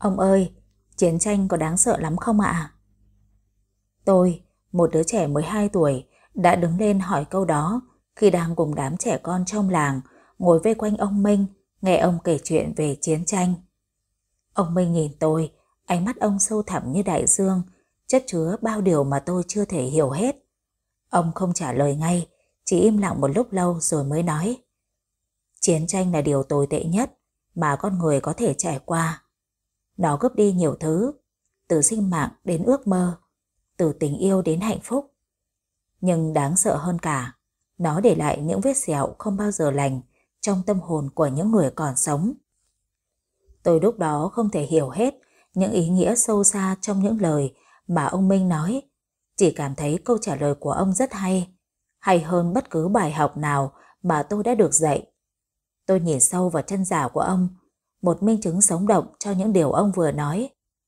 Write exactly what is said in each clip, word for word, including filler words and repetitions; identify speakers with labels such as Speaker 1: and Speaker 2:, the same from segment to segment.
Speaker 1: Ông ơi, chiến tranh có đáng sợ lắm không ạ? Tôi, một đứa trẻ mới hai tuổi, đã đứng lên hỏi câu đó khi đang cùng đám trẻ con trong làng ngồi vây quanh ông Minh, nghe ông kể chuyện về chiến tranh. Ông Minh nhìn tôi, ánh mắt ông sâu thẳm như đại dương, chất chứa bao điều mà tôi chưa thể hiểu hết. Ông không trả lời ngay, chỉ im lặng một lúc lâu rồi mới nói. Chiến tranh là điều tồi tệ nhất mà con người có thể trải qua. Nó cướp đi nhiều thứ, từ sinh mạng đến ước mơ, từ tình yêu đến hạnh phúc. Nhưng đáng sợ hơn cả, nó để lại những vết sẹo không bao giờ lành trong tâm hồn của những người còn sống. Tôi lúc đó không thể hiểu hết những ý nghĩa sâu xa trong những lời mà ông Minh nói, chỉ cảm thấy câu trả lời của ông rất hay, hay hơn bất cứ bài học nào mà tôi đã được dạy. Tôi nhìn sâu vào chân giả của ông, một minh chứng sống động cho những điều ông vừa nói.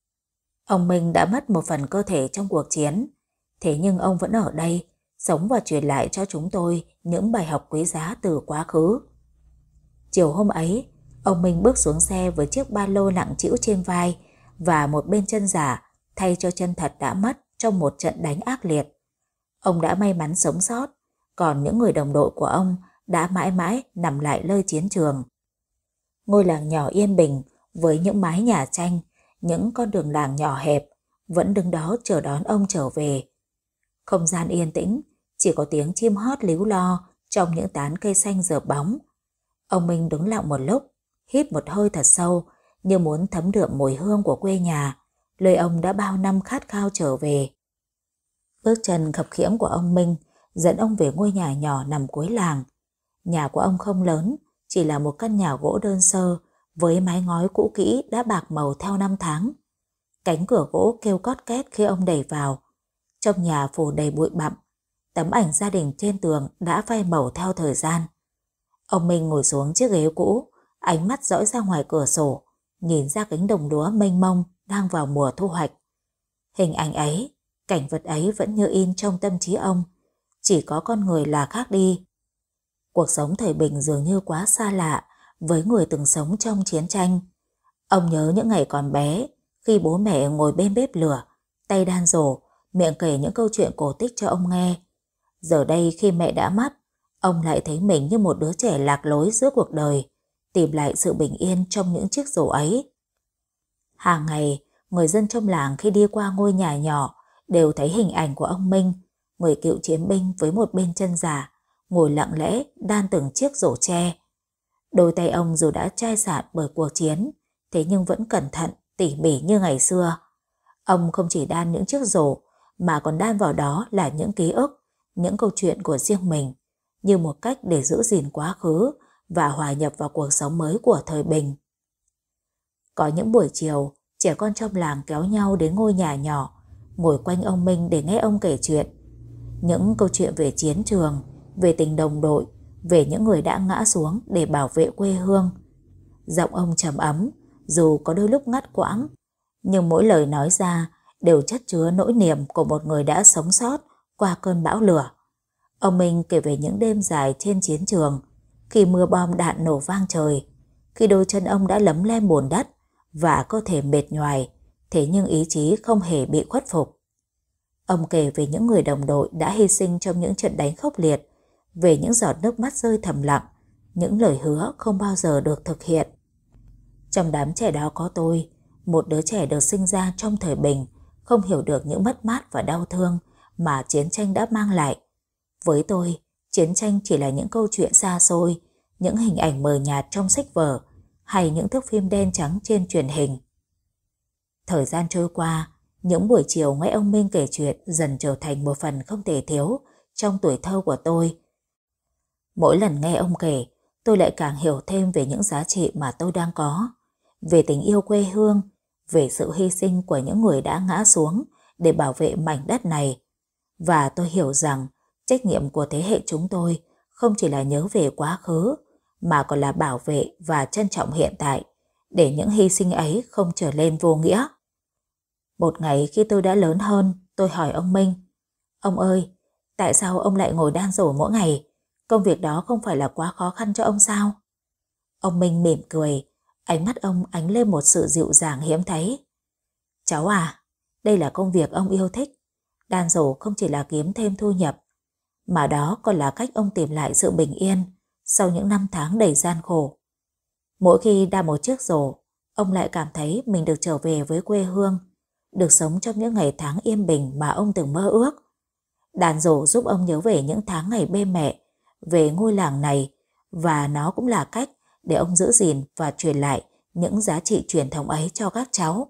Speaker 1: Ông Minh đã mất một phần cơ thể trong cuộc chiến, thế nhưng ông vẫn ở đây, sống và truyền lại cho chúng tôi những bài học quý giá từ quá khứ. Chiều hôm ấy, ông Minh bước xuống xe với chiếc ba lô nặng trĩu trên vai và một bên chân giả thay cho chân thật đã mất trong một trận đánh ác liệt. Ông đã may mắn sống sót, còn những người đồng đội của ông đã mãi mãi nằm lại nơi chiến trường. Ngôi làng nhỏ yên bình với những mái nhà tranh, những con đường làng nhỏ hẹp vẫn đứng đó chờ đón ông trở về. Không gian yên tĩnh, chỉ có tiếng chim hót líu lo trong những tán cây xanh rợp bóng. Ông Minh đứng lặng một lúc, hít một hơi thật sâu như muốn thấm đượm mùi hương của quê nhà, nơi ông đã bao năm khát khao trở về. Bước chân khập khiễng của ông Minh dẫn ông về ngôi nhà nhỏ nằm cuối làng. Nhà của ông không lớn, chỉ là một căn nhà gỗ đơn sơ với mái ngói cũ kỹ đã bạc màu theo năm tháng. Cánh cửa gỗ kêu cót két khi ông đẩy vào. Trong nhà phủ đầy bụi bặm, tấm ảnh gia đình trên tường đã phai màu theo thời gian. Ông Minh ngồi xuống chiếc ghế cũ, ánh mắt dõi ra ngoài cửa sổ, nhìn ra cánh đồng lúa mênh mông đang vào mùa thu hoạch. Hình ảnh ấy, cảnh vật ấy vẫn như in trong tâm trí ông, chỉ có con người là khác đi. Cuộc sống thời bình dường như quá xa lạ với người từng sống trong chiến tranh. Ông nhớ những ngày còn bé, khi bố mẹ ngồi bên bếp lửa, tay đan rổ, miệng kể những câu chuyện cổ tích cho ông nghe. Giờ đây khi mẹ đã mất, ông lại thấy mình như một đứa trẻ lạc lối giữa cuộc đời, tìm lại sự bình yên trong những chiếc rổ ấy. Hàng ngày, người dân trong làng khi đi qua ngôi nhà nhỏ đều thấy hình ảnh của ông Minh, người cựu chiến binh với một bên chân giả, ngồi lặng lẽ đan từng chiếc rổ tre. Đôi tay ông dù đã chai sạn bởi cuộc chiến, thế nhưng vẫn cẩn thận, tỉ mỉ như ngày xưa. Ông không chỉ đan những chiếc rổ, mà còn đan vào đó là những ký ức, những câu chuyện của riêng mình, như một cách để giữ gìn quá khứ và hòa nhập vào cuộc sống mới của thời bình. Có những buổi chiều, trẻ con trong làng kéo nhau đến ngôi nhà nhỏ, ngồi quanh ông Minh để nghe ông kể chuyện. Những câu chuyện về chiến trường, về tình đồng đội, về những người đã ngã xuống để bảo vệ quê hương. Giọng ông trầm ấm, dù có đôi lúc ngắt quãng, nhưng mỗi lời nói ra đều chất chứa nỗi niềm của một người đã sống sót qua cơn bão lửa. Ông Minh kể về những đêm dài trên chiến trường, khi mưa bom đạn nổ vang trời, khi đôi chân ông đã lấm lem bùn đất và cơ thể mệt nhoài, thế nhưng ý chí không hề bị khuất phục. Ông kể về những người đồng đội đã hy sinh trong những trận đánh khốc liệt, về những giọt nước mắt rơi thầm lặng, những lời hứa không bao giờ được thực hiện. Trong đám trẻ đó có tôi, một đứa trẻ được sinh ra trong thời bình, không hiểu được những mất mát và đau thương mà chiến tranh đã mang lại. Với tôi, chiến tranh chỉ là những câu chuyện xa xôi, những hình ảnh mờ nhạt trong sách vở hay những thước phim đen trắng trên truyền hình. Thời gian trôi qua, những buổi chiều nghe ông Minh kể chuyện dần trở thành một phần không thể thiếu trong tuổi thơ của tôi. Mỗi lần nghe ông kể, tôi lại càng hiểu thêm về những giá trị mà tôi đang có, về tình yêu quê hương, về sự hy sinh của những người đã ngã xuống để bảo vệ mảnh đất này. Và tôi hiểu rằng trách nhiệm của thế hệ chúng tôi không chỉ là nhớ về quá khứ, mà còn là bảo vệ và trân trọng hiện tại, để những hy sinh ấy không trở nên vô nghĩa. Một ngày khi tôi đã lớn hơn, tôi hỏi ông Minh, ông ơi, tại sao ông lại ngồi đan rổ mỗi ngày? Công việc đó không phải là quá khó khăn cho ông sao? Ông Minh mỉm cười, Ánh mắt ông ánh lên một sự dịu dàng hiếm thấy. Cháu à, đây là công việc ông yêu thích. Đan rổ không chỉ là kiếm thêm thu nhập, mà đó còn là cách ông tìm lại sự bình yên sau những năm tháng đầy gian khổ. Mỗi khi đan một chiếc rổ, ông lại cảm thấy mình được trở về với quê hương, được sống trong những ngày tháng yên bình mà ông từng mơ ước. Đàn rổ giúp ông nhớ về những tháng ngày bên mẹ, về ngôi làng này, và nó cũng là cách để ông giữ gìn và truyền lại những giá trị truyền thống ấy cho các cháu.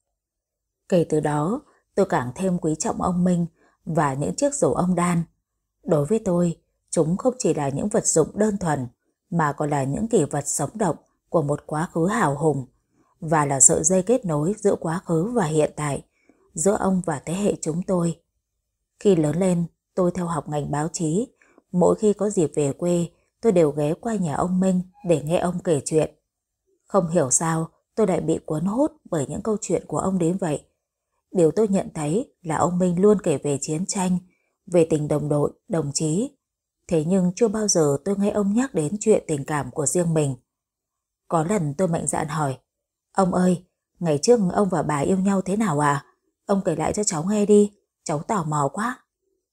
Speaker 1: Kể từ đó, tôi càng thêm quý trọng ông Minh và những chiếc rổ ông đan. Đối với tôi, chúng không chỉ là những vật dụng đơn thuần, mà còn là những kỷ vật sống động của một quá khứ hào hùng, và là sợi dây kết nối giữa quá khứ và hiện tại, giữa ông và thế hệ chúng tôi. Khi lớn lên, tôi theo học ngành báo chí. Mỗi khi có dịp về quê, tôi đều ghé qua nhà ông Minh để nghe ông kể chuyện. Không hiểu sao, tôi lại bị cuốn hút bởi những câu chuyện của ông đến vậy. Điều tôi nhận thấy là ông Minh luôn kể về chiến tranh, về tình đồng đội, đồng chí. Thế nhưng chưa bao giờ tôi nghe ông nhắc đến chuyện tình cảm của riêng mình. Có lần tôi mạnh dạn hỏi, ông ơi, ngày trước ông và bà yêu nhau thế nào à? Ông kể lại cho cháu nghe đi, cháu tò mò quá.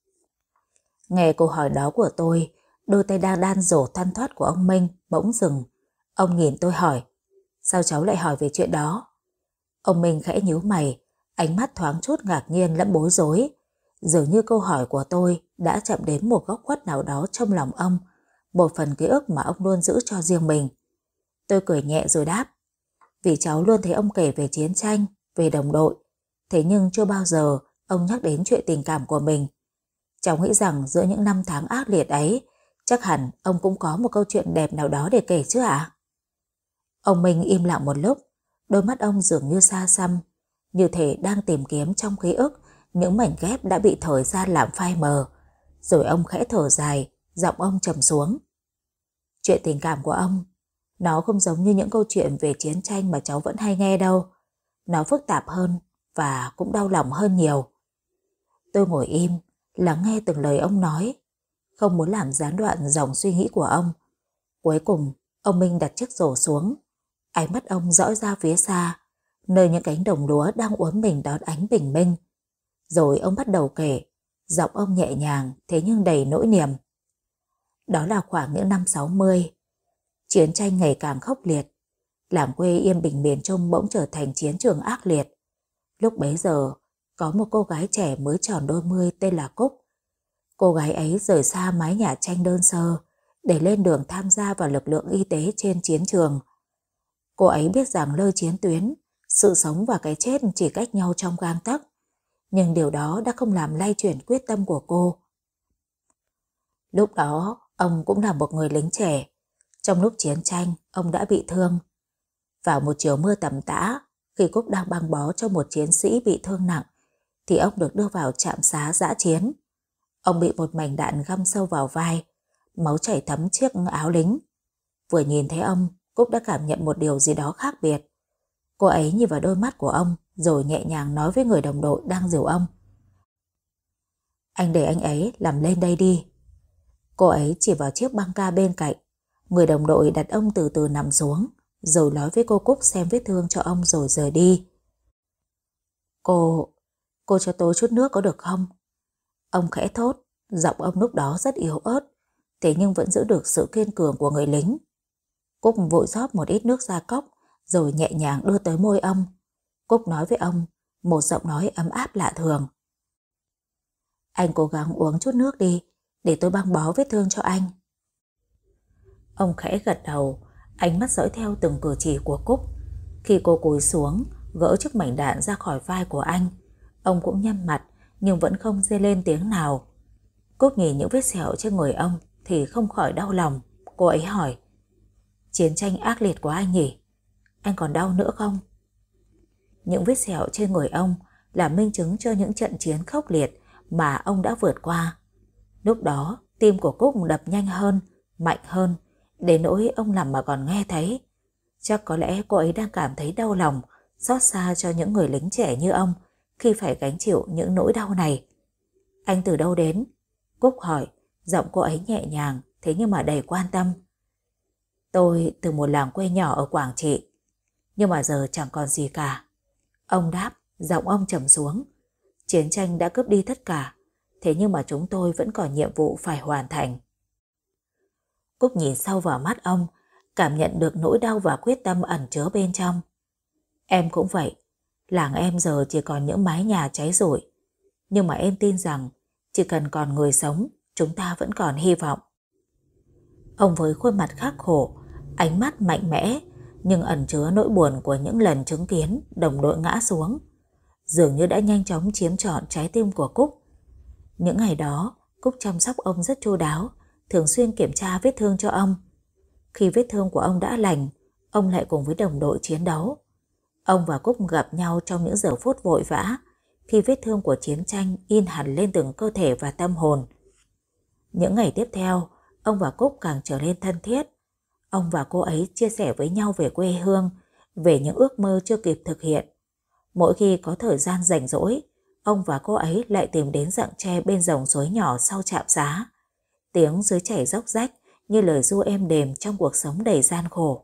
Speaker 1: Nghe câu hỏi đó của tôi, đôi tay đang đan rổ thoăn thoắt của ông Minh bỗng dừng. Ông nhìn tôi hỏi, sao cháu lại hỏi về chuyện đó? Ông Minh khẽ nhíu mày, ánh mắt thoáng chút ngạc nhiên lẫn bối rối. Dường như câu hỏi của tôi đã chạm đến một góc khuất nào đó trong lòng ông, một phần ký ức mà ông luôn giữ cho riêng mình. Tôi cười nhẹ rồi đáp, vì cháu luôn thấy ông kể về chiến tranh, về đồng đội, thế nhưng chưa bao giờ ông nhắc đến chuyện tình cảm của mình. Cháu nghĩ rằng giữa những năm tháng ác liệt ấy, chắc hẳn ông cũng có một câu chuyện đẹp nào đó để kể chứ ạ? Ông Minh im lặng một lúc, đôi mắt ông dường như xa xăm, như thể đang tìm kiếm trong ký ức những mảnh ghép đã bị thời gian làm phai mờ. Rồi ông khẽ thở dài, giọng ông trầm xuống. Chuyện tình cảm của ông, nó không giống như những câu chuyện về chiến tranh mà cháu vẫn hay nghe đâu. Nó phức tạp hơn và cũng đau lòng hơn nhiều. Tôi ngồi im, lắng nghe từng lời ông nói, không muốn làm gián đoạn dòng suy nghĩ của ông. Cuối cùng, ông Minh đặt chiếc rổ xuống. Ánh mắt ông dõi ra phía xa, nơi những cánh đồng lúa đang uốn mình đón ánh bình minh. Rồi ông bắt đầu kể, giọng ông nhẹ nhàng thế nhưng đầy nỗi niềm. Đó là khoảng những năm sáu mươi. Chiến tranh ngày càng khốc liệt. Làng quê yên bình miền Trung bỗng trở thành chiến trường ác liệt. Lúc bấy giờ, có một cô gái trẻ mới tròn đôi mươi tên là Cúc. Cô gái ấy rời xa mái nhà tranh đơn sơ để lên đường tham gia vào lực lượng y tế trên chiến trường. Cô ấy biết rằng nơi chiến tuyến, sự sống và cái chết chỉ cách nhau trong gang tấc, nhưng điều đó đã không làm lay chuyển quyết tâm của cô. Lúc đó, ông cũng là một người lính trẻ. Trong lúc chiến tranh, ông đã bị thương. Vào một chiều mưa tầm tã, khi Cúc đang băng bó cho một chiến sĩ bị thương nặng, thì ông được đưa vào trạm xá dã chiến. Ông bị một mảnh đạn găm sâu vào vai, máu chảy thấm chiếc áo lính. Vừa nhìn thấy ông, Cúc đã cảm nhận một điều gì đó khác biệt. Cô ấy nhìn vào đôi mắt của ông, rồi nhẹ nhàng nói với người đồng đội đang dìu ông. Anh để anh ấy làm lên đây đi. Cô ấy chỉ vào chiếc băng ca bên cạnh. Người đồng đội đặt ông từ từ nằm xuống, rồi nói với cô Cúc xem vết thương cho ông rồi rời đi. Cô, cô cho tôi chút nước có được không? Ông khẽ thốt, giọng ông lúc đó rất yếu ớt, thế nhưng vẫn giữ được sự kiên cường của người lính. Cúc vội rót một ít nước ra cốc, rồi nhẹ nhàng đưa tới môi ông. Cúc nói với ông, một giọng nói ấm áp lạ thường. Anh cố gắng uống chút nước đi, để tôi băng bó vết thương cho anh. Ông khẽ gật đầu, ánh mắt dõi theo từng cử chỉ của Cúc. Khi cô cúi xuống, gỡ chiếc mảnh đạn ra khỏi vai của anh, ông cũng nhăn mặt nhưng vẫn không rên lên tiếng nào. Cúc nhìn những vết sẹo trên người ông thì không khỏi đau lòng. Cô ấy hỏi, chiến tranh ác liệt quá anh nhỉ? Anh còn đau nữa không? Những vết sẹo trên người ông là minh chứng cho những trận chiến khốc liệt mà ông đã vượt qua. Lúc đó, tim của Cúc đập nhanh hơn, mạnh hơn, đến nỗi ông nằm mà còn nghe thấy. Chắc có lẽ cô ấy đang cảm thấy đau lòng, xót xa cho những người lính trẻ như ông khi phải gánh chịu những nỗi đau này. Anh từ đâu đến? Cúc hỏi, giọng cô ấy nhẹ nhàng, thế nhưng mà đầy quan tâm. Tôi từ một làng quê nhỏ ở Quảng Trị. nhưng mà giờ chẳng còn gì cả. Ông đáp, giọng ông trầm xuống. Chiến tranh đã cướp đi tất cả, thế nhưng mà chúng tôi vẫn còn nhiệm vụ phải hoàn thành. Cúc nhìn sâu vào mắt ông, cảm nhận được nỗi đau và quyết tâm ẩn chứa bên trong. Em cũng vậy, làng em giờ chỉ còn những mái nhà cháy rụi. Nhưng mà em tin rằng chỉ cần còn người sống, chúng ta vẫn còn hy vọng. Ông với khuôn mặt khắc khổ, ánh mắt mạnh mẽ, nhưng ẩn chứa nỗi buồn của những lần chứng kiến đồng đội ngã xuống, dường như đã nhanh chóng chiếm trọn trái tim của Cúc. Những ngày đó, Cúc chăm sóc ông rất chu đáo, thường xuyên kiểm tra vết thương cho ông. Khi vết thương của ông đã lành, ông lại cùng với đồng đội chiến đấu. Ông và Cúc gặp nhau trong những giờ phút vội vã, khi vết thương của chiến tranh in hẳn lên từng cơ thể và tâm hồn. Những ngày tiếp theo, ông và Cúc càng trở nên thân thiết. Ông và cô ấy chia sẻ với nhau về quê hương, về những ước mơ chưa kịp thực hiện. Mỗi khi có thời gian rảnh rỗi, ông và cô ấy lại tìm đến rặng tre bên dòng suối nhỏ sau trạm xá. Tiếng suối chảy róc rách như lời ru êm đềm trong cuộc sống đầy gian khổ.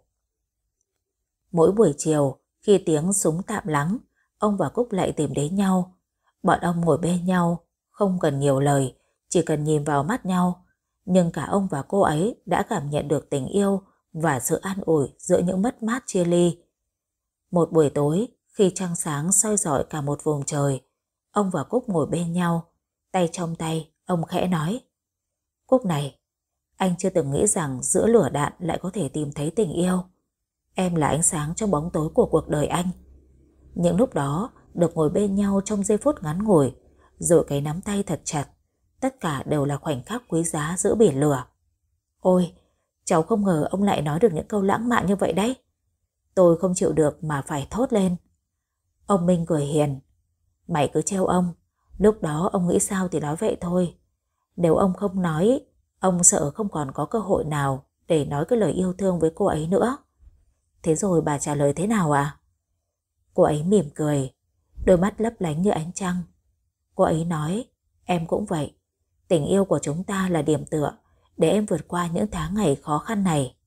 Speaker 1: Mỗi buổi chiều, khi tiếng súng tạm lắng, ông và Cúc lại tìm đến nhau. Bọn ông ngồi bên nhau, không cần nhiều lời, chỉ cần nhìn vào mắt nhau. Nhưng cả ông và cô ấy đã cảm nhận được tình yêu và sự an ủi giữa những mất mát chia ly. Một buổi tối, khi trăng sáng soi rọi cả một vùng trời, ông và Cúc ngồi bên nhau, tay trong tay, ông khẽ nói: Cúc này, anh chưa từng nghĩ rằng giữa lửa đạn lại có thể tìm thấy tình yêu. Em là ánh sáng trong bóng tối của cuộc đời anh. Những lúc đó, được ngồi bên nhau trong giây phút ngắn ngủi, rồi cái nắm tay thật chặt, tất cả đều là khoảnh khắc quý giá giữa biển lửa. Ôi, cháu không ngờ ông lại nói được những câu lãng mạn như vậy đấy. Tôi không chịu được mà phải thốt lên. Ông Minh cười hiền. Mày cứ trêu ông, lúc đó ông nghĩ sao thì nói vậy thôi. Nếu ông không nói, ông sợ không còn có cơ hội nào để nói cái lời yêu thương với cô ấy nữa. Thế rồi bà trả lời thế nào à? Cô ấy mỉm cười, đôi mắt lấp lánh như ánh trăng. Cô ấy nói, em cũng vậy. Tình yêu của chúng ta là điểm tựa để em vượt qua những tháng ngày khó khăn này.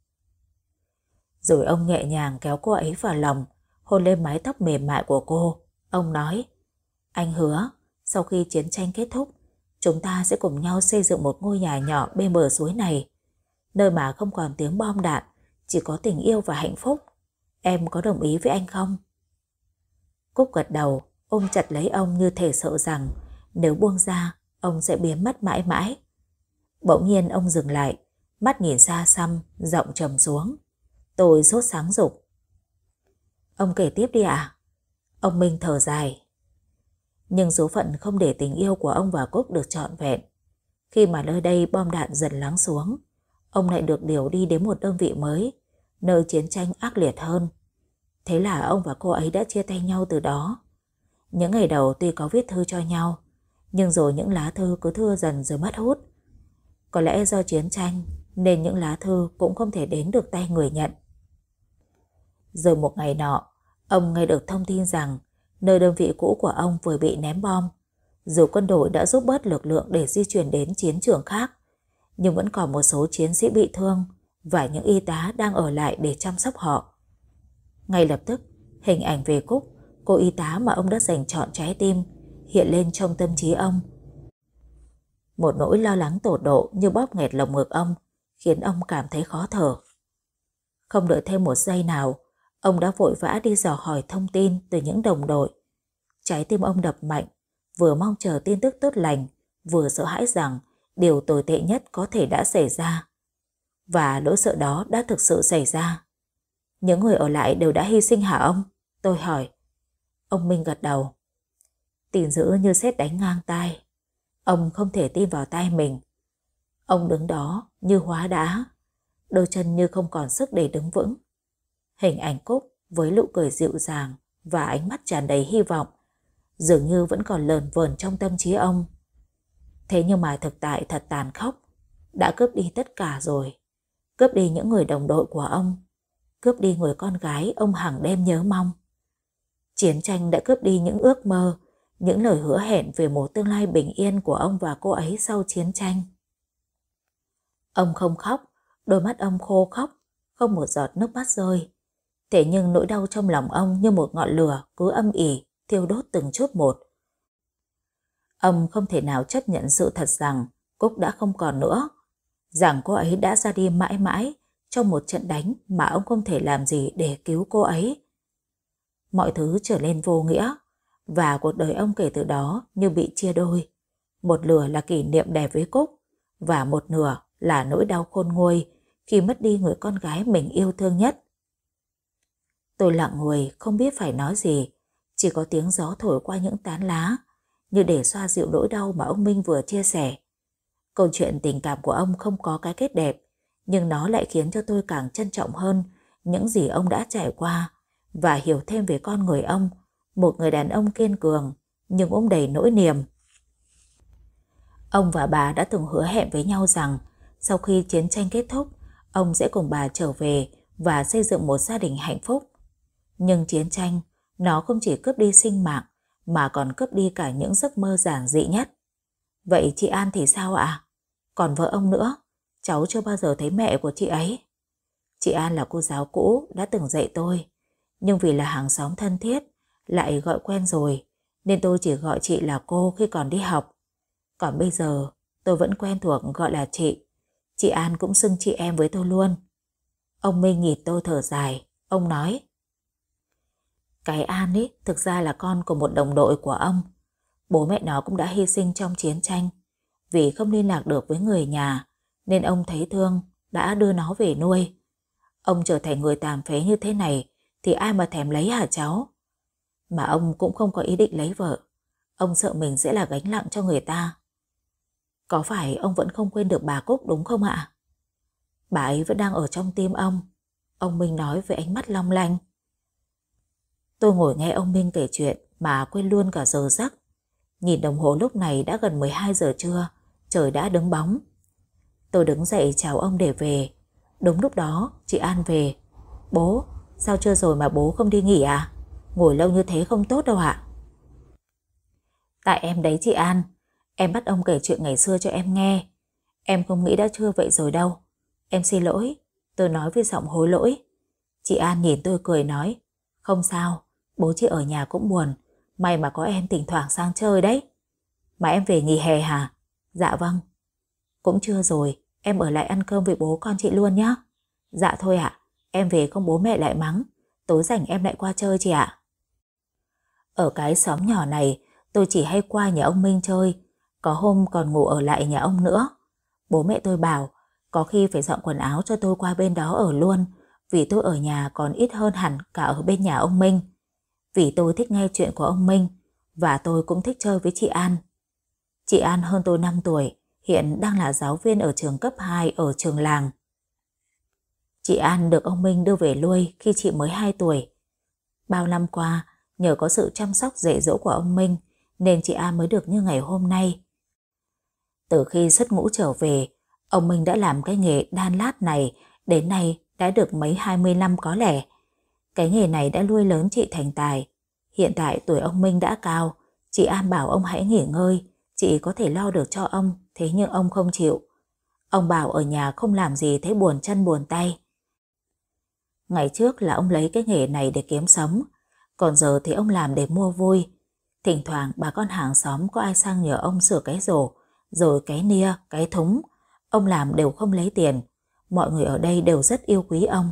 Speaker 1: Rồi ông nhẹ nhàng kéo cô ấy vào lòng, hôn lên mái tóc mềm mại của cô. Ông nói, anh hứa, sau khi chiến tranh kết thúc, chúng ta sẽ cùng nhau xây dựng một ngôi nhà nhỏ bên bờ suối này, nơi mà không còn tiếng bom đạn, chỉ có tình yêu và hạnh phúc. Em có đồng ý với anh không? Cúc gật đầu, ôm chặt lấy ông như thể sợ rằng nếu buông ra, ông sẽ biến mất mãi mãi. Bỗng nhiên ông dừng lại, mắt nhìn xa xăm, giọng trầm xuống. Tôi sốt sáng dục. Ông kể tiếp đi ạ. Ông Minh thở dài. Nhưng số phận không để tình yêu của ông và Cúc được trọn vẹn. Khi mà nơi đây bom đạn dần lắng xuống, ông lại được điều đi đến một đơn vị mới, nơi chiến tranh ác liệt hơn. Thế là ông và cô ấy đã chia tay nhau từ đó. Những ngày đầu tuy có viết thư cho nhau, nhưng rồi những lá thư cứ thưa dần rồi mất hút. Có lẽ do chiến tranh nên những lá thư cũng không thể đến được tay người nhận. Rồi một ngày nọ, ông nghe được thông tin rằng nơi đơn vị cũ của ông vừa bị ném bom. Dù quân đội đã giúp bớt lực lượng để di chuyển đến chiến trường khác, nhưng vẫn còn một số chiến sĩ bị thương và những y tá đang ở lại để chăm sóc họ. Ngay lập tức, hình ảnh về Cúc, cô y tá mà ông đã dành trọn trái tim, hiện lên trong tâm trí ông. Một nỗi lo lắng tột độ như bóp nghẹt lồng ngực ông, khiến ông cảm thấy khó thở. Không đợi thêm một giây nào, ông đã vội vã đi dò hỏi thông tin từ những đồng đội. Trái tim ông đập mạnh, vừa mong chờ tin tức tốt lành, vừa sợ hãi rằng điều tồi tệ nhất có thể đã xảy ra. Và nỗi sợ đó đã thực sự xảy ra. Những người ở lại đều đã hy sinh hả ông? Tôi hỏi. Ông Minh gật đầu. Tin dữ như sét đánh ngang tai. Ông không thể tin vào tai mình. Ông đứng đó như hóa đá, đôi chân như không còn sức để đứng vững. Hình ảnh Cúc với nụ cười dịu dàng và ánh mắt tràn đầy hy vọng dường như vẫn còn lờn vờn trong tâm trí ông. Thế nhưng mà thực tại thật tàn khốc, đã cướp đi tất cả rồi. Cướp đi những người đồng đội của ông, cướp đi người con gái ông hàng đêm nhớ mong. Chiến tranh đã cướp đi những ước mơ, những lời hứa hẹn về một tương lai bình yên của ông và cô ấy sau chiến tranh. Ông không khóc, đôi mắt ông khô khóc, không một giọt nước mắt rơi. Thế nhưng nỗi đau trong lòng ông như một ngọn lửa cứ âm ỉ, thiêu đốt từng chút một. Ông không thể nào chấp nhận sự thật rằng Cúc đã không còn nữa, rằng cô ấy đã ra đi mãi mãi trong một trận đánh mà ông không thể làm gì để cứu cô ấy. Mọi thứ trở nên vô nghĩa, và cuộc đời ông kể từ đó như bị chia đôi. Một nửa là kỷ niệm đẹp với Cúc, và một nửa là nỗi đau khôn nguôi khi mất đi người con gái mình yêu thương nhất. Tôi lặng người không biết phải nói gì, chỉ có tiếng gió thổi qua những tán lá, như để xoa dịu nỗi đau mà ông Minh vừa chia sẻ. Câu chuyện tình cảm của ông không có cái kết đẹp, nhưng nó lại khiến cho tôi càng trân trọng hơn những gì ông đã trải qua và hiểu thêm về con người ông, một người đàn ông kiên cường nhưng cũng đầy nỗi niềm. Ông và bà đã từng hứa hẹn với nhau rằng sau khi chiến tranh kết thúc, ông sẽ cùng bà trở về và xây dựng một gia đình hạnh phúc. Nhưng chiến tranh, nó không chỉ cướp đi sinh mạng mà còn cướp đi cả những giấc mơ giản dị nhất. Vậy chị An thì sao ạ? Còn vợ ông nữa, cháu chưa bao giờ thấy mẹ của chị ấy. Chị An là cô giáo cũ đã từng dạy tôi, nhưng vì là hàng xóm thân thiết, lại gọi quen rồi, nên tôi chỉ gọi chị là cô khi còn đi học. Còn bây giờ, tôi vẫn quen thuộc gọi là chị. Chị An cũng xưng chị em với tôi luôn. Ông Minh nhìn tôi thở dài, ông nói: Cái An ấy thực ra là con của một đồng đội của ông. Bố mẹ nó cũng đã hy sinh trong chiến tranh. Vì không liên lạc được với người nhà, nên ông thấy thương, đã đưa nó về nuôi. Ông trở thành người tàn phế như thế này thì ai mà thèm lấy hả cháu? Mà ông cũng không có ý định lấy vợ. Ông sợ mình sẽ là gánh nặng cho người ta. Có phải ông vẫn không quên được bà Cúc đúng không ạ? Bà ấy vẫn đang ở trong tim ông. Ông Minh nói với ánh mắt long lanh. Tôi ngồi nghe ông Minh kể chuyện mà quên luôn cả giờ giấc. Nhìn đồng hồ lúc này đã gần mười hai giờ trưa, trời đã đứng bóng. Tôi đứng dậy chào ông để về. Đúng lúc đó chị An về. Bố, sao trưa rồi mà bố không đi nghỉ à? Ngồi lâu như thế không tốt đâu ạ. Tại em đấy chị An. Em bắt ông kể chuyện ngày xưa cho em nghe. Em không nghĩ đã trưa vậy rồi đâu. Em xin lỗi. Tôi nói với giọng hối lỗi. Chị An nhìn tôi cười nói: Không sao, bố chị ở nhà cũng buồn. May mà có em thỉnh thoảng sang chơi đấy. Mà em về nghỉ hè hả? Dạ vâng. Cũng trưa rồi, em ở lại ăn cơm với bố con chị luôn nhé. Dạ thôi ạ, em về không bố mẹ lại mắng. Tối rảnh em lại qua chơi chị ạ. Ở cái xóm nhỏ này, tôi chỉ hay qua nhà ông Minh chơi. Có hôm còn ngủ ở lại nhà ông nữa. Bố mẹ tôi bảo có khi phải dọn quần áo cho tôi qua bên đó ở luôn, vì tôi ở nhà còn ít hơn hẳn cả ở bên nhà ông Minh. Vì tôi thích nghe chuyện của ông Minh, và tôi cũng thích chơi với chị An. Chị An hơn tôi năm tuổi, hiện đang là giáo viên ở trường cấp hai ở trường làng. Chị An được ông Minh đưa về nuôi khi chị mới hai tuổi. Bao năm qua, nhờ có sự chăm sóc dạy dỗ của ông Minh, nên chị An mới được như ngày hôm nay. Từ khi xuất ngũ trở về, ông Minh đã làm cái nghề đan lát này đến nay đã được mấy hai mươi năm có lẽ. Cái nghề này đã nuôi lớn chị thành tài. Hiện tại tuổi ông Minh đã cao, chị An bảo ông hãy nghỉ ngơi, chị có thể lo được cho ông, thế nhưng ông không chịu. Ông bảo ở nhà không làm gì thấy buồn chân buồn tay. Ngày trước là ông lấy cái nghề này để kiếm sống, còn giờ thì ông làm để mua vui. Thỉnh thoảng bà con hàng xóm có ai sang nhờ ông sửa cái rổ, rồi cái nia, cái thúng, ông làm đều không lấy tiền. Mọi người ở đây đều rất yêu quý ông.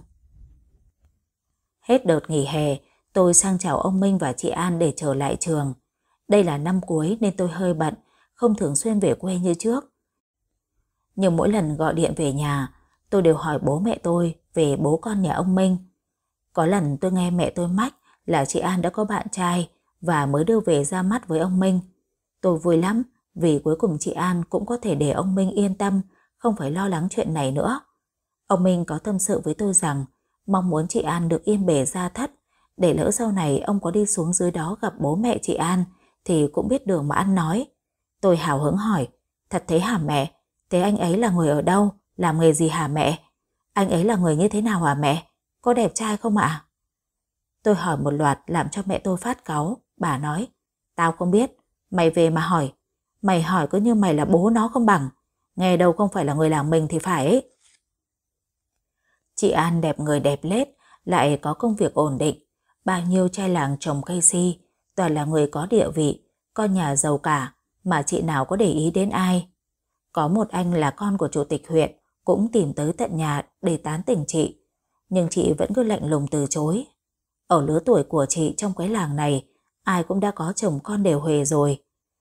Speaker 1: Hết đợt nghỉ hè, tôi sang chào ông Minh và chị An để trở lại trường. Đây là năm cuối nên tôi hơi bận, không thường xuyên về quê như trước. Nhưng mỗi lần gọi điện về nhà, tôi đều hỏi bố mẹ tôi về bố con nhà ông Minh. Có lần tôi nghe mẹ tôi mách là chị An đã có bạn trai và mới đưa về ra mắt với ông Minh. Tôi vui lắm vì cuối cùng chị An cũng có thể để ông Minh yên tâm, không phải lo lắng chuyện này nữa. Ông Minh có tâm sự với tôi rằng mong muốn chị An được yên bề gia thất, để lỡ sau này ông có đi xuống dưới đó gặp bố mẹ chị An thì cũng biết đường mà ăn nói. Tôi hào hứng hỏi: Thật thế hả mẹ? Thế anh ấy là người ở đâu? Làm nghề gì hả mẹ? Anh ấy là người như thế nào hả mẹ? Có đẹp trai không ạ? Tôi hỏi một loạt làm cho mẹ tôi phát cáu. Bà nói: Tao không biết, mày về mà hỏi. Mày hỏi cứ như mày là bố nó không bằng. Nghe đâu không phải là người làng mình thì phải ấy. Chị An đẹp người đẹp lết, lại có công việc ổn định, bao nhiêu trai làng trồng cây si, toàn là người có địa vị, con nhà giàu cả, mà chị nào có để ý đến ai. Có một anh là con của chủ tịch huyện cũng tìm tới tận nhà để tán tỉnh chị, nhưng chị vẫn cứ lạnh lùng từ chối. Ở lứa tuổi của chị trong cái làng này, ai cũng đã có chồng con đều huề rồi.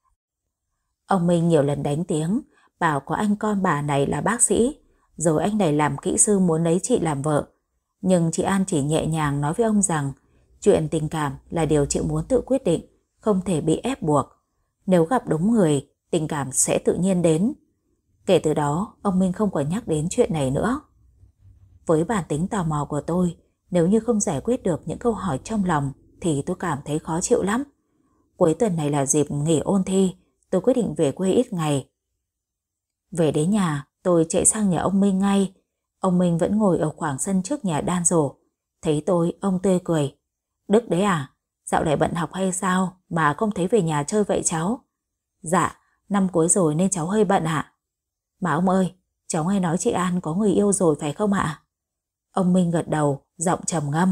Speaker 1: Ông Minh nhiều lần đánh tiếng, bảo có anh con bà này là bác sĩ, rồi anh này làm kỹ sư muốn lấy chị làm vợ. Nhưng chị An chỉ nhẹ nhàng nói với ông rằng chuyện tình cảm là điều chị muốn tự quyết định, không thể bị ép buộc. Nếu gặp đúng người, tình cảm sẽ tự nhiên đến. Kể từ đó, ông Minh không còn nhắc đến chuyện này nữa. Với bản tính tò mò của tôi, nếu như không giải quyết được những câu hỏi trong lòng thì tôi cảm thấy khó chịu lắm. Cuối tuần này là dịp nghỉ ôn thi, tôi quyết định về quê ít ngày. Về đến nhà, tôi chạy sang nhà ông Minh ngay. Ông Minh vẫn ngồi ở khoảng sân trước nhà đan rổ. Thấy tôi, ông tươi cười. Đức đấy à? Dạo này bận học hay sao mà không thấy về nhà chơi vậy cháu? Dạ, năm cuối rồi nên cháu hơi bận ạ. Mà ông ơi, cháu nghe nói chị An có người yêu rồi phải không ạ? Ông Minh gật đầu, giọng trầm ngâm.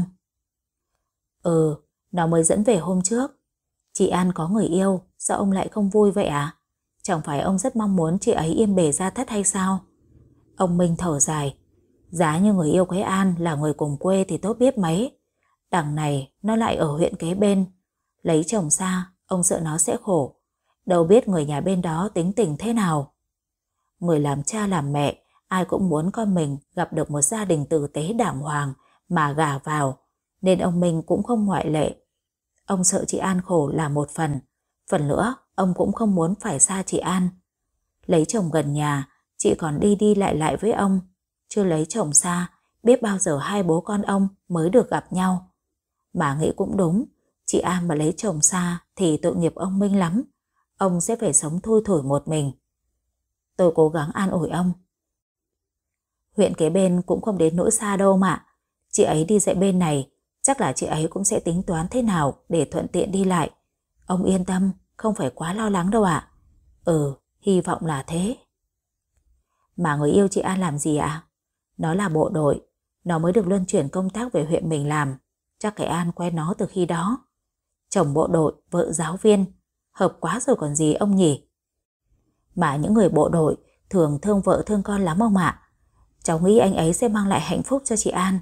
Speaker 1: Ừ, nó mới dẫn về hôm trước. Chị An có người yêu, sao ông lại không vui vậy à? Chẳng phải ông rất mong muốn chị ấy yên bề gia thất hay sao? Ông Minh thở dài. Giá như người yêu cái An là người cùng quê thì tốt biết mấy. Đằng này nó lại ở huyện kế bên. Lấy chồng xa, ông sợ nó sẽ khổ. Đâu biết người nhà bên đó tính tình thế nào. Người làm cha làm mẹ, ai cũng muốn con mình gặp được một gia đình tử tế đàng hoàng mà gả vào, nên ông Minh cũng không ngoại lệ. Ông sợ chị An khổ là một phần, phần nữa ông cũng không muốn phải xa chị An. Lấy chồng gần nhà, chị còn đi đi lại lại với ông. Chưa lấy chồng xa, biết bao giờ hai bố con ông mới được gặp nhau. Mà nghĩ cũng đúng, chị An mà lấy chồng xa thì tội nghiệp ông Minh lắm. Ông sẽ phải sống thui thủi một mình. Tôi cố gắng an ủi ông. Huyện kế bên cũng không đến nỗi xa đâu mà. Chị ấy đi dạy bên này, chắc là chị ấy cũng sẽ tính toán thế nào để thuận tiện đi lại. Ông yên tâm, không phải quá lo lắng đâu ạ. Ừ, hy vọng là thế. Mà người yêu chị An làm gì ạ? Nó là bộ đội, nó mới được luân chuyển công tác về huyện mình làm. Chắc cái An quen nó từ khi đó. Chồng bộ đội, vợ giáo viên, hợp quá rồi còn gì ông nhỉ? Mà những người bộ đội thường thương vợ thương con lắm ông ạ. Cháu nghĩ anh ấy sẽ mang lại hạnh phúc cho chị An.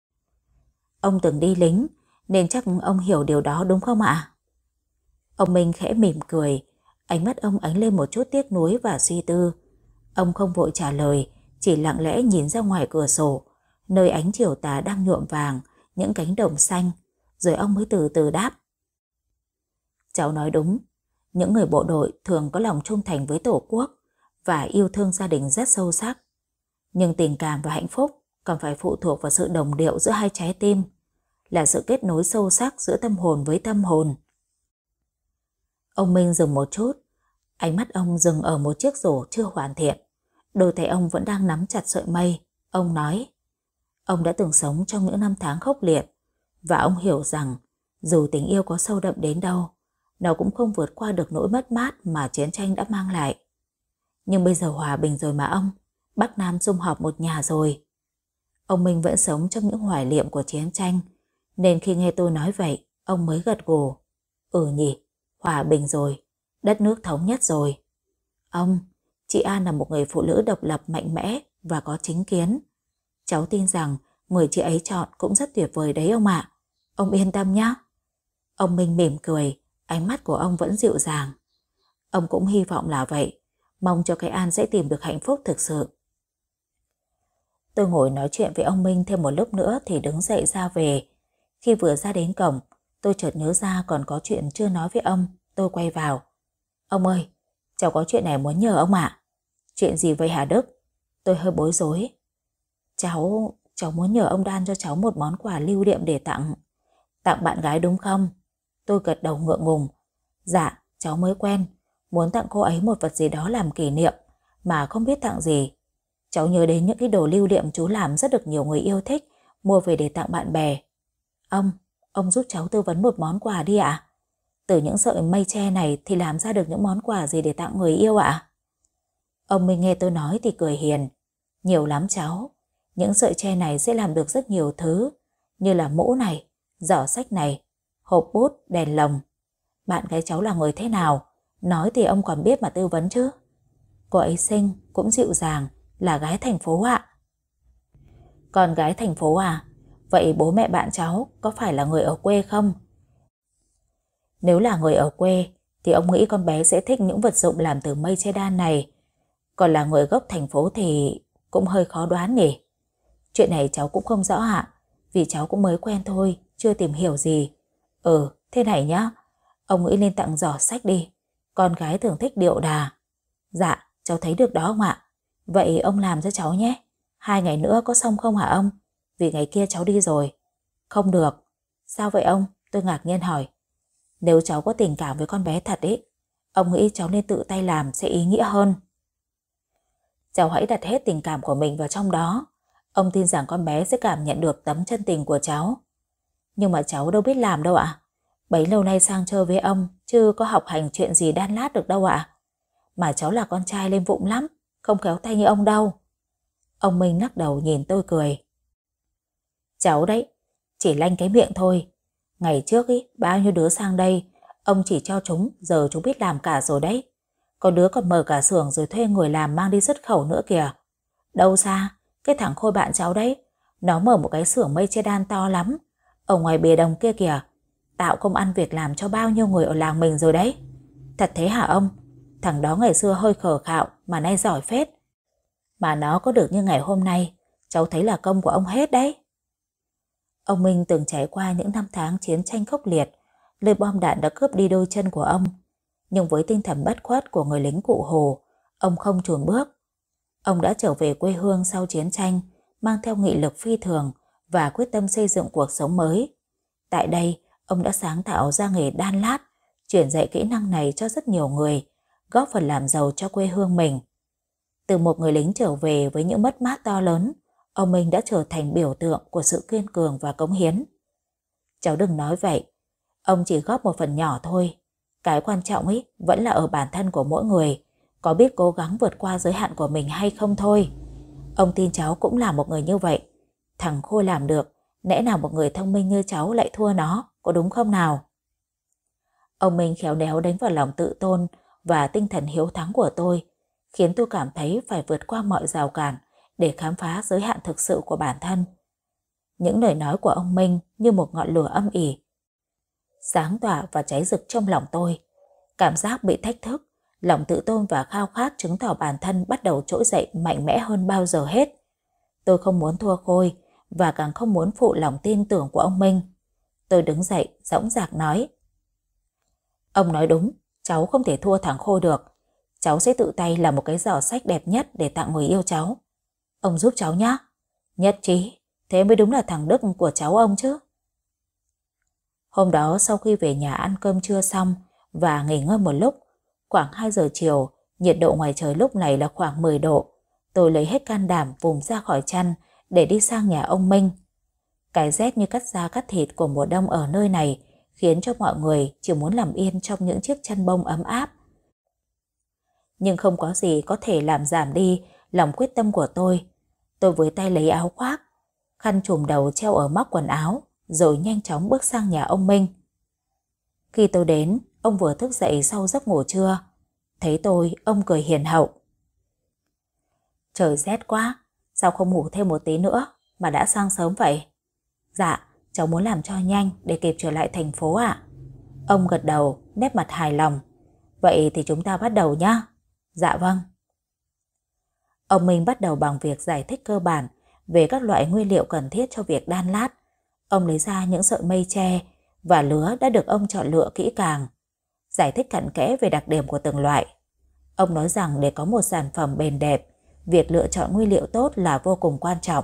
Speaker 1: Ông từng đi lính nên chắc ông hiểu điều đó đúng không ạ? Ông Minh khẽ mỉm cười, ánh mắt ông ánh lên một chút tiếc nuối và suy tư. Ông không vội trả lời, chỉ lặng lẽ nhìn ra ngoài cửa sổ, nơi ánh chiều tà đang nhuộm vàng những cánh đồng xanh, rồi ông mới từ từ đáp. Cháu nói đúng, những người bộ đội thường có lòng trung thành với Tổ quốc và yêu thương gia đình rất sâu sắc. Nhưng tình cảm và hạnh phúc còn phải phụ thuộc vào sự đồng điệu giữa hai trái tim, là sự kết nối sâu sắc giữa tâm hồn với tâm hồn. Ông Minh dừng một chút, ánh mắt ông dừng ở một chiếc rổ chưa hoàn thiện. Đôi tay ông vẫn đang nắm chặt sợi mây. Ông nói, ông đã từng sống trong những năm tháng khốc liệt, và ông hiểu rằng dù tình yêu có sâu đậm đến đâu, nó cũng không vượt qua được nỗi mất mát mà chiến tranh đã mang lại. Nhưng bây giờ hòa bình rồi mà ông, Bắc Nam sum họp một nhà rồi. Ông Minh vẫn sống trong những hoài niệm của chiến tranh, nên khi nghe tôi nói vậy, ông mới gật gù. Ừ nhỉ, hòa bình rồi, đất nước thống nhất rồi. Ông, chị An là một người phụ nữ độc lập mạnh mẽ và có chính kiến. Cháu tin rằng người chị ấy chọn cũng rất tuyệt vời đấy ông ạ. Ông yên tâm nhé. Ông Minh mỉm cười, ánh mắt của ông vẫn dịu dàng. Ông cũng hy vọng là vậy, mong cho cái An sẽ tìm được hạnh phúc thực sự. Tôi ngồi nói chuyện với ông Minh thêm một lúc nữa thì đứng dậy ra về. Khi vừa ra đến cổng, tôi chợt nhớ ra còn có chuyện chưa nói với ông. Tôi quay vào. Ông ơi, cháu có chuyện này muốn nhờ ông ạ. Chuyện gì vậy hả Đức? Tôi hơi bối rối. Cháu, cháu muốn nhờ ông đan cho cháu một món quà lưu niệm để tặng. Tặng bạn gái đúng không? Tôi gật đầu ngượng ngùng. Dạ, cháu mới quen, muốn tặng cô ấy một vật gì đó làm kỷ niệm, mà không biết tặng gì. Cháu nhớ đến những cái đồ lưu niệm chú làm rất được nhiều người yêu thích, mua về để tặng bạn bè. Ông, ông giúp cháu tư vấn một món quà đi ạ. Từ những sợi mây tre này thì làm ra được những món quà gì để tặng người yêu ạ? Ông Minh nghe tôi nói thì cười hiền. Nhiều lắm cháu, những sợi tre này sẽ làm được rất nhiều thứ, như là mũ này, giỏ sách này, hộp bút, đèn lồng. Bạn gái cháu là người thế nào? Nói thì ông còn biết mà tư vấn chứ. Cô ấy xinh, cũng dịu dàng, là gái thành phố ạ. Con gái thành phố à? Vậy bố mẹ bạn cháu có phải là người ở quê không? Nếu là người ở quê thì ông nghĩ con bé sẽ thích những vật dụng làm từ mây che đan này. Còn là người gốc thành phố thì cũng hơi khó đoán nhỉ. Chuyện này cháu cũng không rõ ạ, vì cháu cũng mới quen thôi, chưa tìm hiểu gì. Ừ, thế này nhá, ông nghĩ nên tặng giỏ sách đi, con gái thường thích điệu đà. Dạ, cháu thấy được đó ông ạ. Vậy ông làm cho cháu nhé. Hai ngày nữa có xong không hả ông? Vì ngày kia cháu đi rồi. Không được. Sao vậy ông? Tôi ngạc nhiên hỏi. Nếu cháu có tình cảm với con bé thật ấy, ông nghĩ cháu nên tự tay làm sẽ ý nghĩa hơn. Cháu hãy đặt hết tình cảm của mình vào trong đó. Ông tin rằng con bé sẽ cảm nhận được tấm chân tình của cháu. Nhưng mà cháu đâu biết làm đâu ạ. Bấy lâu nay sang chơi với ông, chứ có học hành chuyện gì đan lát được đâu ạ. Mà cháu là con trai lên vụng lắm, không khéo tay như ông đâu. Ông Minh lắc đầu nhìn tôi cười. Cháu đấy, chỉ lanh cái miệng thôi. Ngày trước ý, bao nhiêu đứa sang đây, ông chỉ cho chúng, giờ chúng biết làm cả rồi đấy. Có đứa còn mở cả xưởng rồi thuê người làm mang đi xuất khẩu nữa kìa. Đâu xa, cái thằng Khôi bạn cháu đấy, nó mở một cái xưởng mây che đan to lắm, ở ngoài bìa đồng kia kìa, tạo công ăn việc làm cho bao nhiêu người ở làng mình rồi đấy. Thật thế hả ông? Thằng đó ngày xưa hơi khờ khạo mà nay giỏi phết. Mà nó có được như ngày hôm nay, cháu thấy là công của ông hết đấy. Ông Minh từng trải qua những năm tháng chiến tranh khốc liệt, lời bom đạn đã cướp đi đôi chân của ông. Nhưng với tinh thần bất khuất của người lính cụ Hồ, ông không chùn bước. Ông đã trở về quê hương sau chiến tranh, mang theo nghị lực phi thường và quyết tâm xây dựng cuộc sống mới. Tại đây, ông đã sáng tạo ra nghề đan lát, chuyển dạy kỹ năng này cho rất nhiều người, góp phần làm giàu cho quê hương mình. Từ một người lính trở về với những mất mát to lớn, ông Minh đã trở thành biểu tượng của sự kiên cường và cống hiến. Cháu đừng nói vậy, ông chỉ góp một phần nhỏ thôi. Cái quan trọng ấy vẫn là ở bản thân của mỗi người, có biết cố gắng vượt qua giới hạn của mình hay không thôi. Ông tin cháu cũng là một người như vậy. Thằng Khôi làm được, lẽ nào một người thông minh như cháu lại thua nó, có đúng không nào? Ông Minh khéo léo đánh vào lòng tự tôn và tinh thần hiếu thắng của tôi, khiến tôi cảm thấy phải vượt qua mọi rào cản để khám phá giới hạn thực sự của bản thân. Những lời nói của ông Minh như một ngọn lửa âm ỉ, sáng tỏa và cháy rực trong lòng tôi. Cảm giác bị thách thức, lòng tự tôn và khao khát chứng tỏ bản thân bắt đầu trỗi dậy mạnh mẽ hơn bao giờ hết. Tôi không muốn thua Khôi và càng không muốn phụ lòng tin tưởng của ông Minh. Tôi đứng dậy, dõng dạc nói. Ông nói đúng, cháu không thể thua thằng Khôi được. Cháu sẽ tự tay làm một cái giỏ sách đẹp nhất để tặng người yêu cháu. Ông giúp cháu nhé. Nhất trí, thế mới đúng là thằng Đức của cháu ông chứ. Hôm đó sau khi về nhà ăn cơm trưa xong và nghỉ ngơi một lúc, khoảng hai giờ chiều, nhiệt độ ngoài trời lúc này là khoảng mười độ. Tôi lấy hết can đảm vùng ra khỏi chăn để đi sang nhà ông Minh. Cái rét như cắt da cắt thịt của mùa đông ở nơi này khiến cho mọi người chỉ muốn nằm yên trong những chiếc chăn bông ấm áp. Nhưng không có gì có thể làm giảm đi lòng quyết tâm của tôi. Tôi với tay lấy áo khoác, khăn trùm đầu treo ở móc quần áo, rồi nhanh chóng bước sang nhà ông Minh. Khi tôi đến, ông vừa thức dậy sau giấc ngủ trưa. Thấy tôi, ông cười hiền hậu. Trời rét quá, sao không ngủ thêm một tí nữa mà đã sang sớm vậy? Dạ, cháu muốn làm cho nhanh để kịp trở lại thành phố ạ. Ông gật đầu, nét mặt hài lòng. Vậy thì chúng ta bắt đầu nhá. Dạ vâng. Ông Minh bắt đầu bằng việc giải thích cơ bản về các loại nguyên liệu cần thiết cho việc đan lát. Ông lấy ra những sợi mây tre và lứa đã được ông chọn lựa kỹ càng, giải thích cặn kẽ về đặc điểm của từng loại. Ông nói rằng để có một sản phẩm bền đẹp, việc lựa chọn nguyên liệu tốt là vô cùng quan trọng.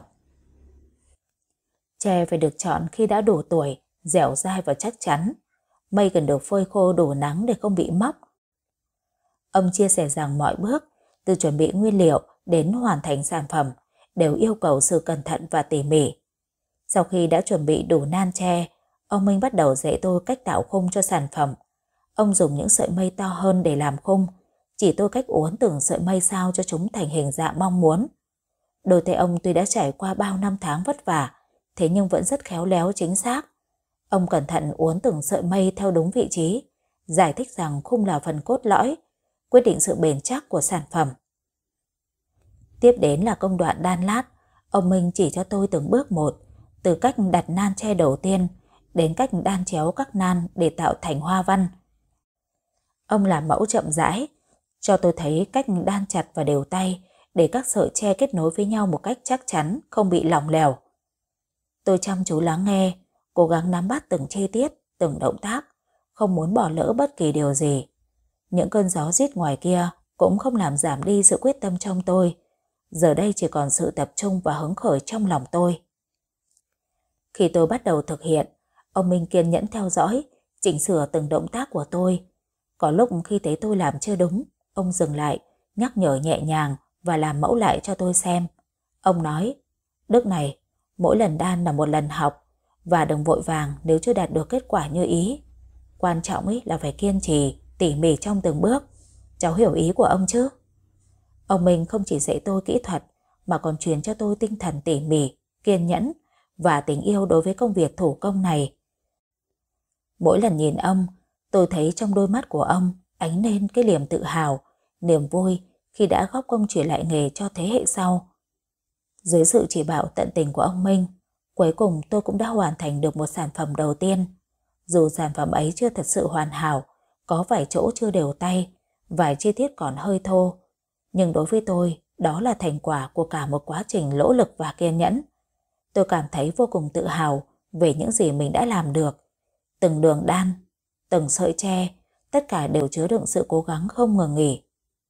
Speaker 1: Tre phải được chọn khi đã đủ tuổi, dẻo dai và chắc chắn. Mây cần được phơi khô đủ nắng để không bị mốc. Ông chia sẻ rằng mọi bước, từ chuẩn bị nguyên liệu đến hoàn thành sản phẩm, đều yêu cầu sự cẩn thận và tỉ mỉ. Sau khi đã chuẩn bị đủ nan tre, ông Minh bắt đầu dạy tôi cách tạo khung cho sản phẩm. Ông dùng những sợi mây to hơn để làm khung, chỉ tôi cách uốn từng sợi mây sao cho chúng thành hình dạng mong muốn. Đôi tay ông tuy đã trải qua bao năm tháng vất vả, thế nhưng vẫn rất khéo léo chính xác. Ông cẩn thận uốn từng sợi mây theo đúng vị trí, giải thích rằng khung là phần cốt lõi, quyết định sự bền chắc của sản phẩm. Tiếp đến là công đoạn đan lát. Ông Minh chỉ cho tôi từng bước một, từ cách đặt nan tre đầu tiên đến cách đan chéo các nan để tạo thành hoa văn. Ông làm mẫu chậm rãi, cho tôi thấy cách đan chặt và đều tay để các sợi tre kết nối với nhau một cách chắc chắn, không bị lỏng lẻo. Tôi chăm chú lắng nghe, cố gắng nắm bắt từng chi tiết, từng động tác, không muốn bỏ lỡ bất kỳ điều gì. Những cơn gió rít ngoài kia cũng không làm giảm đi sự quyết tâm trong tôi. Giờ đây chỉ còn sự tập trung và hứng khởi trong lòng tôi. Khi tôi bắt đầu thực hiện, ông Minh kiên nhẫn theo dõi, chỉnh sửa từng động tác của tôi. Có lúc khi thấy tôi làm chưa đúng, ông dừng lại, nhắc nhở nhẹ nhàng và làm mẫu lại cho tôi xem. Ông nói, Đức này, mỗi lần đan là một lần học, và đừng vội vàng nếu chưa đạt được kết quả như ý. Quan trọng ý là phải kiên trì, tỉ mỉ trong từng bước. Cháu hiểu ý của ông chứ? Ông Minh không chỉ dạy tôi kỹ thuật mà còn truyền cho tôi tinh thần tỉ mỉ, kiên nhẫn và tình yêu đối với công việc thủ công này. Mỗi lần nhìn ông, tôi thấy trong đôi mắt của ông ánh lên cái niềm tự hào, niềm vui khi đã góp công truyền lại nghề cho thế hệ sau. Dưới sự chỉ bảo tận tình của ông Minh, cuối cùng tôi cũng đã hoàn thành được một sản phẩm đầu tiên. Dù sản phẩm ấy chưa thật sự hoàn hảo, có vài chỗ chưa đều tay, vài chi tiết còn hơi thô, nhưng đối với tôi, đó là thành quả của cả một quá trình nỗ lực và kiên nhẫn. Tôi cảm thấy vô cùng tự hào về những gì mình đã làm được. Từng đường đan, từng sợi tre, tất cả đều chứa đựng sự cố gắng không ngừng nghỉ.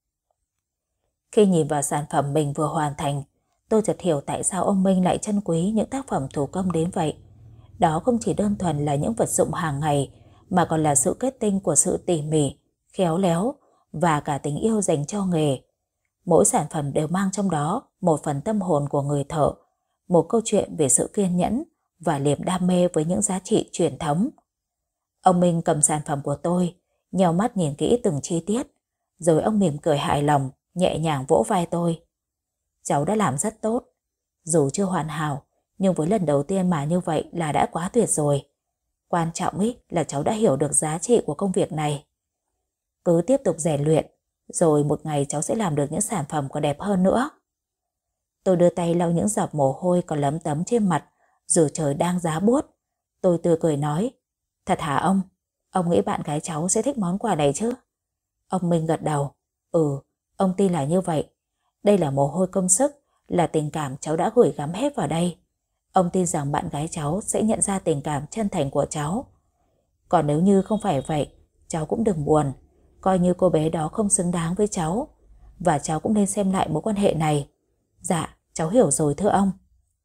Speaker 1: Khi nhìn vào sản phẩm mình vừa hoàn thành, tôi chợt hiểu tại sao ông Minh lại trân quý những tác phẩm thủ công đến vậy. Đó không chỉ đơn thuần là những vật dụng hàng ngày, mà còn là sự kết tinh của sự tỉ mỉ, khéo léo và cả tình yêu dành cho nghề. Mỗi sản phẩm đều mang trong đó một phần tâm hồn của người thợ, một câu chuyện về sự kiên nhẫn và niềm đam mê với những giá trị truyền thống. Ông Minh cầm sản phẩm của tôi, nheo mắt nhìn kỹ từng chi tiết, rồi ông mỉm cười hài lòng, nhẹ nhàng vỗ vai tôi. Cháu đã làm rất tốt, dù chưa hoàn hảo, nhưng với lần đầu tiên mà như vậy là đã quá tuyệt rồi. Quan trọng ý là cháu đã hiểu được giá trị của công việc này. Cứ tiếp tục rèn luyện, rồi một ngày cháu sẽ làm được những sản phẩm còn đẹp hơn nữa. Tôi đưa tay lau những giọt mồ hôi còn lấm tấm trên mặt, dù trời đang giá buốt. Tôi tươi cười nói, thật hả ông? Ông nghĩ bạn gái cháu sẽ thích món quà này chứ? Ông Minh gật đầu, ừ, ông tin là như vậy. Đây là mồ hôi công sức, là tình cảm cháu đã gửi gắm hết vào đây. Ông tin rằng bạn gái cháu sẽ nhận ra tình cảm chân thành của cháu. Còn nếu như không phải vậy, cháu cũng đừng buồn, coi như cô bé đó không xứng đáng với cháu, và cháu cũng nên xem lại mối quan hệ này. Dạ, cháu hiểu rồi thưa ông.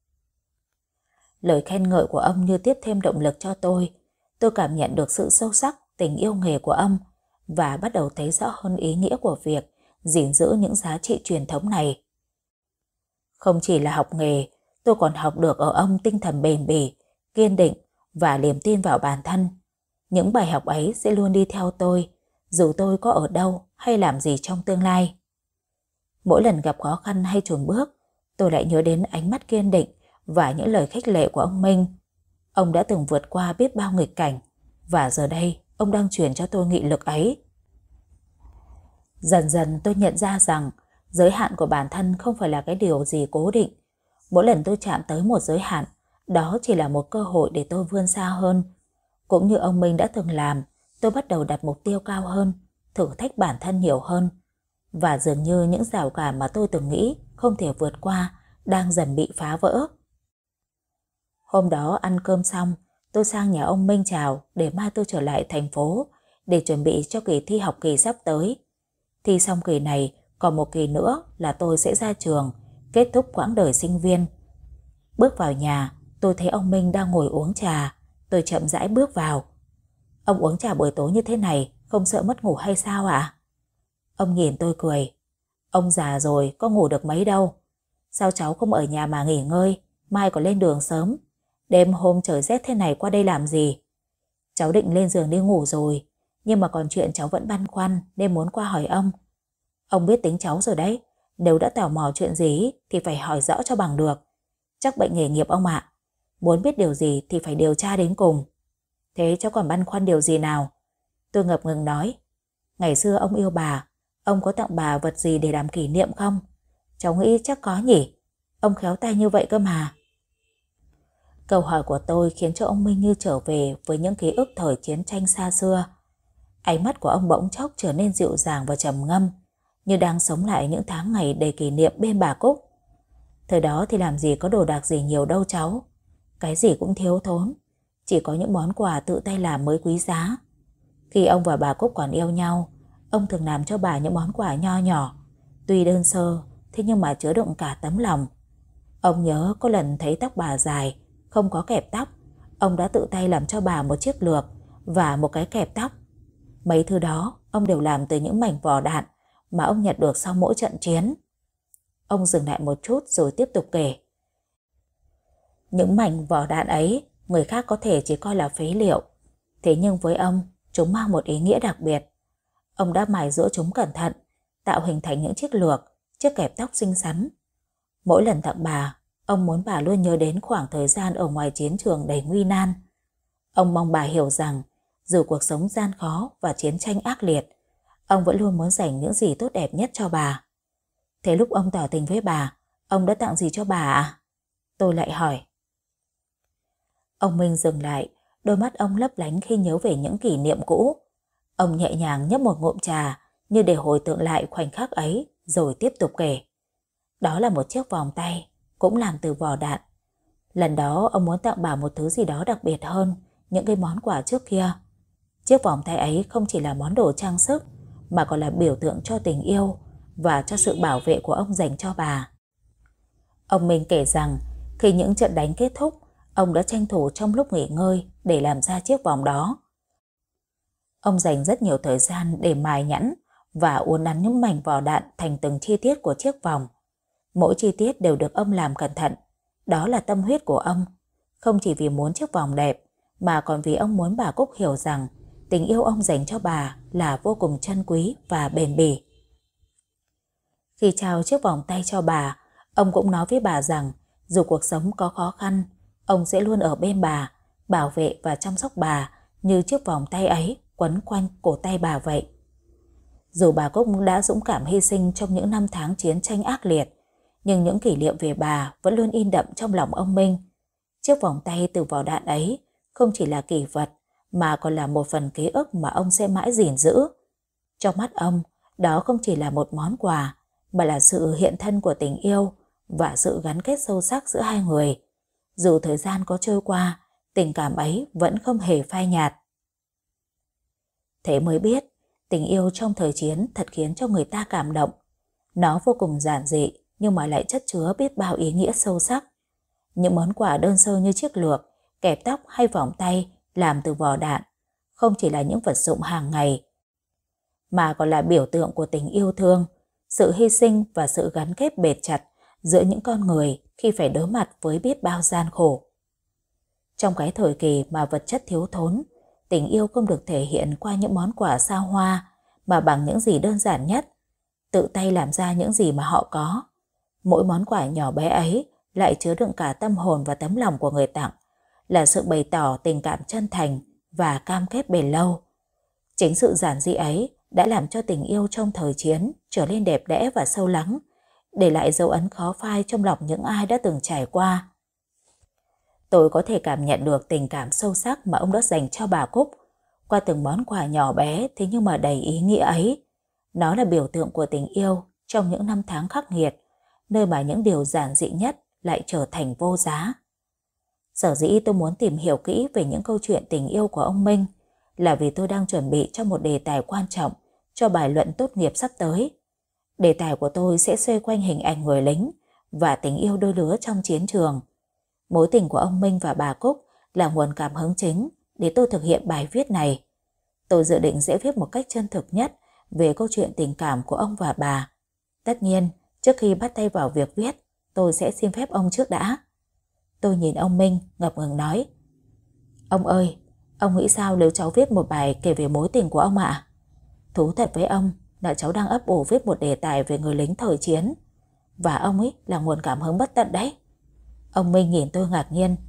Speaker 1: Lời khen ngợi của ông như tiếp thêm động lực cho tôi. Tôi cảm nhận được sự sâu sắc, tình yêu nghề của ông và bắt đầu thấy rõ hơn ý nghĩa của việc gìn giữ những giá trị truyền thống này. Không chỉ là học nghề, tôi còn học được ở ông tinh thần bền bỉ, kiên định và niềm tin vào bản thân. Những bài học ấy sẽ luôn đi theo tôi, dù tôi có ở đâu hay làm gì trong tương lai. Mỗi lần gặp khó khăn hay chùn bước, tôi lại nhớ đến ánh mắt kiên định và những lời khích lệ của ông Minh. Ông đã từng vượt qua biết bao nghịch cảnh, và giờ đây ông đang truyền cho tôi nghị lực ấy. Dần dần tôi nhận ra rằng giới hạn của bản thân không phải là cái điều gì cố định. Mỗi lần tôi chạm tới một giới hạn, đó chỉ là một cơ hội để tôi vươn xa hơn. Cũng như ông Minh đã từng làm, tôi bắt đầu đặt mục tiêu cao hơn, thử thách bản thân nhiều hơn. Và dường như những rào cản mà tôi từng nghĩ không thể vượt qua đang dần bị phá vỡ. Hôm đó ăn cơm xong, tôi sang nhà ông Minh chào để mai tôi trở lại thành phố để chuẩn bị cho kỳ thi học kỳ sắp tới. Thi xong kỳ này, còn một kỳ nữa là tôi sẽ ra trường, kết thúc quãng đời sinh viên. Bước vào nhà, tôi thấy ông Minh đang ngồi uống trà. Tôi chậm rãi bước vào. Ông uống trà buổi tối như thế này, không sợ mất ngủ hay sao ạ? Ông nhìn tôi cười. Ông già rồi, có ngủ được mấy đâu. Sao cháu không ở nhà mà nghỉ ngơi, mai còn lên đường sớm. Đêm hôm trời rét thế này qua đây làm gì? Cháu định lên giường đi ngủ rồi, nhưng mà còn chuyện cháu vẫn băn khoăn nên muốn qua hỏi ông. Ông biết tính cháu rồi đấy, nếu đã tò mò chuyện gì thì phải hỏi rõ cho bằng được. Chắc bệnh nghề nghiệp ông ạ. Muốn biết điều gì thì phải điều tra đến cùng. Thế cháu còn băn khoăn điều gì nào? Tôi ngập ngừng nói. Ngày xưa ông yêu bà, ông có tặng bà vật gì để làm kỷ niệm không? Cháu nghĩ chắc có nhỉ. Ông khéo tay như vậy cơ mà. Câu hỏi của tôi khiến cho ông Minh như trở về với những ký ức thời chiến tranh xa xưa. Ánh mắt của ông bỗng chốc trở nên dịu dàng và trầm ngâm, như đang sống lại những tháng ngày đầy kỷ niệm bên bà Cúc. Thời đó thì làm gì có đồ đạc gì nhiều đâu cháu. Cái gì cũng thiếu thốn, chỉ có những món quà tự tay làm mới quý giá. Khi ông và bà Cúc còn yêu nhau, ông thường làm cho bà những món quà nho nhỏ, tuy đơn sơ, thế nhưng mà chứa đựng cả tấm lòng. Ông nhớ có lần thấy tóc bà dài, không có kẹp tóc, ông đã tự tay làm cho bà một chiếc lược và một cái kẹp tóc. Mấy thứ đó ông đều làm từ những mảnh vỏ đạn mà ông nhặt được sau mỗi trận chiến. Ông dừng lại một chút rồi tiếp tục kể. Những mảnh vỏ đạn ấy người khác có thể chỉ coi là phế liệu, thế nhưng với ông chúng mang một ý nghĩa đặc biệt. Ông đã mài giũa chúng cẩn thận, tạo hình thành những chiếc lược, chiếc kẹp tóc xinh xắn. Mỗi lần tặng bà, ông muốn bà luôn nhớ đến khoảng thời gian ở ngoài chiến trường đầy nguy nan. Ông mong bà hiểu rằng dù cuộc sống gian khó và chiến tranh ác liệt, ông vẫn luôn muốn dành những gì tốt đẹp nhất cho bà. Thế lúc ông tỏ tình với bà, ông đã tặng gì cho bà à? Tôi lại hỏi. Ông Minh dừng lại, đôi mắt ông lấp lánh khi nhớ về những kỷ niệm cũ. Ông nhẹ nhàng nhấp một ngụm trà như để hồi tưởng lại khoảnh khắc ấy, rồi tiếp tục kể. Đó là một chiếc vòng tay, cũng làm từ vỏ đạn. Lần đó ông muốn tặng bà một thứ gì đó đặc biệt hơn những cái món quà trước kia. Chiếc vòng tay ấy không chỉ là món đồ trang sức, mà còn là biểu tượng cho tình yêu và cho sự bảo vệ của ông dành cho bà. Ông Minh kể rằng khi những trận đánh kết thúc, ông đã tranh thủ trong lúc nghỉ ngơi để làm ra chiếc vòng đó. Ông dành rất nhiều thời gian để mài nhẵn và uốn nắn những mảnh vỏ đạn thành từng chi tiết của chiếc vòng. Mỗi chi tiết đều được ông làm cẩn thận. Đó là tâm huyết của ông, không chỉ vì muốn chiếc vòng đẹp, mà còn vì ông muốn bà Cúc hiểu rằng tình yêu ông dành cho bà là vô cùng trân quý và bền bỉ. Khi trao chiếc vòng tay cho bà, ông cũng nói với bà rằng dù cuộc sống có khó khăn, ông sẽ luôn ở bên bà, bảo vệ và chăm sóc bà như chiếc vòng tay ấy quấn quanh cổ tay bà vậy. Dù bà Cúc đã dũng cảm hy sinh trong những năm tháng chiến tranh ác liệt, nhưng những kỷ niệm về bà vẫn luôn in đậm trong lòng ông Minh. Chiếc vòng tay từ vỏ đạn ấy không chỉ là kỷ vật, mà còn là một phần ký ức mà ông sẽ mãi gìn giữ. Trong mắt ông, đó không chỉ là một món quà, mà là sự hiện thân của tình yêu và sự gắn kết sâu sắc giữa hai người. Dù thời gian có trôi qua, tình cảm ấy vẫn không hề phai nhạt. Thế mới biết, tình yêu trong thời chiến thật khiến cho người ta cảm động. Nó vô cùng giản dị, nhưng mà lại chất chứa biết bao ý nghĩa sâu sắc. Những món quà đơn sơ như chiếc lược, kẹp tóc hay vòng tay làm từ vỏ đạn không chỉ là những vật dụng hàng ngày, mà còn là biểu tượng của tình yêu thương, sự hy sinh và sự gắn kết bền chặt giữa những con người khi phải đối mặt với biết bao gian khổ. Trong cái thời kỳ mà vật chất thiếu thốn, tình yêu không được thể hiện qua những món quà xa hoa, mà bằng những gì đơn giản nhất, tự tay làm ra những gì mà họ có. Mỗi món quà nhỏ bé ấy lại chứa đựng cả tâm hồn và tấm lòng của người tặng, là sự bày tỏ tình cảm chân thành và cam kết bền lâu. Chính sự giản dị ấy đã làm cho tình yêu trong thời chiến trở nên đẹp đẽ và sâu lắng, để lại dấu ấn khó phai trong lòng những ai đã từng trải qua. Tôi có thể cảm nhận được tình cảm sâu sắc mà ông đã dành cho bà Cúc qua từng món quà nhỏ bé thế nhưng mà đầy ý nghĩa ấy. Nó là biểu tượng của tình yêu trong những năm tháng khắc nghiệt, nơi mà những điều giản dị nhất lại trở thành vô giá. Sở dĩ tôi muốn tìm hiểu kỹ về những câu chuyện tình yêu của ông Minh là vì tôi đang chuẩn bị cho một đề tài quan trọng cho bài luận tốt nghiệp sắp tới. Đề tài của tôi sẽ xoay quanh hình ảnh người lính và tình yêu đôi lứa trong chiến trường. Mối tình của ông Minh và bà Cúc là nguồn cảm hứng chính để tôi thực hiện bài viết này. Tôi dự định sẽ viết một cách chân thực nhất về câu chuyện tình cảm của ông và bà. Tất nhiên, trước khi bắt tay vào việc viết, tôi sẽ xin phép ông trước đã. Tôi nhìn ông Minh ngập ngừng nói: Ông ơi, ông nghĩ sao nếu cháu viết một bài kể về mối tình của ông ạ? Thú thật với ông là cháu đang ấp ủ viết một đề tài về người lính thời chiến, và ông ấy là nguồn cảm hứng bất tận đấy. Ông Minh nhìn tôi ngạc nhiên: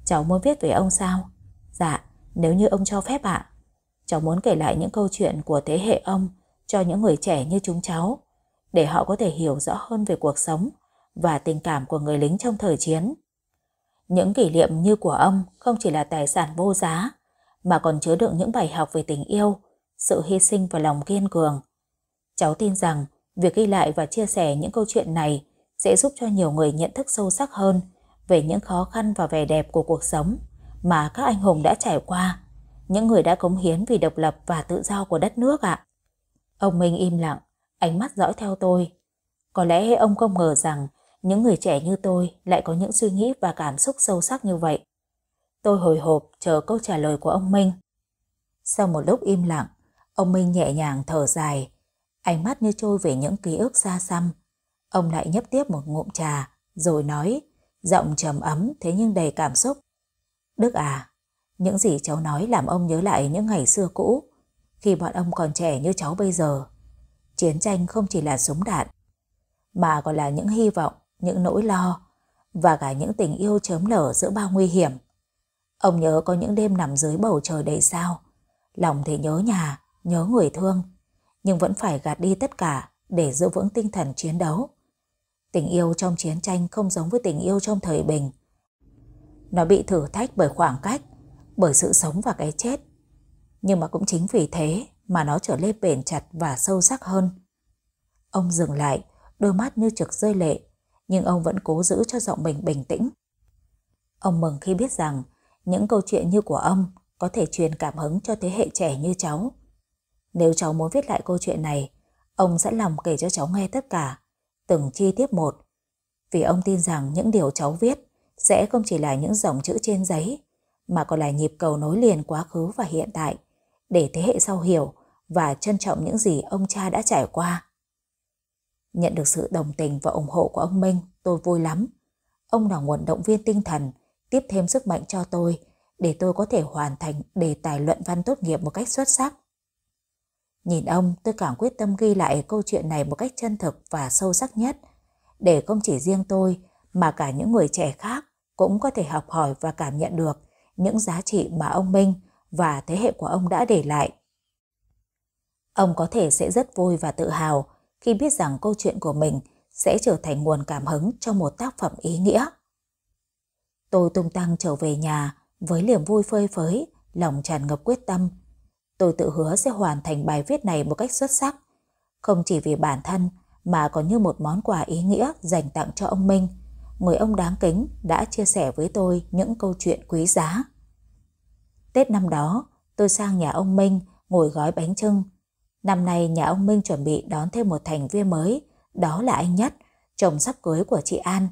Speaker 1: Cháu muốn viết về ông sao? Dạ, nếu như ông cho phép ạ. Cháu muốn kể lại những câu chuyện của thế hệ ông cho những người trẻ như chúng cháu, để họ có thể hiểu rõ hơn về cuộc sống và tình cảm của người lính trong thời chiến. Những kỷ niệm như của ông không chỉ là tài sản vô giá, mà còn chứa đựng những bài học về tình yêu, sự hy sinh và lòng kiên cường. Cháu tin rằng việc ghi lại và chia sẻ những câu chuyện này sẽ giúp cho nhiều người nhận thức sâu sắc hơn về những khó khăn và vẻ đẹp của cuộc sống mà các anh hùng đã trải qua, những người đã cống hiến vì độc lập và tự do của đất nước ạ. Ông Minh im lặng, ánh mắt dõi theo tôi. Có lẽ ông không ngờ rằng những người trẻ như tôi lại có những suy nghĩ và cảm xúc sâu sắc như vậy. Tôi hồi hộp chờ câu trả lời của ông Minh. Sau một lúc im lặng, ông Minh nhẹ nhàng thở dài, ánh mắt như trôi về những ký ức xa xăm. Ông lại nhấp tiếp một ngụm trà, rồi nói, giọng trầm ấm thế nhưng đầy cảm xúc. Đức à, những gì cháu nói làm ông nhớ lại những ngày xưa cũ, khi bọn ông còn trẻ như cháu bây giờ. Chiến tranh không chỉ là súng đạn, mà còn là những hy vọng, những nỗi lo, và cả những tình yêu chớm nở giữa bao nguy hiểm. Ông nhớ có những đêm nằm dưới bầu trời đầy sao, lòng thì nhớ nhà, nhớ người thương, nhưng vẫn phải gạt đi tất cả để giữ vững tinh thần chiến đấu. Tình yêu trong chiến tranh không giống với tình yêu trong thời bình. Nó bị thử thách bởi khoảng cách, bởi sự sống và cái chết. Nhưng mà cũng chính vì thế mà nó trở nên bền chặt và sâu sắc hơn. Ông dừng lại, đôi mắt như trực rơi lệ, nhưng ông vẫn cố giữ cho giọng mình bình tĩnh. Ông mừng khi biết rằng những câu chuyện như của ông có thể truyền cảm hứng cho thế hệ trẻ như cháu. Nếu cháu muốn viết lại câu chuyện này, ông sẵn lòng kể cho cháu nghe tất cả, từng chi tiết một. Vì ông tin rằng những điều cháu viết sẽ không chỉ là những dòng chữ trên giấy, mà còn là nhịp cầu nối liền quá khứ và hiện tại, để thế hệ sau hiểu và trân trọng những gì ông cha đã trải qua. Nhận được sự đồng tình và ủng hộ của ông Minh, tôi vui lắm. Ông là nguồn động viên tinh thần, tiếp thêm sức mạnh cho tôi, để tôi có thể hoàn thành đề tài luận văn tốt nghiệp một cách xuất sắc. Nhìn ông, tôi càng quyết tâm ghi lại câu chuyện này một cách chân thực và sâu sắc nhất, để không chỉ riêng tôi, mà cả những người trẻ khác cũng có thể học hỏi và cảm nhận được những giá trị mà ông Minh và thế hệ của ông đã để lại. Ông có thể sẽ rất vui và tự hào khi biết rằng câu chuyện của mình sẽ trở thành nguồn cảm hứng cho một tác phẩm ý nghĩa. Tôi tung tăng trở về nhà với niềm vui phơi phới, lòng tràn ngập quyết tâm. Tôi tự hứa sẽ hoàn thành bài viết này một cách xuất sắc, không chỉ vì bản thân mà còn như một món quà ý nghĩa dành tặng cho ông Minh, người ông đáng kính đã chia sẻ với tôi những câu chuyện quý giá. Tết năm đó, tôi sang nhà ông Minh ngồi gói bánh chưng. Năm nay nhà ông Minh chuẩn bị đón thêm một thành viên mới, đó là anh Nhất, chồng sắp cưới của chị An.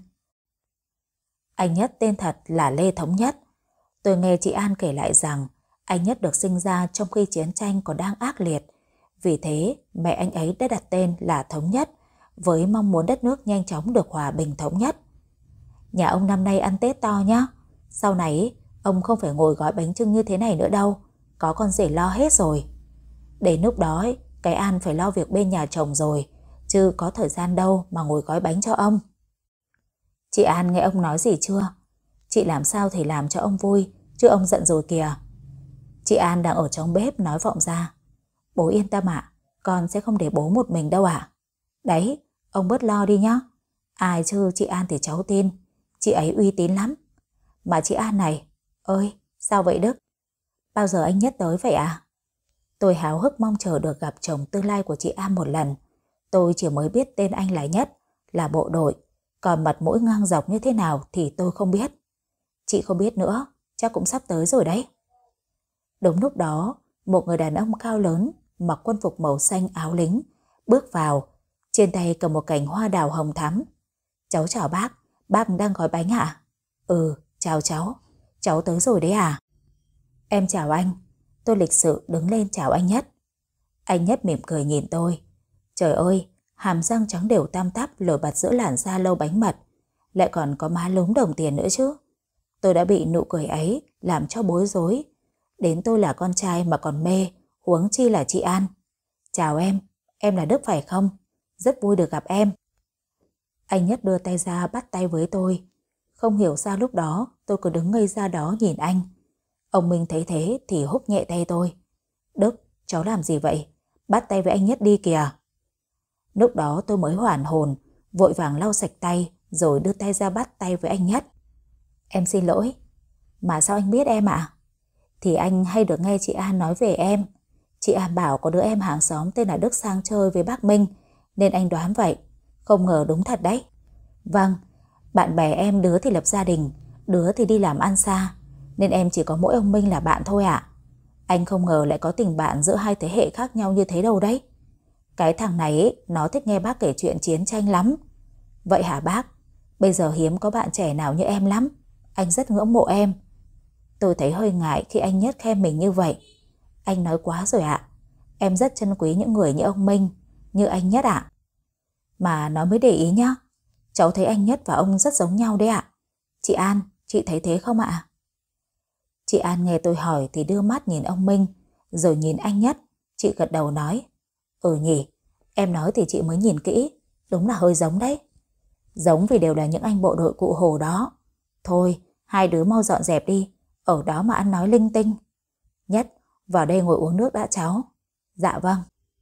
Speaker 1: Anh Nhất tên thật là Lê Thống Nhất. Tôi nghe chị An kể lại rằng anh Nhất được sinh ra trong khi chiến tranh còn đang ác liệt. Vì thế, mẹ anh ấy đã đặt tên là Thống Nhất, với mong muốn đất nước nhanh chóng được hòa bình thống nhất. Nhà ông năm nay ăn Tết to nhá. Sau này, ông không phải ngồi gói bánh chưng như thế này nữa đâu. Có con rể lo hết rồi. Đến lúc đó, cái An phải lo việc bên nhà chồng rồi, chứ có thời gian đâu mà ngồi gói bánh cho ông. Chị An nghe ông nói gì chưa? Chị làm sao thì làm cho ông vui, chứ ông giận rồi kìa. Chị An đang ở trong bếp nói vọng ra. Bố yên tâm ạ, con sẽ không để bố một mình đâu ạ. Đấy, ông bớt lo đi nhá. Ai chứ chị An thì cháu tin, chị ấy uy tín lắm. Mà chị An này, ơi, sao vậy Đức? Bao giờ anh Nhất tới vậy à? Tôi háo hức mong chờ được gặp chồng tương lai của chị An một lần. Tôi chỉ mới biết tên anh là Nhất, là bộ đội, còn mặt mũi ngang dọc như thế nào thì tôi không biết. Chị không biết nữa, chắc cũng sắp tới rồi đấy. Đúng lúc đó, một người đàn ông cao lớn, mặc quân phục màu xanh áo lính, bước vào, trên tay cầm một cành hoa đào hồng thắm. Cháu chào bác, bác đang gói bánh ạ? Ừ, chào cháu, cháu tới rồi đấy à? Em chào anh. Tôi lịch sự đứng lên chào anh Nhất. Anh Nhất mỉm cười nhìn tôi. Trời ơi, hàm răng trắng đều tam tắp nổi bật giữa làn da lâu bánh mật, lại còn có má lúm đồng tiền nữa chứ. Tôi đã bị nụ cười ấy làm cho bối rối. Đến tôi là con trai mà còn mê, huống chi là chị An. Chào em, em là Đức phải không? Rất vui được gặp em. Anh Nhất đưa tay ra bắt tay với tôi. Không hiểu sao lúc đó tôi cứ đứng ngây ra đó nhìn anh. Ông Minh thấy thế thì húc nhẹ tay tôi. Đức, cháu làm gì vậy? Bắt tay với anh Nhất đi kìa. Lúc đó tôi mới hoàn hồn, vội vàng lau sạch tay rồi đưa tay ra bắt tay với anh Nhất. Em xin lỗi. Mà sao anh biết em ạ? Thì anh hay được nghe chị An nói về em. Chị An bảo có đứa em hàng xóm tên là Đức sang chơi với bác Minh, nên anh đoán vậy. Không ngờ đúng thật đấy. Vâng, bạn bè em đứa thì lập gia đình, đứa thì đi làm ăn xa, nên em chỉ có mỗi ông Minh là bạn thôi ạ. Anh không ngờ lại có tình bạn giữa hai thế hệ khác nhau như thế đâu đấy. Cái thằng này ấy, nó thích nghe bác kể chuyện chiến tranh lắm. Vậy hả bác? Bây giờ hiếm có bạn trẻ nào như em lắm. Anh rất ngưỡng mộ em. Tôi thấy hơi ngại khi anh Nhất khen mình như vậy. Anh nói quá rồi ạ. Em rất trân quý những người như ông Minh, như anh Nhất ạ. Mà nói mới để ý nhá. Cháu thấy anh Nhất và ông rất giống nhau đấy ạ. Chị An, chị thấy thế không ạ? Chị An nghe tôi hỏi thì đưa mắt nhìn ông Minh, rồi nhìn anh Nhất. Chị gật đầu nói. Ừ nhỉ, em nói thì chị mới nhìn kỹ. Đúng là hơi giống đấy. Giống vì đều là những anh bộ đội cụ Hồ đó. Thôi, hai đứa mau dọn dẹp đi. Ở đó mà ăn nói linh tinh. Nhất, vào đây ngồi uống nước đã cháu. Dạ vâng.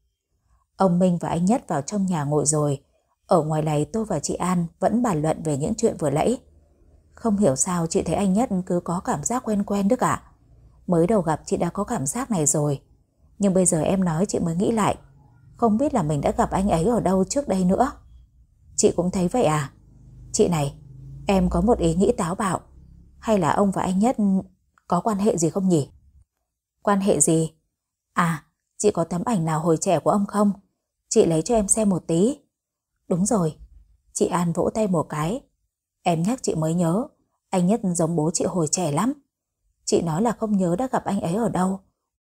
Speaker 1: Ông Minh và anh Nhất vào trong nhà ngồi rồi. Ở ngoài này tôi và chị An vẫn bàn luận về những chuyện vừa nãy. Không hiểu sao chị thấy anh Nhất cứ có cảm giác quen quen Đức ạ. Mới đầu gặp chị đã có cảm giác này rồi. Nhưng bây giờ em nói chị mới nghĩ lại. Không biết là mình đã gặp anh ấy ở đâu trước đây nữa. Chị cũng thấy vậy à? Chị này, em có một ý nghĩ táo bạo. Hay là ông và anh Nhất có quan hệ gì không nhỉ? Quan hệ gì? À, chị có tấm ảnh nào hồi trẻ của ông không? Chị lấy cho em xem một tí. Đúng rồi. Chị An vỗ tay một cái. Em nhắc chị mới nhớ. Anh Nhất giống bố chị hồi trẻ lắm. Chị nói là không nhớ đã gặp anh ấy ở đâu.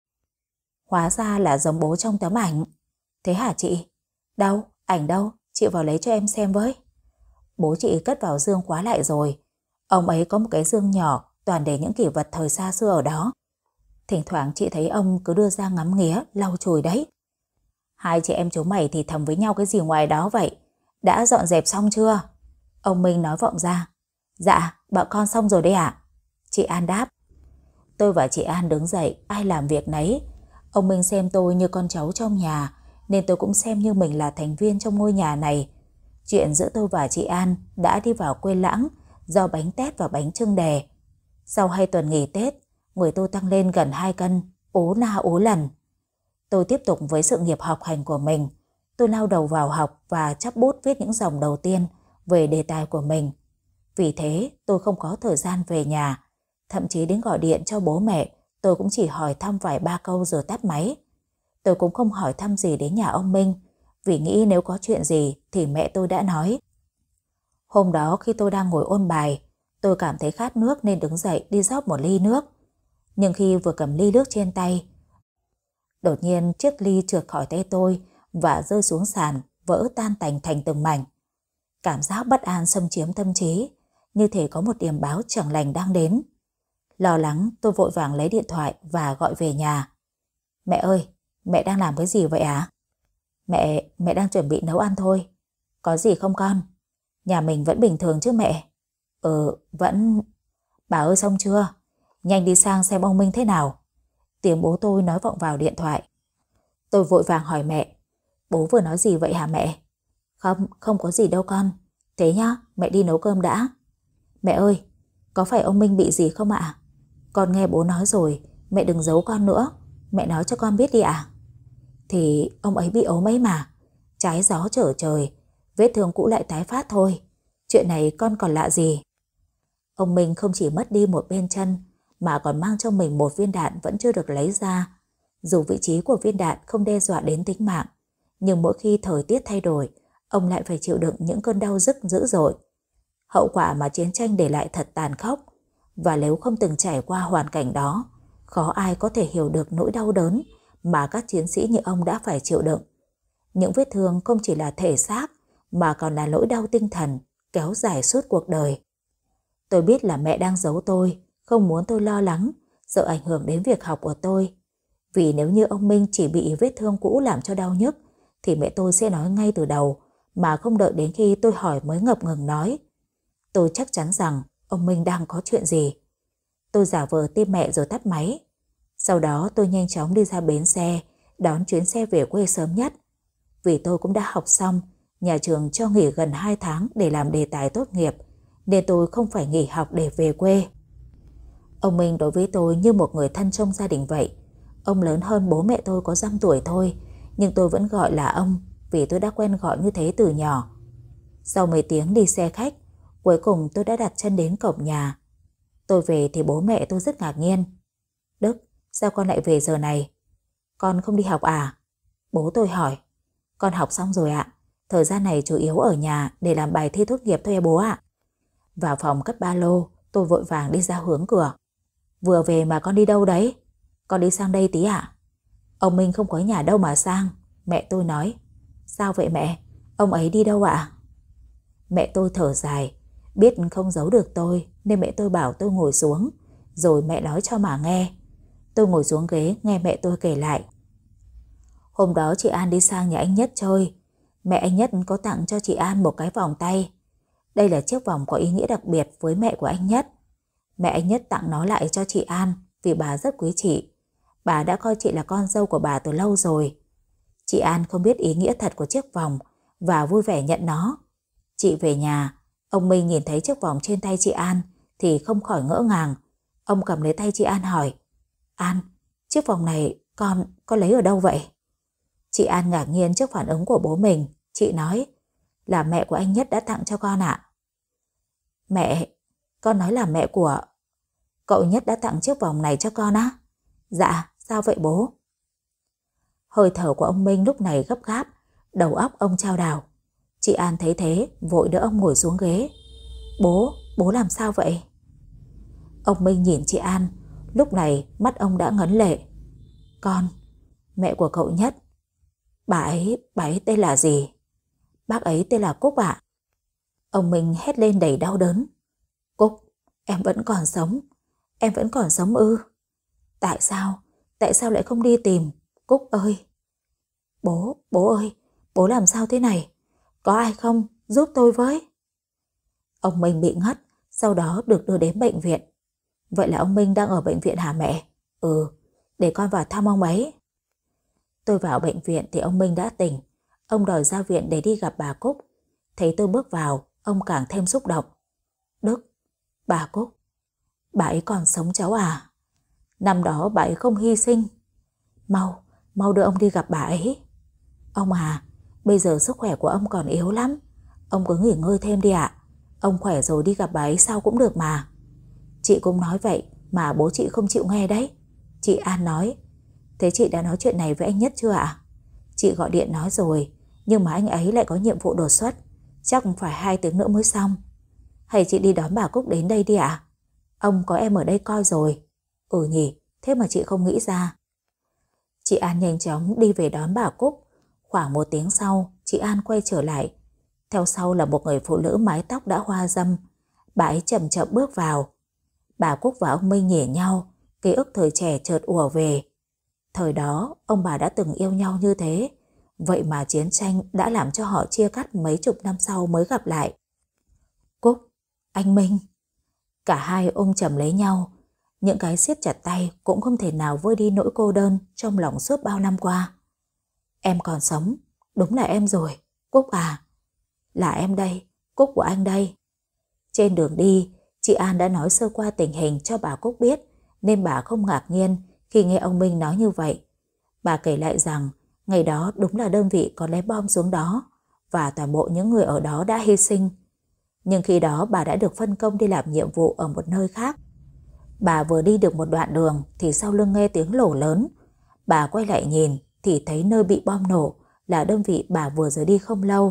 Speaker 1: Hóa ra là giống bố trong tấm ảnh. Thế hả chị? Đâu? Ảnh đâu? Chị vào lấy cho em xem với. Bố chị cất vào dương khóa lại rồi. Ông ấy có một cái dương nhỏ toàn để những kỷ vật thời xa xưa ở đó. Thỉnh thoảng chị thấy ông cứ đưa ra ngắm nghía, lau chùi đấy. Hai chị em chúng mày thì thầm với nhau cái gì ngoài đó vậy? Đã dọn dẹp xong chưa? Ông Minh nói vọng ra. Dạ, bọn con xong rồi đấy ạ. Chị An đáp. Tôi và chị An đứng dậy, ai làm việc nấy. Ông Minh xem tôi như con cháu trong nhà, nên tôi cũng xem như mình là thành viên trong ngôi nhà này. Chuyện giữa tôi và chị An đã đi vào quên lãng do bánh tét và bánh chưng đè. Sau hai tuần nghỉ Tết, người tôi tăng lên gần hai cân, ố la ố lần. Tôi tiếp tục với sự nghiệp học hành của mình. Tôi lao đầu vào học và chắp bút viết những dòng đầu tiên về đề tài của mình. Vì thế tôi không có thời gian về nhà. Thậm chí đến gọi điện cho bố mẹ, tôi cũng chỉ hỏi thăm vài ba câu rồi tắt máy. Tôi cũng không hỏi thăm gì đến nhà ông Minh, vì nghĩ nếu có chuyện gì thì mẹ tôi đã nói. Hôm đó khi tôi đang ngồi ôn bài, tôi cảm thấy khát nước nên đứng dậy đi rót một ly nước. Nhưng khi vừa cầm ly nước trên tay, đột nhiên chiếc ly trượt khỏi tay tôi và rơi xuống sàn, vỡ tan tành thành từng mảnh. Cảm giác bất an xâm chiếm tâm trí, như thể có một điềm báo chẳng lành đang đến. Lo lắng, tôi vội vàng lấy điện thoại và gọi về nhà. Mẹ ơi, mẹ đang làm cái gì vậy ạ? Mẹ, mẹ đang chuẩn bị nấu ăn thôi. Có gì không con? Nhà mình vẫn bình thường chứ mẹ? Ừ, vẫn... Bà ơi xong chưa? Nhanh đi sang xem ông Minh thế nào. Tiếng bố tôi nói vọng vào điện thoại. Tôi vội vàng hỏi mẹ. Bố vừa nói gì vậy hả mẹ? Không, không có gì đâu con. Thế nhá, mẹ đi nấu cơm đã. Mẹ ơi, có phải ông Minh bị gì không ạ? Con nghe bố nói rồi, mẹ đừng giấu con nữa. Mẹ nói cho con biết đi ạ. Thì ông ấy bị ốm ấy mà. Trái gió trở trời, vết thương cũ lại tái phát thôi. Chuyện này con còn lạ gì. Ông Minh không chỉ mất đi một bên chân, mà còn mang trong mình một viên đạn vẫn chưa được lấy ra. Dù vị trí của viên đạn không đe dọa đến tính mạng, nhưng mỗi khi thời tiết thay đổi, ông lại phải chịu đựng những cơn đau nhức dữ dội. Hậu quả mà chiến tranh để lại thật tàn khốc, và nếu không từng trải qua hoàn cảnh đó, khó ai có thể hiểu được nỗi đau đớn mà các chiến sĩ như ông đã phải chịu đựng. Những vết thương không chỉ là thể xác, mà còn là nỗi đau tinh thần, kéo dài suốt cuộc đời. Tôi biết là mẹ đang giấu tôi, không muốn tôi lo lắng, sợ ảnh hưởng đến việc học của tôi. Vì nếu như ông Minh chỉ bị vết thương cũ làm cho đau nhức, thì mẹ tôi sẽ nói ngay từ đầu, mà không đợi đến khi tôi hỏi mới ngập ngừng nói. Tôi chắc chắn rằng ông Minh đang có chuyện gì? Tôi giả vờ tiếp mẹ rồi tắt máy. Sau đó tôi nhanh chóng đi ra bến xe, đón chuyến xe về quê sớm nhất. Vì tôi cũng đã học xong, nhà trường cho nghỉ gần hai tháng để làm đề tài tốt nghiệp, nên tôi không phải nghỉ học để về quê. Ông Minh đối với tôi như một người thân trong gia đình vậy. Ông lớn hơn bố mẹ tôi có dăm tuổi thôi, nhưng tôi vẫn gọi là ông vì tôi đã quen gọi như thế từ nhỏ. Sau mấy tiếng đi xe khách, cuối cùng tôi đã đặt chân đến cổng nhà. Tôi về thì bố mẹ tôi rất ngạc nhiên. Đức, sao con lại về giờ này? Con không đi học à? Bố tôi hỏi. Con học xong rồi ạ. Thời gian này chủ yếu ở nhà để làm bài thi tốt nghiệp thôi bố ạ. Vào phòng cất ba lô, tôi vội vàng đi ra hướng cửa. Vừa về mà con đi đâu đấy? Con đi sang đây tí ạ. Ông Minh không có nhà đâu mà sang. Mẹ tôi nói. Sao vậy mẹ? Ông ấy đi đâu ạ? Mẹ tôi thở dài. Biết không giấu được tôi nên mẹ tôi bảo tôi ngồi xuống, rồi mẹ nói cho mà nghe. Tôi ngồi xuống ghế nghe mẹ tôi kể lại. Hôm đó chị An đi sang nhà anh Nhất chơi. Mẹ anh Nhất có tặng cho chị An một cái vòng tay. Đây là chiếc vòng có ý nghĩa đặc biệt với mẹ của anh Nhất. Mẹ anh Nhất tặng nó lại cho chị An vì bà rất quý chị. Bà đã coi chị là con dâu của bà từ lâu rồi. Chị An không biết ý nghĩa thật của chiếc vòng và vui vẻ nhận nó. Chị về nhà, ông Minh nhìn thấy chiếc vòng trên tay chị An thì không khỏi ngỡ ngàng. Ông cầm lấy tay chị An hỏi. An, chiếc vòng này con, con lấy ở đâu vậy? Chị An ngạc nhiên trước phản ứng của bố mình. Chị nói, là mẹ của anh Nhất đã tặng cho con ạ. Mẹ, con nói là mẹ của... Cậu Nhất đã tặng chiếc vòng này cho con á? Dạ, sao vậy bố? Hơi thở của ông Minh lúc này gấp gáp, đầu óc ông chao đảo. Chị An thấy thế, vội đỡ ông ngồi xuống ghế. Bố, bố làm sao vậy? Ông Minh nhìn chị An, lúc này mắt ông đã ngấn lệ. Con, mẹ của cậu Nhất. Bà ấy, bà ấy tên là gì? Bác ấy tên là Cúc ạ. Ông Minh hét lên đầy đau đớn. Cúc, em vẫn còn sống. Em vẫn còn sống ư? Tại sao? Tại sao lại không đi tìm? Cúc ơi! Bố, bố ơi! Bố làm sao thế này? Có ai không? Giúp tôi với! Ông Minh bị ngất, sau đó được đưa đến bệnh viện. Vậy là ông Minh đang ở bệnh viện hả mẹ? Ừ, để con vào thăm ông ấy. Tôi vào bệnh viện thì ông Minh đã tỉnh. Ông đòi ra viện để đi gặp bà Cúc. Thấy tôi bước vào, ông càng thêm xúc động. Đức, bà Cúc, bà ấy còn sống cháu à? Năm đó bà ấy không hy sinh. Mau, mau đưa ông đi gặp bà ấy. Ông à, bây giờ sức khỏe của ông còn yếu lắm. Ông cứ nghỉ ngơi thêm đi ạ. Ông khỏe rồi đi gặp bà ấy sau cũng được mà. Chị cũng nói vậy mà bố chị không chịu nghe đấy. Chị An nói. Thế chị đã nói chuyện này với anh Nhất chưa ạ? Chị gọi điện nói rồi, nhưng mà anh ấy lại có nhiệm vụ đột xuất, chắc phải hai tiếng nữa mới xong. Hay chị đi đón bà Cúc đến đây đi ạ? Ông có em ở đây coi rồi. Ừ nhỉ, thế mà chị không nghĩ ra. Chị An nhanh chóng đi về đón bà Cúc. Khoảng một tiếng sau, chị An quay trở lại. Theo sau là một người phụ nữ mái tóc đã hoa râm. Bà ấy chậm chậm bước vào. Bà Cúc và ông Minh nhìn nhau, ký ức thời trẻ chợt ùa về. Thời đó, ông bà đã từng yêu nhau như thế. Vậy mà chiến tranh đã làm cho họ chia cắt mấy chục năm sau mới gặp lại. Cúc, anh Minh. Cả hai ôm chầm lấy nhau. Những cái siết chặt tay cũng không thể nào vơi đi nỗi cô đơn trong lòng suốt bao năm qua. Em còn sống, đúng là em rồi, Cúc à. Là em đây, Cúc của anh đây. Trên đường đi, chị An đã nói sơ qua tình hình cho bà Cúc biết, nên bà không ngạc nhiên khi nghe ông Minh nói như vậy. Bà kể lại rằng ngày đó đúng là đơn vị có ném bom xuống đó và toàn bộ những người ở đó đã hy sinh. Nhưng khi đó bà đã được phân công đi làm nhiệm vụ ở một nơi khác. Bà vừa đi được một đoạn đường thì sau lưng nghe tiếng nổ lớn. Bà quay lại nhìn thì thấy nơi bị bom nổ là đơn vị bà vừa rời đi không lâu.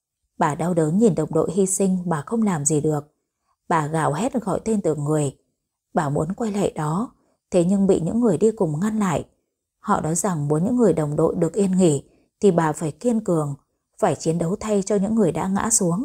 Speaker 1: Bà đau đớn nhìn đồng đội hy sinh mà không làm gì được. Bà gào hét gọi tên từng người. Bà muốn quay lại đó, thế nhưng bị những người đi cùng ngăn lại. Họ nói rằng muốn những người đồng đội được yên nghỉ thì bà phải kiên cường, phải chiến đấu thay cho những người đã ngã xuống.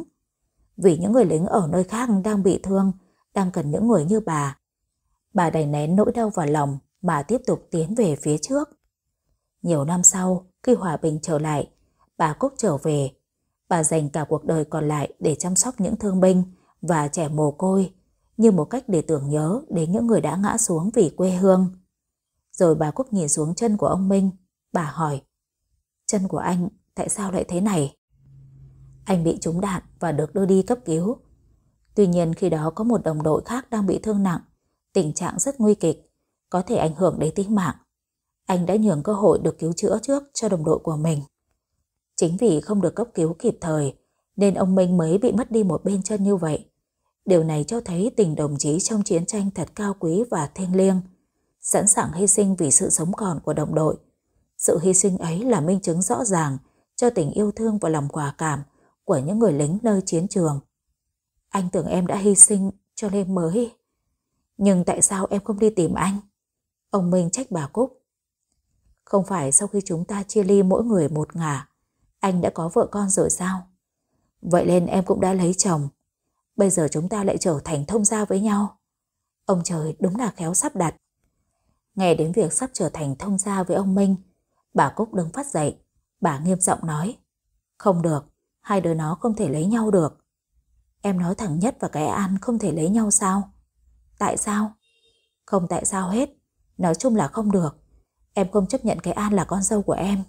Speaker 1: Vì những người lính ở nơi khác đang bị thương, đang cần những người như bà. Bà đành nén nỗi đau vào lòng mà tiếp tục tiến về phía trước. Nhiều năm sau, khi hòa bình trở lại, bà Cúc trở về. Bà dành cả cuộc đời còn lại để chăm sóc những thương binh và trẻ mồ côi. như một cách để tưởng nhớ đến những người đã ngã xuống vì quê hương. Rồi bà Cúc nhìn xuống chân của ông Minh, bà hỏi: chân của anh tại sao lại thế này? Anh bị trúng đạn và được đưa đi cấp cứu. Tuy nhiên khi đó có một đồng đội khác đang bị thương nặng, tình trạng rất nguy kịch, có thể ảnh hưởng đến tính mạng. Anh đã nhường cơ hội được cứu chữa trước cho đồng đội của mình. Chính vì không được cấp cứu kịp thời nên ông Minh mới bị mất đi một bên chân như vậy. Điều này cho thấy tình đồng chí trong chiến tranh thật cao quý và thiêng liêng, sẵn sàng hy sinh vì sự sống còn của đồng đội. Sự hy sinh ấy là minh chứng rõ ràng cho tình yêu thương và lòng quả cảm của những người lính nơi chiến trường. Anh tưởng em đã hy sinh cho nên mới. Nhưng tại sao em không đi tìm anh? Ông Minh trách bà Cúc. Không phải sau khi chúng ta chia ly mỗi người một ngả, anh đã có vợ con rồi sao? Vậy nên em cũng đã lấy chồng. Bây giờ chúng ta lại trở thành thông gia với nhau. Ông trời đúng là khéo sắp đặt. Nghe đến việc sắp trở thành thông gia với ông Minh, bà Cúc đứng phát dậy. Bà nghiêm giọng nói: không được, hai đứa nó không thể lấy nhau được. Em nói thằng Nhất và cái An không thể lấy nhau sao? Tại sao? Không tại sao hết. Nói chung là không được. Em không chấp nhận cái An là con dâu của em.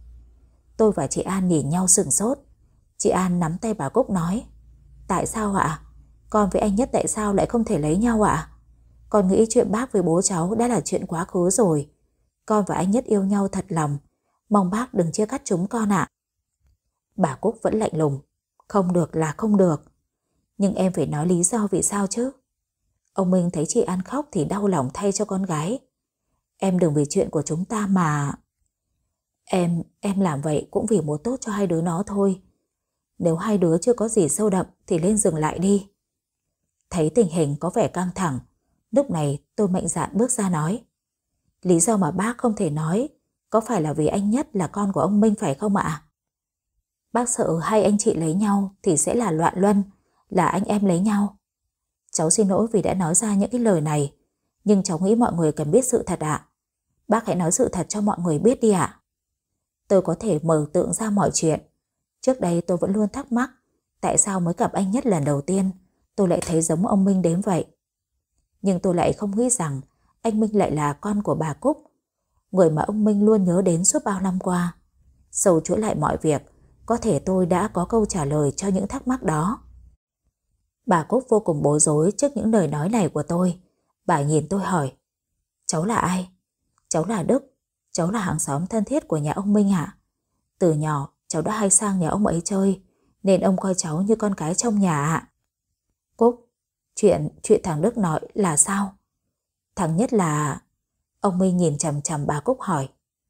Speaker 1: Tôi và chị An nhìn nhau sửng sốt. Chị An nắm tay bà Cúc nói: tại sao ạ? Con với anh Nhất tại sao lại không thể lấy nhau ạ? Con nghĩ chuyện bác với bố cháu đã là chuyện quá khứ rồi. Con và anh Nhất yêu nhau thật lòng. Mong bác đừng chia cắt chúng con ạ. Bà Cúc vẫn lạnh lùng: không được là không được. Nhưng em phải nói lý do vì sao chứ. Ông Minh thấy chị An khóc thì đau lòng thay cho con gái. Em đừng vì chuyện của chúng ta mà... Em, em làm vậy cũng vì muốn tốt cho hai đứa nó thôi. Nếu hai đứa chưa có gì sâu đậm thì nên dừng lại đi. Thấy tình hình có vẻ căng thẳng, lúc này tôi mạnh dạn bước ra nói: lý do mà bác không thể nói có phải là vì anh Nhất là con của ông Minh phải không ạ? Bác sợ hai anh chị lấy nhau thì sẽ là loạn luân, là anh em lấy nhau. Cháu xin lỗi vì đã nói ra những cái lời này, nhưng cháu nghĩ mọi người cần biết sự thật ạ. Bác hãy nói sự thật cho mọi người biết đi ạ. Tôi có thể mường tượng ra mọi chuyện. Trước đây tôi vẫn luôn thắc mắc tại sao mới gặp anh Nhất lần đầu tiên tôi lại thấy giống ông Minh đến vậy. Nhưng tôi lại không nghĩ rằng anh Minh lại là con của bà Cúc, người mà ông Minh luôn nhớ đến suốt bao năm qua. Sâu chuỗi lại mọi việc, có thể tôi đã có câu trả lời cho những thắc mắc đó. Bà Cúc vô cùng bối rối trước những lời nói này của tôi. Bà nhìn tôi hỏi: cháu là ai? Cháu là Đức. Cháu là hàng xóm thân thiết của nhà ông Minh ạ. Từ nhỏ cháu đã hay sang nhà ông ấy chơi, nên ông coi cháu như con cái trong nhà ạ. Cúc, chuyện chuyện thằng Đức nói là sao? Thằng Nhất là... Ông Minh nhìn chằm chằm bà Cúc hỏi.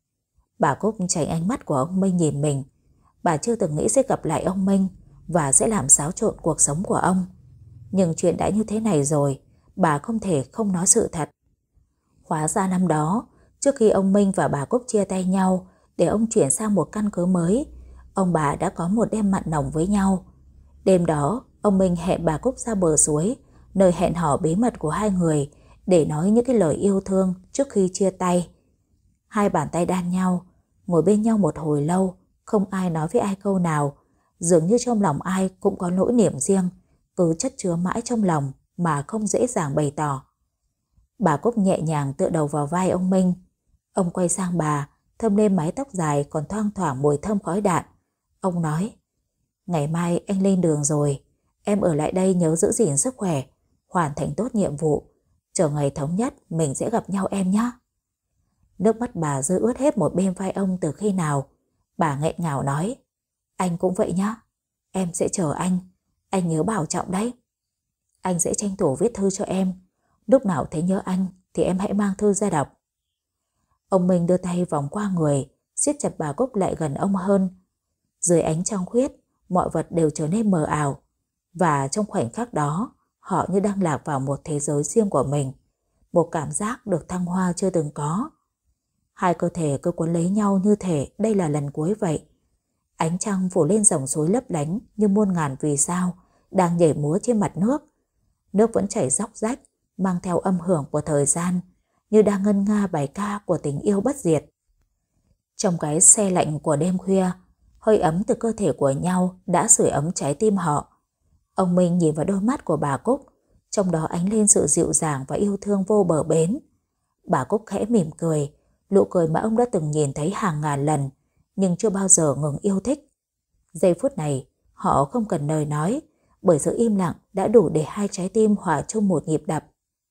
Speaker 1: Bà Cúc tránh ánh mắt của ông Minh nhìn mình. Bà chưa từng nghĩ sẽ gặp lại ông Minh và sẽ làm xáo trộn cuộc sống của ông. Nhưng chuyện đã như thế này rồi, bà không thể không nói sự thật. Hóa ra năm đó, trước khi ông Minh và bà Cúc chia tay nhau để ông chuyển sang một căn cứ mới, ông bà đã có một đêm mặn nồng với nhau. Đêm đó, ông Minh hẹn bà Cúc ra bờ suối, nơi hẹn hò bí mật của hai người, để nói những cái lời yêu thương trước khi chia tay. Hai bàn tay đan nhau, ngồi bên nhau một hồi lâu, không ai nói với ai câu nào. Dường như trong lòng ai cũng có nỗi niềm riêng, cứ chất chứa mãi trong lòng mà không dễ dàng bày tỏ. Bà Cúc nhẹ nhàng tựa đầu vào vai ông Minh. Ông quay sang bà, thơm lên mái tóc dài còn thoang thoảng mùi thơm khói đạn. Ông nói: ngày mai anh lên đường rồi, em ở lại đây nhớ giữ gìn sức khỏe, hoàn thành tốt nhiệm vụ. Chờ ngày thống nhất mình sẽ gặp nhau em nhé. Nước mắt bà rơi ướt hết một bên vai ông từ khi nào. Bà nghẹn ngào nói: anh cũng vậy nhá, em sẽ chờ anh, anh nhớ bảo trọng đấy. Anh sẽ tranh thủ viết thư cho em, lúc nào thấy nhớ anh thì em hãy mang thư ra đọc. Ông Minh đưa tay vòng qua người, siết chặt bà Cúc lại gần ông hơn. Dưới ánh trăng khuyết, mọi vật đều trở nên mờ ảo, và trong khoảnh khắc đó, họ như đang lạc vào một thế giới riêng của mình, một cảm giác được thăng hoa chưa từng có. Hai cơ thể cứ cuốn lấy nhau như thể đây là lần cuối vậy. Ánh trăng phủ lên dòng suối lấp lánh như muôn ngàn vì sao đang nhảy múa trên mặt nước. Nước vẫn chảy róc rách, mang theo âm hưởng của thời gian, như đang ngân nga bài ca của tình yêu bất diệt. Trong cái se lạnh của đêm khuya, hơi ấm từ cơ thể của nhau đã sưởi ấm trái tim họ. Ông Minh nhìn vào đôi mắt của bà Cúc, trong đó ánh lên sự dịu dàng và yêu thương vô bờ bến. Bà Cúc khẽ mỉm cười, nụ cười mà ông đã từng nhìn thấy hàng ngàn lần, nhưng chưa bao giờ ngừng yêu thích. Giây phút này, họ không cần lời nói, bởi sự im lặng đã đủ để hai trái tim hòa chung một nhịp đập.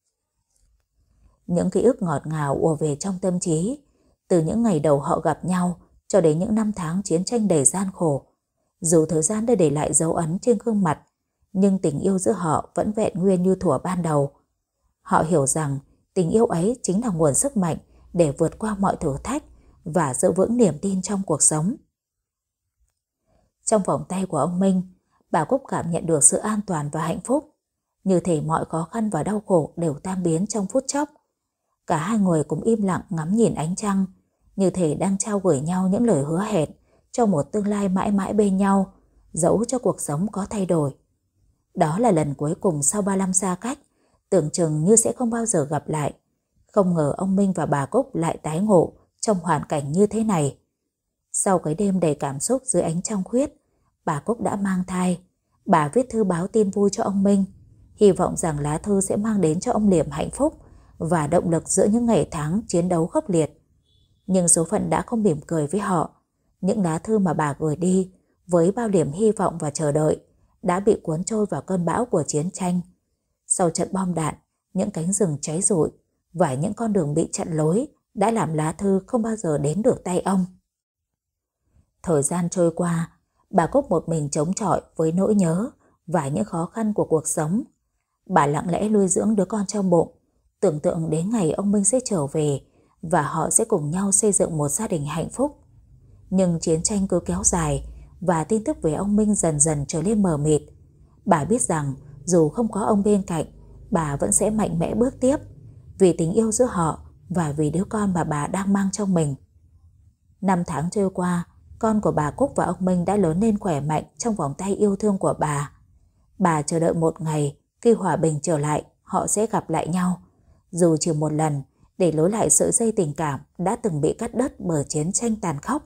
Speaker 1: Những ký ức ngọt ngào ùa về trong tâm trí, từ những ngày đầu họ gặp nhau cho đến những năm tháng chiến tranh đầy gian khổ. Dù thời gian đã để lại dấu ấn trên gương mặt, nhưng tình yêu giữa họ vẫn vẹn nguyên như thuở ban đầu. Họ hiểu rằng tình yêu ấy chính là nguồn sức mạnh để vượt qua mọi thử thách và giữ vững niềm tin trong cuộc sống. Trong vòng tay của ông Minh, bà Cúc cảm nhận được sự an toàn và hạnh phúc, như thể mọi khó khăn và đau khổ đều tan biến trong phút chốc. Cả hai người cùng im lặng ngắm nhìn ánh trăng, như thể đang trao gửi nhau những lời hứa hẹn cho một tương lai mãi mãi bên nhau, dẫu cho cuộc sống có thay đổi. Đó là lần cuối cùng sau ba năm xa cách, tưởng chừng như sẽ không bao giờ gặp lại. Không ngờ ông Minh và bà Cúc lại tái ngộ trong hoàn cảnh như thế này. Sau cái đêm đầy cảm xúc dưới ánh trăng khuyết, bà Cúc đã mang thai. Bà viết thư báo tin vui cho ông Minh, hy vọng rằng lá thư sẽ mang đến cho ông Liềm hạnh phúc và động lực giữa những ngày tháng chiến đấu khốc liệt. Nhưng số phận đã không mỉm cười với họ. Những lá thư mà bà gửi đi với bao điểm hy vọng và chờ đợi đã bị cuốn trôi vào cơn bão của chiến tranh. Sau trận bom đạn, những cánh rừng cháy rụi và những con đường bị chặn lối đã làm lá thư không bao giờ đến được tay ông. Thời gian trôi qua, bà Cúc một mình chống chọi với nỗi nhớ và những khó khăn của cuộc sống. Bà lặng lẽ nuôi dưỡng đứa con trong bụng, tưởng tượng đến ngày ông Minh sẽ trở về và họ sẽ cùng nhau xây dựng một gia đình hạnh phúc. Nhưng chiến tranh cứ kéo dài và tin tức về ông Minh dần dần trở nên mờ mịt. Bà biết rằng dù không có ông bên cạnh, bà vẫn sẽ mạnh mẽ bước tiếp vì tình yêu giữa họ và vì đứa con mà bà đang mang trong mình. Năm tháng trôi qua, con của bà Cúc và ông Minh đã lớn lên khỏe mạnh trong vòng tay yêu thương của bà. Bà chờ đợi một ngày khi hòa bình trở lại, họ sẽ gặp lại nhau, dù chỉ một lần, để nối lại sợi dây tình cảm đã từng bị cắt đứt bởi chiến tranh tàn khốc.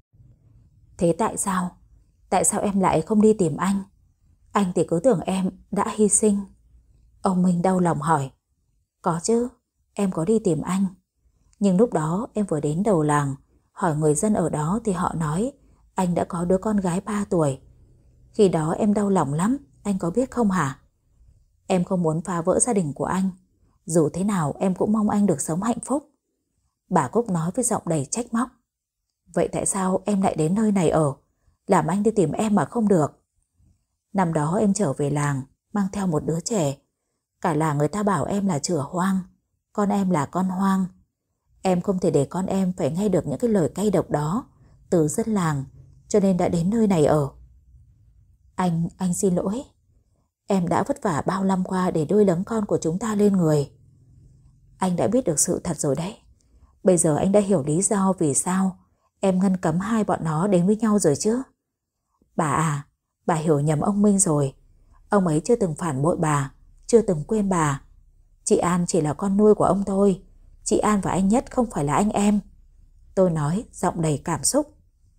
Speaker 1: Thế tại sao? Tại sao em lại không đi tìm anh? Anh thì cứ tưởng em đã hy sinh. Ông Minh đau lòng hỏi. Có chứ, em có đi tìm anh. Nhưng lúc đó em vừa đến đầu làng, hỏi người dân ở đó thì họ nói anh đã có đứa con gái ba tuổi. Khi đó em đau lòng lắm, anh có biết không hả? Em không muốn phá vỡ gia đình của anh. Dù thế nào em cũng mong anh được sống hạnh phúc. Bà Cúc nói với giọng đầy trách móc. Vậy tại sao em lại đến nơi này ở? Làm anh đi tìm em mà không được. Năm đó em trở về làng, mang theo một đứa trẻ. Cả làng người ta bảo em là chửa hoang, con em là con hoang. Em không thể để con em phải nghe được những cái lời cay độc đó từ dân làng, cho nên đã đến nơi này ở. Anh, anh xin lỗi. Em đã vất vả bao năm qua để nuôi lớn con của chúng ta lên người. Anh đã biết được sự thật rồi đấy. Bây giờ anh đã hiểu lý do vì sao em ngăn cấm hai bọn nó đến với nhau rồi chứ. Bà à, bà hiểu nhầm ông Minh rồi. Ông ấy chưa từng phản bội bà, chưa từng quên bà. Chị An chỉ là con nuôi của ông thôi. Chị An và anh Nhất không phải là anh em. Tôi nói giọng đầy cảm xúc.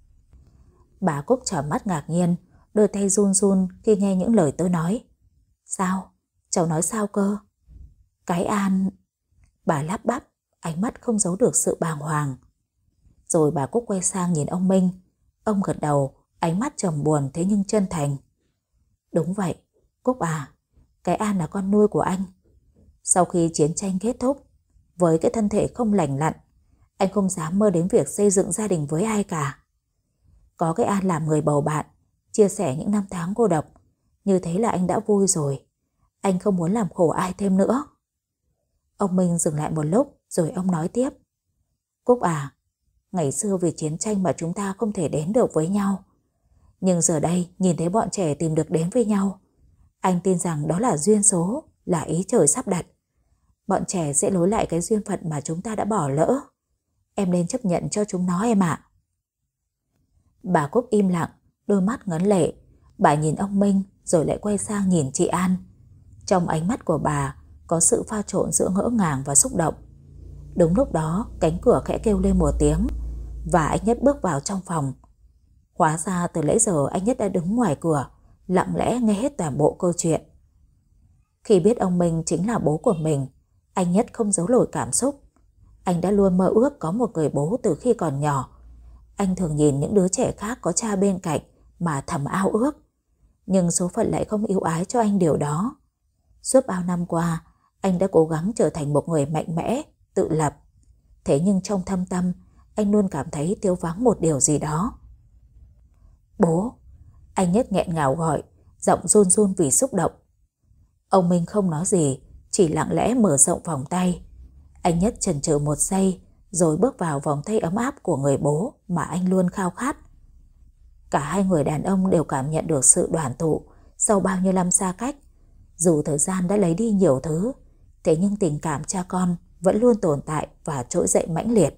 Speaker 1: Bà Cúc trợn mắt ngạc nhiên, đôi tay run run khi nghe những lời tôi nói. Sao? Cháu nói sao cơ? Cái An... Bà lắp bắp, ánh mắt không giấu được sự bàng hoàng. Rồi bà Cúc quay sang nhìn ông Minh. Ông gật đầu, ánh mắt trầm buồn thế nhưng chân thành. Đúng vậy, Cúc à, cái An là con nuôi của anh. Sau khi chiến tranh kết thúc, với cái thân thể không lành lặn, anh không dám mơ đến việc xây dựng gia đình với ai cả. Có cái An làm người bầu bạn, chia sẻ những năm tháng cô độc, như thế là anh đã vui rồi. Anh không muốn làm khổ ai thêm nữa. Ông Minh dừng lại một lúc rồi ông nói tiếp. Cúc à, ngày xưa vì chiến tranh mà chúng ta không thể đến được với nhau. Nhưng giờ đây nhìn thấy bọn trẻ tìm được đến với nhau, anh tin rằng đó là duyên số, là ý trời sắp đặt. Bọn trẻ sẽ nối lại cái duyên phận mà chúng ta đã bỏ lỡ. Em nên chấp nhận cho chúng nó em ạ. Bà Cúc im lặng, đôi mắt ngấn lệ. Bà nhìn ông Minh rồi lại quay sang nhìn chị An. Trong ánh mắt của bà có sự pha trộn giữa ngỡ ngàng và xúc động. Đúng lúc đó cánh cửa khẽ kêu lên một tiếng và anh Nhất bước vào trong phòng. Hóa ra từ nãy giờ anh Nhất đã đứng ngoài cửa, lặng lẽ nghe hết toàn bộ câu chuyện. Khi biết ông Minh chính là bố của mình, anh Nhất không giấu nổi cảm xúc. Anh đã luôn mơ ước có một người bố từ khi còn nhỏ. Anh thường nhìn những đứa trẻ khác có cha bên cạnh mà thầm ao ước. Nhưng số phận lại không ưu ái cho anh điều đó. Suốt bao năm qua, anh đã cố gắng trở thành một người mạnh mẽ, tự lập. Thế nhưng trong thâm tâm, anh luôn cảm thấy thiếu vắng một điều gì đó. Bố! Anh Nhất nghẹn ngào gọi, giọng run run vì xúc động. Ông Minh không nói gì, chỉ lặng lẽ mở rộng vòng tay. Anh Nhất chần chừ một giây, rồi bước vào vòng tay ấm áp của người bố mà anh luôn khao khát. Cả hai người đàn ông đều cảm nhận được sự đoàn tụ sau bao nhiêu năm xa cách. Dù thời gian đã lấy đi nhiều thứ, thế nhưng tình cảm cha con vẫn luôn tồn tại và trỗi dậy mãnh liệt.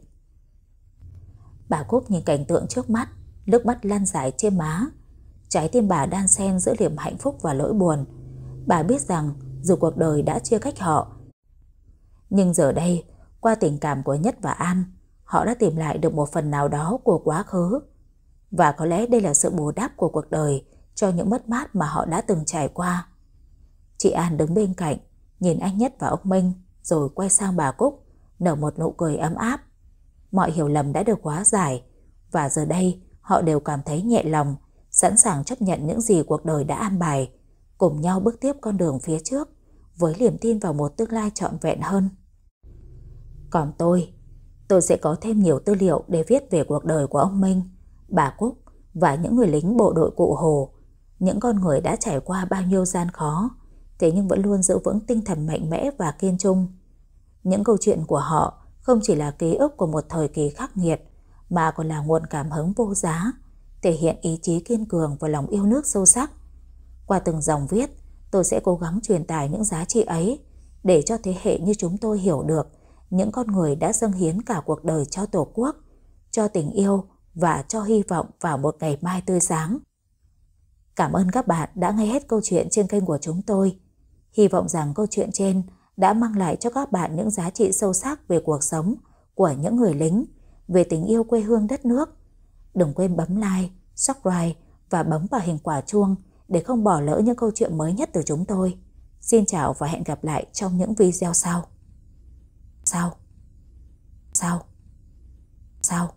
Speaker 1: Bà Cúc nhìn cảnh tượng trước mắt, nước mắt lăn dài trên má. Trái tim bà đan xen giữa niềm hạnh phúc và nỗi buồn. Bà biết rằng dù cuộc đời đã chia cách họ, nhưng giờ đây, qua tình cảm của Nhất và An, họ đã tìm lại được một phần nào đó của quá khứ. Và có lẽ đây là sự bù đắp của cuộc đời cho những mất mát mà họ đã từng trải qua. Chị An đứng bên cạnh, nhìn anh Nhất và ông Minh, rồi quay sang bà Cúc, nở một nụ cười ấm áp. Mọi hiểu lầm đã được hóa giải, và giờ đây họ đều cảm thấy nhẹ lòng, sẵn sàng chấp nhận những gì cuộc đời đã an bài, cùng nhau bước tiếp con đường phía trước, với niềm tin vào một tương lai trọn vẹn hơn. Còn tôi, tôi sẽ có thêm nhiều tư liệu để viết về cuộc đời của ông Minh, bà Cúc và những người lính bộ đội Cụ Hồ, những con người đã trải qua bao nhiêu gian khó, thế nhưng vẫn luôn giữ vững tinh thần mạnh mẽ và kiên trung. Những câu chuyện của họ không chỉ là ký ức của một thời kỳ khắc nghiệt, mà còn là nguồn cảm hứng vô giá, thể hiện ý chí kiên cường và lòng yêu nước sâu sắc. Qua từng dòng viết, tôi sẽ cố gắng truyền tải những giá trị ấy để cho thế hệ như chúng tôi hiểu được những con người đã dâng hiến cả cuộc đời cho Tổ quốc, cho tình yêu và cho hy vọng vào một ngày mai tươi sáng. Cảm ơn các bạn đã nghe hết câu chuyện trên kênh của chúng tôi. Hy vọng rằng câu chuyện trên đã mang lại cho các bạn những giá trị sâu sắc về cuộc sống của những người lính, về tình yêu quê hương đất nước. Đừng quên bấm like, subscribe và bấm vào hình quả chuông để không bỏ lỡ những câu chuyện mới nhất từ chúng tôi. Xin chào và hẹn gặp lại trong những video sau. Sau. Sau. Sau.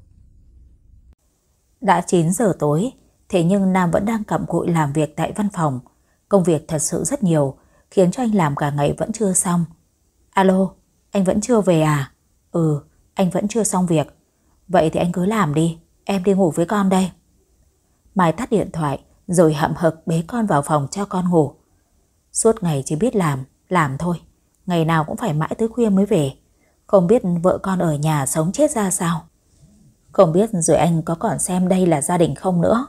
Speaker 1: Đã chín giờ tối, thế nhưng Nam vẫn đang cặm cụi làm việc tại văn phòng. Công việc thật sự rất nhiều, khiến cho anh làm cả ngày vẫn chưa xong. Alo, anh vẫn chưa về à? Ừ, anh vẫn chưa xong việc. Vậy thì anh cứ làm đi, em đi ngủ với con đây. Mai tắt điện thoại, rồi hậm hực bế con vào phòng cho con ngủ. Suốt ngày chỉ biết làm, làm thôi. Ngày nào cũng phải mãi tới khuya mới về. Không biết vợ con ở nhà sống chết ra sao. Không biết rồi anh có còn xem đây là gia đình không nữa.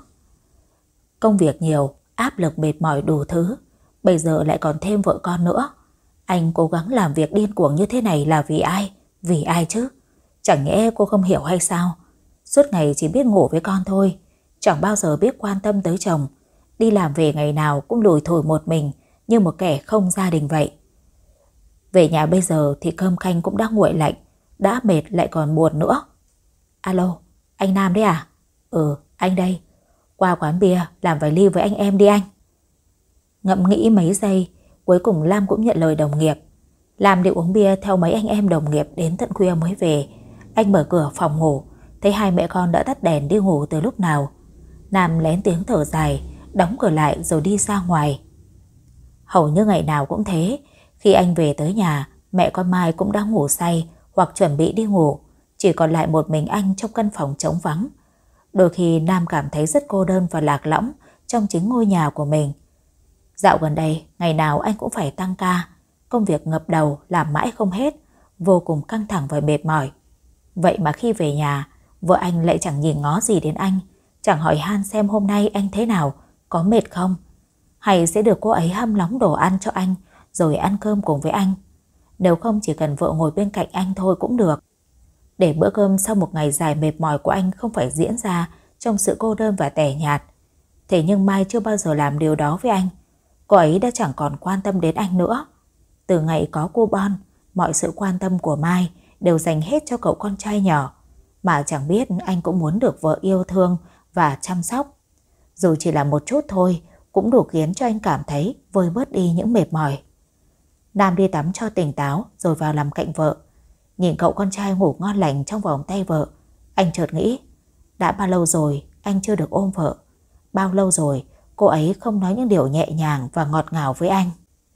Speaker 1: Công việc nhiều, áp lực mệt mỏi đủ thứ. Bây giờ lại còn thêm vợ con nữa. Anh cố gắng làm việc điên cuồng như thế này là vì ai? Vì ai chứ? Chẳng nhẽ cô không hiểu hay sao? Suốt ngày chỉ biết ngủ với con thôi, chẳng bao giờ biết quan tâm tới chồng. Đi làm về ngày nào cũng lủi thủi một mình, như một kẻ không gia đình vậy. Về nhà bây giờ thì cơm canh cũng đã nguội lạnh, đã mệt lại còn buồn nữa. Alo, anh Nam đấy à? Ừ, anh đây. Qua quán bia làm vài ly với anh em đi anh. Ngẫm nghĩ mấy giây, cuối cùng Lam cũng nhận lời đồng nghiệp. Lam đi uống bia theo mấy anh em đồng nghiệp đến tận khuya mới về. Anh mở cửa phòng ngủ, thấy hai mẹ con đã tắt đèn đi ngủ từ lúc nào. Nam lén tiếng thở dài, đóng cửa lại rồi đi ra ngoài. Hầu như ngày nào cũng thế, khi anh về tới nhà, mẹ con Mai cũng đang ngủ say hoặc chuẩn bị đi ngủ, chỉ còn lại một mình anh trong căn phòng trống vắng. Đôi khi Nam cảm thấy rất cô đơn và lạc lõng trong chính ngôi nhà của mình. Dạo gần đây, ngày nào anh cũng phải tăng ca, công việc ngập đầu làm mãi không hết, vô cùng căng thẳng và mệt mỏi. Vậy mà khi về nhà, vợ anh lại chẳng nhìn ngó gì đến anh, chẳng hỏi han xem hôm nay anh thế nào, có mệt không, hay sẽ được cô ấy hâm nóng đồ ăn cho anh rồi ăn cơm cùng với anh. Nếu không chỉ cần vợ ngồi bên cạnh anh thôi cũng được, để bữa cơm sau một ngày dài mệt mỏi của anh không phải diễn ra trong sự cô đơn và tẻ nhạt. Thế nhưng Mai chưa bao giờ làm điều đó với anh. Cô ấy đã chẳng còn quan tâm đến anh nữa. Từ ngày có cô Bon, mọi sự quan tâm của Mai đều dành hết cho cậu con trai nhỏ, mà chẳng biết anh cũng muốn được vợ yêu thương và chăm sóc. Dù chỉ là một chút thôi, cũng đủ khiến cho anh cảm thấy vơi bớt đi những mệt mỏi. Nam đi tắm cho tỉnh táo rồi vào nằm cạnh vợ. Nhìn cậu con trai ngủ ngon lành trong vòng tay vợ, anh chợt nghĩ, đã bao lâu rồi anh chưa được ôm vợ, bao lâu rồi cô ấy không nói những điều nhẹ nhàng và ngọt ngào với anh.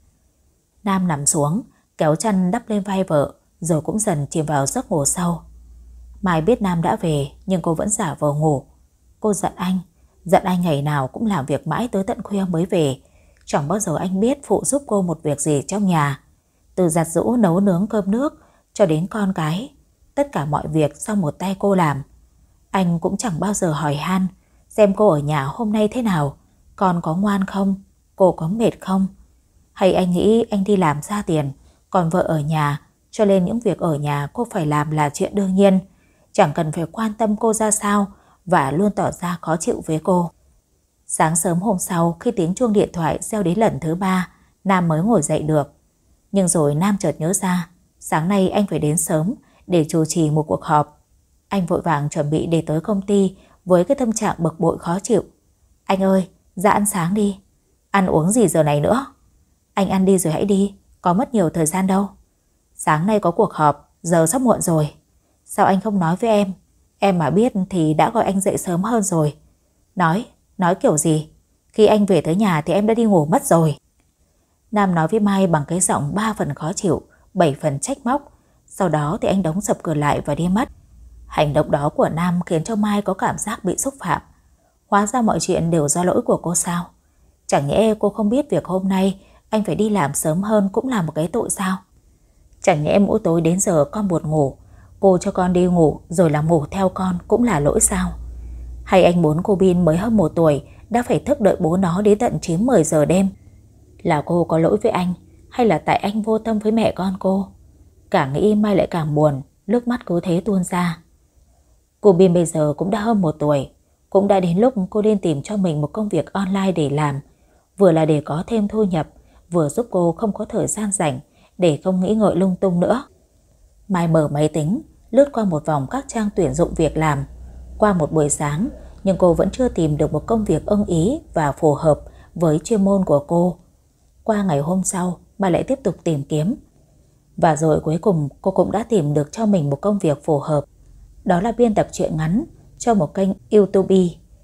Speaker 1: Nam nằm xuống, kéo chăn đắp lên vai vợ, rồi cũng dần chìm vào giấc ngủ sâu. Mai biết Nam đã về nhưng cô vẫn giả vờ ngủ. Cô giận anh, giận anh ngày nào cũng làm việc mãi tới tận khuya mới về, chẳng bao giờ anh biết phụ giúp cô một việc gì trong nhà. Từ giặt giũ nấu nướng cơm nước cho đến con cái, tất cả mọi việc do một tay cô làm. Anh cũng chẳng bao giờ hỏi han xem cô ở nhà hôm nay thế nào, con có ngoan không, cô có mệt không. Hay anh nghĩ anh đi làm ra tiền, còn vợ ở nhà, cho nên những việc ở nhà cô phải làm là chuyện đương nhiên, chẳng cần phải quan tâm cô ra sao và luôn tỏ ra khó chịu với cô. Sáng sớm hôm sau, khi tiếng chuông điện thoại reo đến lần thứ ba, Nam mới ngồi dậy được. Nhưng rồi Nam chợt nhớ ra, sáng nay anh phải đến sớm để chủ trì một cuộc họp. Anh vội vàng chuẩn bị để tới công ty với cái tâm trạng bực bội khó chịu. Anh ơi, ra ăn sáng đi. Ăn uống gì giờ này nữa? Anh ăn đi rồi hãy đi, có mất nhiều thời gian đâu. Sáng nay có cuộc họp, giờ sắp muộn rồi. Sao anh không nói với em? Em mà biết thì đã gọi anh dậy sớm hơn rồi. Nói, nói kiểu gì? Khi anh về tới nhà thì em đã đi ngủ mất rồi. Nam nói với Mai bằng cái giọng ba phần khó chịu, bảy phần trách móc. Sau đó thì anh đóng sập cửa lại và đi mất. Hành động đó của Nam khiến cho Mai có cảm giác bị xúc phạm. Hóa ra mọi chuyện đều do lỗi của cô sao? Chẳng nhẽ cô không biết việc hôm nay anh phải đi làm sớm hơn cũng là một cái tội sao? Chẳng nhẽ mỗi tối đến giờ con buồn ngủ, cô cho con đi ngủ rồi là ngủ theo con cũng là lỗi sao? Hay anh muốn cô Bin mới hơn một tuổi đã phải thức đợi bố nó đến tận chín mười giờ đêm? Là cô có lỗi với anh, hay là tại anh vô tâm với mẹ con cô? Càng nghĩ Mai lại càng buồn, nước mắt cứ thế tuôn ra. Cô Bin bây giờ cũng đã hơn một tuổi, cũng đã đến lúc cô nên tìm cho mình một công việc online để làm, vừa là để có thêm thu nhập, vừa giúp cô không có thời gian rảnh để không nghĩ ngợi lung tung nữa. Mai mở máy tính, lướt qua một vòng các trang tuyển dụng việc làm. Qua một buổi sáng, nhưng cô vẫn chưa tìm được một công việc ưng ý và phù hợp với chuyên môn của cô. Qua ngày hôm sau, Mai lại tiếp tục tìm kiếm. Và rồi cuối cùng cô cũng đã tìm được cho mình một công việc phù hợp. Đó là biên tập truyện ngắn cho một kênh YouTube.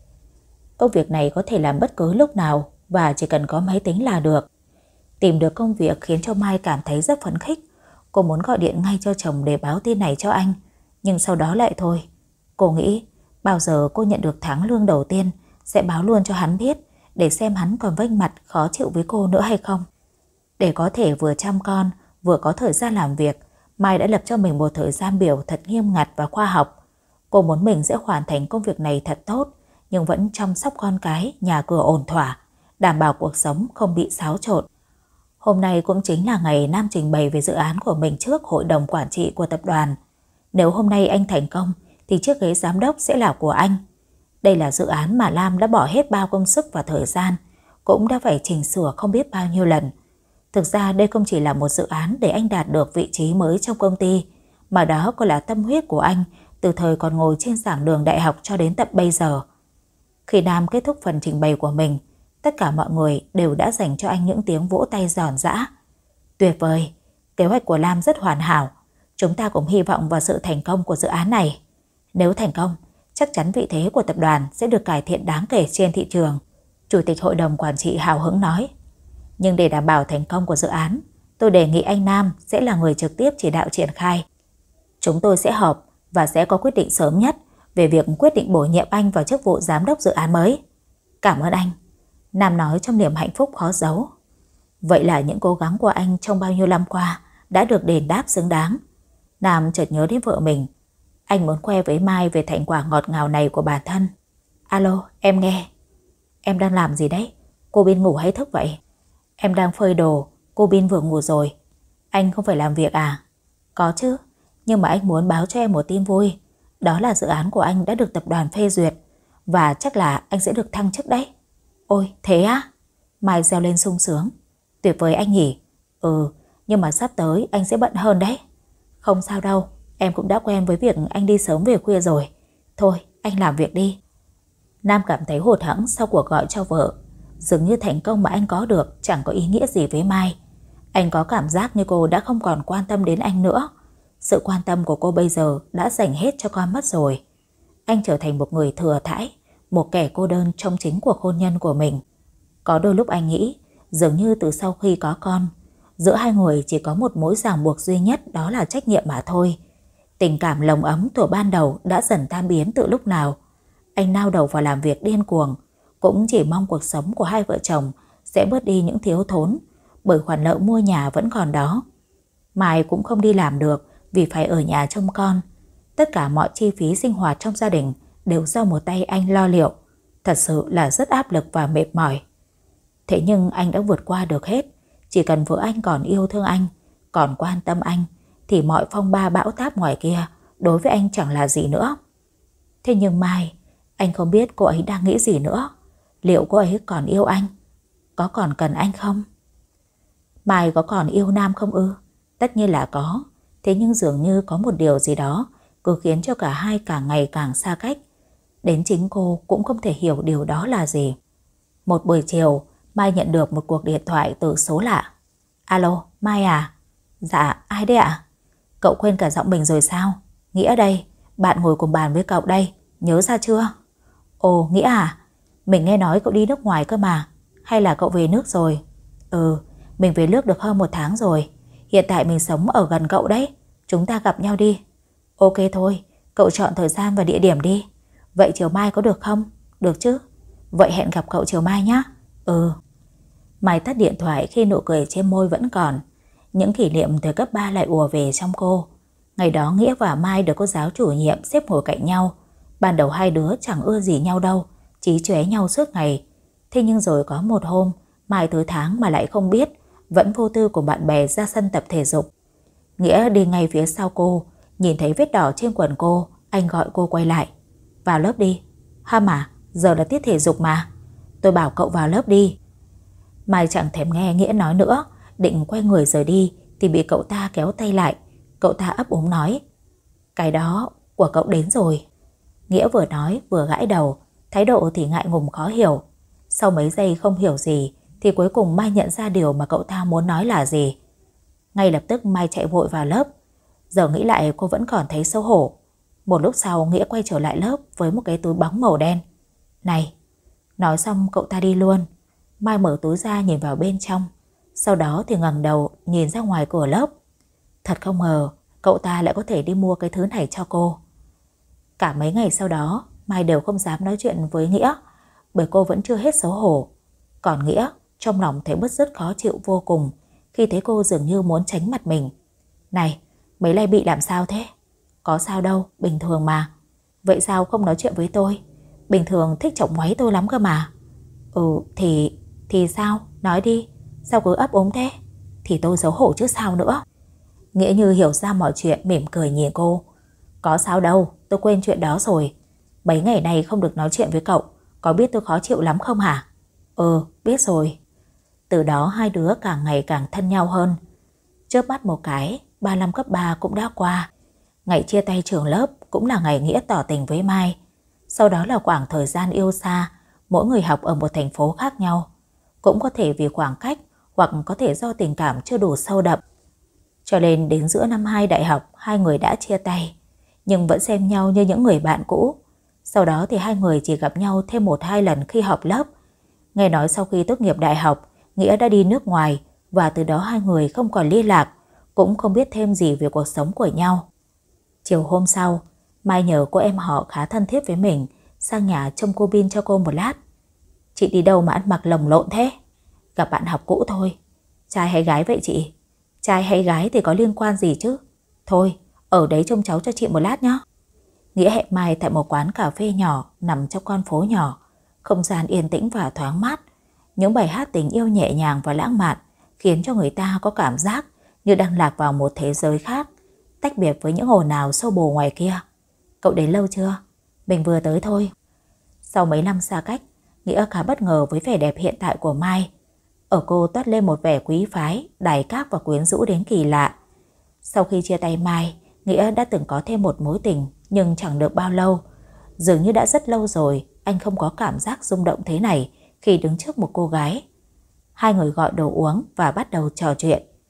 Speaker 1: Công việc này có thể làm bất cứ lúc nào và chỉ cần có máy tính là được. Tìm được công việc khiến cho Mai cảm thấy rất phấn khích. Cô muốn gọi điện ngay cho chồng để báo tin này cho anh, nhưng sau đó lại thôi. Cô nghĩ bao giờ cô nhận được tháng lương đầu tiên sẽ báo luôn cho hắn biết, để xem hắn còn vênh mặt khó chịu với cô nữa hay không. Để có thể vừa chăm con vừa có thời gian làm việc, Mai đã lập cho mình một thời gian biểu thật nghiêm ngặt và khoa học. Cô muốn mình sẽ hoàn thành công việc này thật tốt, nhưng vẫn chăm sóc con cái, nhà cửa ổn thỏa, đảm bảo cuộc sống không bị xáo trộn. Hôm nay cũng chính là ngày Nam trình bày về dự án của mình trước hội đồng quản trị của tập đoàn. Nếu hôm nay anh thành công thì chiếc ghế giám đốc sẽ là của anh. Đây là dự án mà Lam đã bỏ hết bao công sức và thời gian, cũng đã phải chỉnh sửa không biết bao nhiêu lần. Thực ra đây không chỉ là một dự án để anh đạt được vị trí mới trong công ty, mà đó còn là tâm huyết của anh từ thời còn ngồi trên giảng đường đại học cho đến tận bây giờ. Khi Nam kết thúc phần trình bày của mình, tất cả mọi người đều đã dành cho anh những tiếng vỗ tay giòn giã. Tuyệt vời, kế hoạch của Lam rất hoàn hảo. Chúng ta cũng hy vọng vào sự thành công của dự án này. Nếu thành công, chắc chắn vị thế của tập đoàn sẽ được cải thiện đáng kể trên thị trường. Chủ tịch hội đồng quản trị hào hứng nói. Nhưng để đảm bảo thành công của dự án, tôi đề nghị anh Nam sẽ là người trực tiếp chỉ đạo triển khai. Chúng tôi sẽ họp và sẽ có quyết định sớm nhất về việc quyết định bổ nhiệm anh vào chức vụ giám đốc dự án mới. Cảm ơn anh, Nam nói trong niềm hạnh phúc khó giấu. Vậy là những cố gắng của anh trong bao nhiêu năm qua đã được đền đáp xứng đáng. Nam chợt nhớ đến vợ mình. Anh muốn khoe với Mai về thành quả ngọt ngào này của bản thân. Alo, em nghe. Em đang làm gì đấy? Cô Bin ngủ hay thức vậy? Em đang phơi đồ, cô Bin vừa ngủ rồi. Anh không phải làm việc à? Có chứ, nhưng mà anh muốn báo cho em một tin vui. Đó là dự án của anh đã được tập đoàn phê duyệt, và chắc là anh sẽ được thăng chức đấy. Ôi, thế á? Mai reo lên sung sướng. Tuyệt vời anh nhỉ? Ừ, nhưng mà sắp tới anh sẽ bận hơn đấy. Không sao đâu, em cũng đã quen với việc anh đi sớm về khuya rồi. Thôi, anh làm việc đi. Nam cảm thấy hụt hẫng sau cuộc gọi cho vợ. Dường như thành công mà anh có được chẳng có ý nghĩa gì với Mai. Anh có cảm giác như cô đã không còn quan tâm đến anh nữa. Sự quan tâm của cô bây giờ đã dành hết cho con mất rồi. Anh trở thành một người thừa thãi, một kẻ cô đơn trong chính cuộc hôn nhân của mình. Có đôi lúc anh nghĩ, dường như từ sau khi có con, giữa hai người chỉ có một mối ràng buộc duy nhất, đó là trách nhiệm mà thôi. Tình cảm lồng ấm thuở ban đầu đã dần tan biến từ lúc nào. Anh nao đầu vào làm việc điên cuồng, cũng chỉ mong cuộc sống của hai vợ chồng sẽ bớt đi những thiếu thốn, bởi khoản nợ mua nhà vẫn còn đó. Mai cũng không đi làm được vì phải ở nhà trông con. Tất cả mọi chi phí sinh hoạt trong gia đình đều do một tay anh lo liệu. Thật sự là rất áp lực và mệt mỏi. Thế nhưng anh đã vượt qua được hết. Chỉ cần vợ anh còn yêu thương anh, còn quan tâm anh, thì mọi phong ba bão táp ngoài kia đối với anh chẳng là gì nữa. Thế nhưng Mai, anh không biết cô ấy đang nghĩ gì nữa. Liệu cô ấy còn yêu anh? Có còn cần anh không? Mai có còn yêu Nam không ư? Tất nhiên là có. Thế nhưng dường như có một điều gì đó cứ khiến cho cả hai càng ngày càng xa cách. Đến chính cô cũng không thể hiểu điều đó là gì. Một buổi chiều, Mai nhận được một cuộc điện thoại từ số lạ. Alo, Mai à? Dạ, ai đấy ạ? Cậu quên cả giọng mình rồi sao? Nghĩa đây, bạn ngồi cùng bàn với cậu đây, nhớ ra chưa? Ồ, Nghĩa à? Mình nghe nói cậu đi nước ngoài cơ mà. Hay là cậu về nước rồi? Ừ, mình về nước được hơn một tháng rồi. Hiện tại mình sống ở gần cậu đấy. Chúng ta gặp nhau đi. Ok thôi, cậu chọn thời gian và địa điểm đi. Vậy chiều mai có được không? Được chứ? Vậy hẹn gặp cậu chiều mai nhé. Ừ. Mai tắt điện thoại khi nụ cười trên môi vẫn còn. Những kỷ niệm thời cấp ba lại ùa về trong cô. Ngày đó Nghĩa và Mai được cô giáo chủ nhiệm xếp ngồi cạnh nhau. Ban đầu hai đứa chẳng ưa gì nhau đâu, chí chóe nhau suốt ngày. Thế nhưng rồi có một hôm, Mai thứ tháng mà lại không biết, vẫn vô tư cùng bạn bè ra sân tập thể dục. Nghĩa đi ngay phía sau cô, nhìn thấy vết đỏ trên quần cô, anh gọi cô quay lại. Vào lớp đi. Hâm à, giờ là tiết thể dục mà. Tôi bảo cậu vào lớp đi. Mai chẳng thèm nghe Nghĩa nói nữa, định quay người rời đi thì bị cậu ta kéo tay lại. Cậu ta ấp úng nói, cái đó của cậu đến rồi. Nghĩa vừa nói vừa gãi đầu, thái độ thì ngại ngùng khó hiểu. Sau mấy giây không hiểu gì thì cuối cùng Mai nhận ra điều mà cậu ta muốn nói là gì. Ngay lập tức Mai chạy vội vào lớp. Giờ nghĩ lại cô vẫn còn thấy xấu hổ. Một lúc sau Nghĩa quay trở lại lớp với một cái túi bóng màu đen. Này! Nói xong cậu ta đi luôn. Mai mở túi ra nhìn vào bên trong. Sau đó thì ngẩng đầu nhìn ra ngoài cửa lớp. Thật không ngờ cậu ta lại có thể đi mua cái thứ này cho cô. Cả mấy ngày sau đó Mai đều không dám nói chuyện với Nghĩa, bởi cô vẫn chưa hết xấu hổ. Còn Nghĩa trong lòng thấy bứt rứt khó chịu vô cùng khi thấy cô dường như muốn tránh mặt mình. Này, mấy nay bị làm sao thế? Có sao đâu, bình thường mà. Vậy sao không nói chuyện với tôi? Bình thường thích chọc ngoáy tôi lắm cơ mà. Ừ thì... thì sao? Nói đi. Sao cứ ấp úng thế? Thì tôi xấu hổ chứ sao nữa. Nghĩa như hiểu ra mọi chuyện, mỉm cười nhìn cô. Có sao đâu, tôi quên chuyện đó rồi. Mấy ngày này không được nói chuyện với cậu, có biết tôi khó chịu lắm không hả? Ừ, biết rồi. Từ đó hai đứa càng ngày càng thân nhau hơn. Chớp mắt một cái, ba năm cấp ba cũng đã qua. Ngày chia tay trường lớp cũng là ngày Nghĩa tỏ tình với Mai. Sau đó là khoảng thời gian yêu xa, mỗi người học ở một thành phố khác nhau. Cũng có thể vì khoảng cách, hoặc có thể do tình cảm chưa đủ sâu đậm. Cho nên đến giữa năm hai đại học, hai người đã chia tay, nhưng vẫn xem nhau như những người bạn cũ. Sau đó thì hai người chỉ gặp nhau thêm một hai lần khi họp lớp. Nghe nói sau khi tốt nghiệp đại học, Nghĩa đã đi nước ngoài, và từ đó hai người không còn liên lạc, cũng không biết thêm gì về cuộc sống của nhau. Chiều hôm sau, Mai nhờ cô em họ khá thân thiết với mình sang nhà trông cô Bin cho cô một lát. Chị đi đâu mà ăn mặc lồng lộn thế? Gặp bạn học cũ thôi. Trai hay gái vậy chị? Trai hay gái thì có liên quan gì chứ? Thôi, ở đấy trông cháu cho chị một lát nhé. Nghĩa hẹn Mai tại một quán cà phê nhỏ nằm trong con phố nhỏ. Không gian yên tĩnh và thoáng mát. Những bài hát tình yêu nhẹ nhàng và lãng mạn khiến cho người ta có cảm giác như đang lạc vào một thế giới khác, tách biệt với những ồn ào xô bồ ngoài kia. Cậu đến lâu chưa? Mình vừa tới thôi. Sau mấy năm xa cách, Nghĩa khá bất ngờ với vẻ đẹp hiện tại của Mai. Ở cô toát lên một vẻ quý phái, đài các và quyến rũ đến kỳ lạ. Sau khi chia tay Mai, Nghĩa đã từng có thêm một mối tình, nhưng chẳng được bao lâu. Dường như đã rất lâu rồi anh không có cảm giác rung động thế này khi đứng trước một cô gái. Hai người gọi đồ uống và bắt đầu trò chuyện.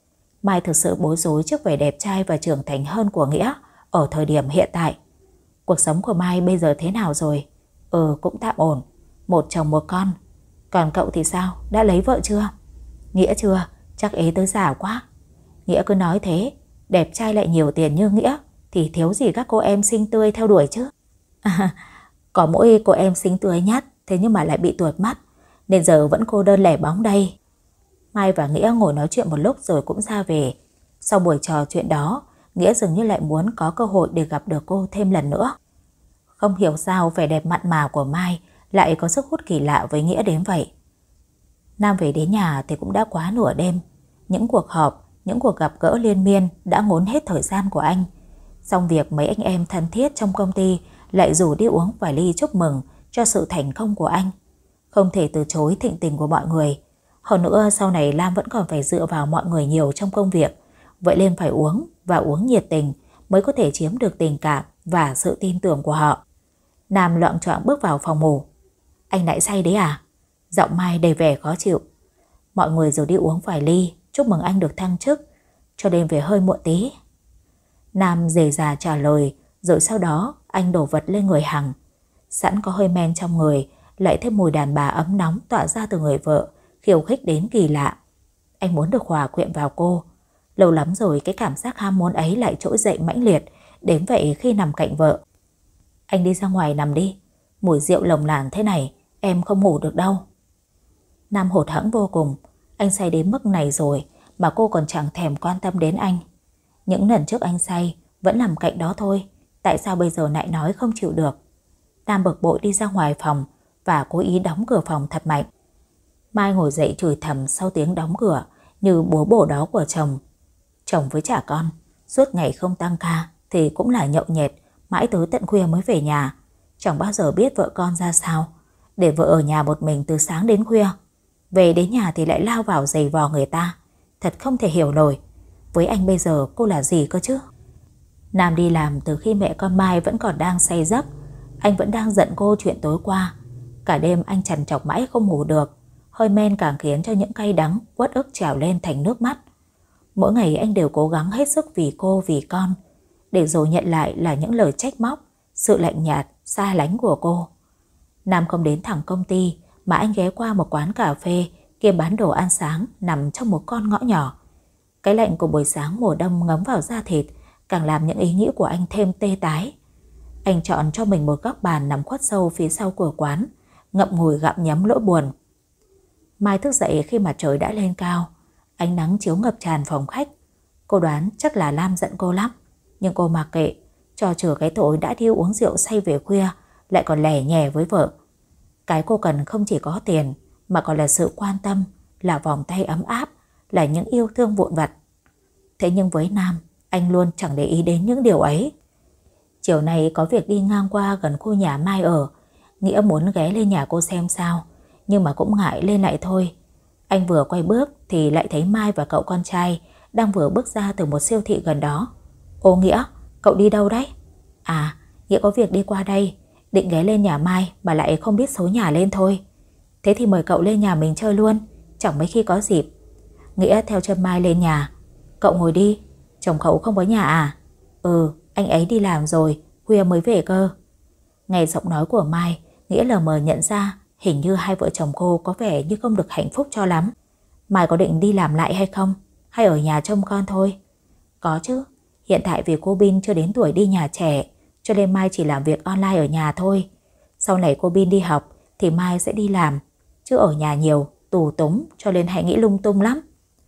Speaker 1: Mai thực sự bối rối trước vẻ đẹp trai và trưởng thành hơn của Nghĩa ở thời điểm hiện tại. Cuộc sống của Mai bây giờ thế nào rồi? Ừ, cũng tạm ổn, một chồng một con. Còn cậu thì sao, đã lấy vợ chưa? Nghĩa chưa, chắc ế tới già quá. Nghĩa cứ nói thế, đẹp trai lại nhiều tiền như Nghĩa thì thiếu gì các cô em xinh tươi theo đuổi chứ. À, có mỗi cô em xinh tươi nhất, thế nhưng mà lại bị tuột mắt, nên giờ vẫn cô đơn lẻ bóng đây. Mai và Nghĩa ngồi nói chuyện một lúc rồi cũng ra về. Sau buổi trò chuyện đó, Nghĩa dường như lại muốn có cơ hội để gặp được cô thêm lần nữa. Không hiểu sao vẻ đẹp mặn mà của Mai lại có sức hút kỳ lạ với Nghĩa đến vậy. Nam về đến nhà thì cũng đã quá nửa đêm. Những cuộc họp, những cuộc gặp gỡ liên miên đã ngốn hết thời gian của anh. Xong việc mấy anh em thân thiết trong công ty lại rủ đi uống vài ly chúc mừng cho sự thành công của anh. Không thể từ chối thịnh tình của mọi người. Hơn nữa sau này Lam vẫn còn phải dựa vào mọi người nhiều trong công việc. Vậy nên phải uống và uống nhiệt tình mới có thể chiếm được tình cảm và sự tin tưởng của họ. Nam loạng choạng bước vào phòng ngủ. Anh lại say đấy à? Giọng Mai đầy vẻ khó chịu. Mọi người rồi đi uống vài ly chúc mừng anh được thăng chức, cho đêm về hơi muộn tí. Nam dề dà trả lời, rồi sau đó anh đổ vật lên người Hằng. Sẵn có hơi men trong người, lại thêm mùi đàn bà ấm nóng tỏa ra từ người vợ, khiêu khích đến kỳ lạ. Anh muốn được hòa quyện vào cô. Lâu lắm rồi cái cảm giác ham muốn ấy lại trỗi dậy mãnh liệt, đến vậy khi nằm cạnh vợ. Anh đi ra ngoài nằm đi, mùi rượu lồng làn thế này em không ngủ được đâu. Nam hụt hẫng vô cùng. Anh say đến mức này rồi mà cô còn chẳng thèm quan tâm đến anh. Những lần trước anh say vẫn nằm cạnh đó thôi, tại sao bây giờ lại nói không chịu được? Nam bực bội đi ra ngoài phòng và cố ý đóng cửa phòng thật mạnh. Mai ngồi dậy chửi thầm sau tiếng đóng cửa như bố bổ đó của chồng. Chồng với trả con, suốt ngày không tăng ca thì cũng là nhậu nhẹt, mãi tới tận khuya mới về nhà. Chẳng bao giờ biết vợ con ra sao, để vợ ở nhà một mình từ sáng đến khuya. Về đến nhà thì lại lao vào giày vò người ta. Thật không thể hiểu nổi. Với anh bây giờ cô là gì cơ chứ? Nam đi làm từ khi mẹ con Mai vẫn còn đang say giấc. Anh vẫn đang giận cô chuyện tối qua. Cả đêm anh trằn trọc mãi không ngủ được. Hơi men càng khiến cho những cay đắng uất ức trào lên thành nước mắt. Mỗi ngày anh đều cố gắng hết sức vì cô, vì con, để rồi nhận lại là những lời trách móc, sự lạnh nhạt, xa lánh của cô. Nam không đến thẳng công ty mà anh ghé qua một quán cà phê kiêm bán đồ ăn sáng nằm trong một con ngõ nhỏ. Cái lạnh của buổi sáng mùa đông ngấm vào da thịt càng làm những ý nghĩ của anh thêm tê tái. Anh chọn cho mình một góc bàn nằm khuất sâu phía sau của quán, ngậm ngùi gặm nhấm nỗi buồn. Mai thức dậy khi mặt trời đã lên cao, ánh nắng chiếu ngập tràn phòng khách. Cô đoán chắc là Lam giận cô lắm, nhưng cô mặc kệ, cho chừa cái tội đã đi uống rượu say về khuya, lại còn lẻ nhè với vợ. Cái cô cần không chỉ có tiền, mà còn là sự quan tâm, là vòng tay ấm áp, là những yêu thương vụn vặt. Thế nhưng với Nam, anh luôn chẳng để ý đến những điều ấy. Chiều nay có việc đi ngang qua gần khu nhà Mai ở, Nghĩa muốn ghé lên nhà cô xem sao, nhưng mà cũng ngại lên lại thôi. Anh vừa quay bước thì lại thấy Mai và cậu con trai đang vừa bước ra từ một siêu thị gần đó. Ô Nghĩa, cậu đi đâu đấy? À, Nghĩa có việc đi qua đây, định ghé lên nhà Mai mà lại không biết số nhà lên thôi. Thế thì mời cậu lên nhà mình chơi luôn, chẳng mấy khi có dịp. Nghĩa theo chân Mai lên nhà. Cậu ngồi đi, chồng cậu không có nhà à? Ừ, anh ấy đi làm rồi, khuya mới về cơ. Nghe giọng nói của Mai, Nghĩa lờ mờ nhận ra hình như hai vợ chồng cô có vẻ như không được hạnh phúc cho lắm. Mai có định đi làm lại hay không? Hay ở nhà trông con thôi? Có chứ, hiện tại vì cô Bin chưa đến tuổi đi nhà trẻ, cho nên Mai chỉ làm việc online ở nhà thôi. Sau này cô Bin đi học thì Mai sẽ đi làm, chứ ở nhà nhiều, tù túng cho nên hãy nghĩ lung tung lắm.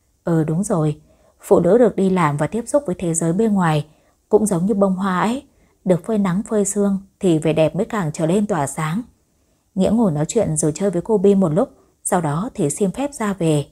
Speaker 1: Ừ đúng rồi, phụ nữ được đi làm và tiếp xúc với thế giới bên ngoài cũng giống như bông hoa ấy, được phơi nắng phơi sương thì vẻ đẹp mới càng trở lên tỏa sáng. Nghĩa ngồi nói chuyện rồi chơi với cô Bin một lúc, sau đó thì xin phép ra về.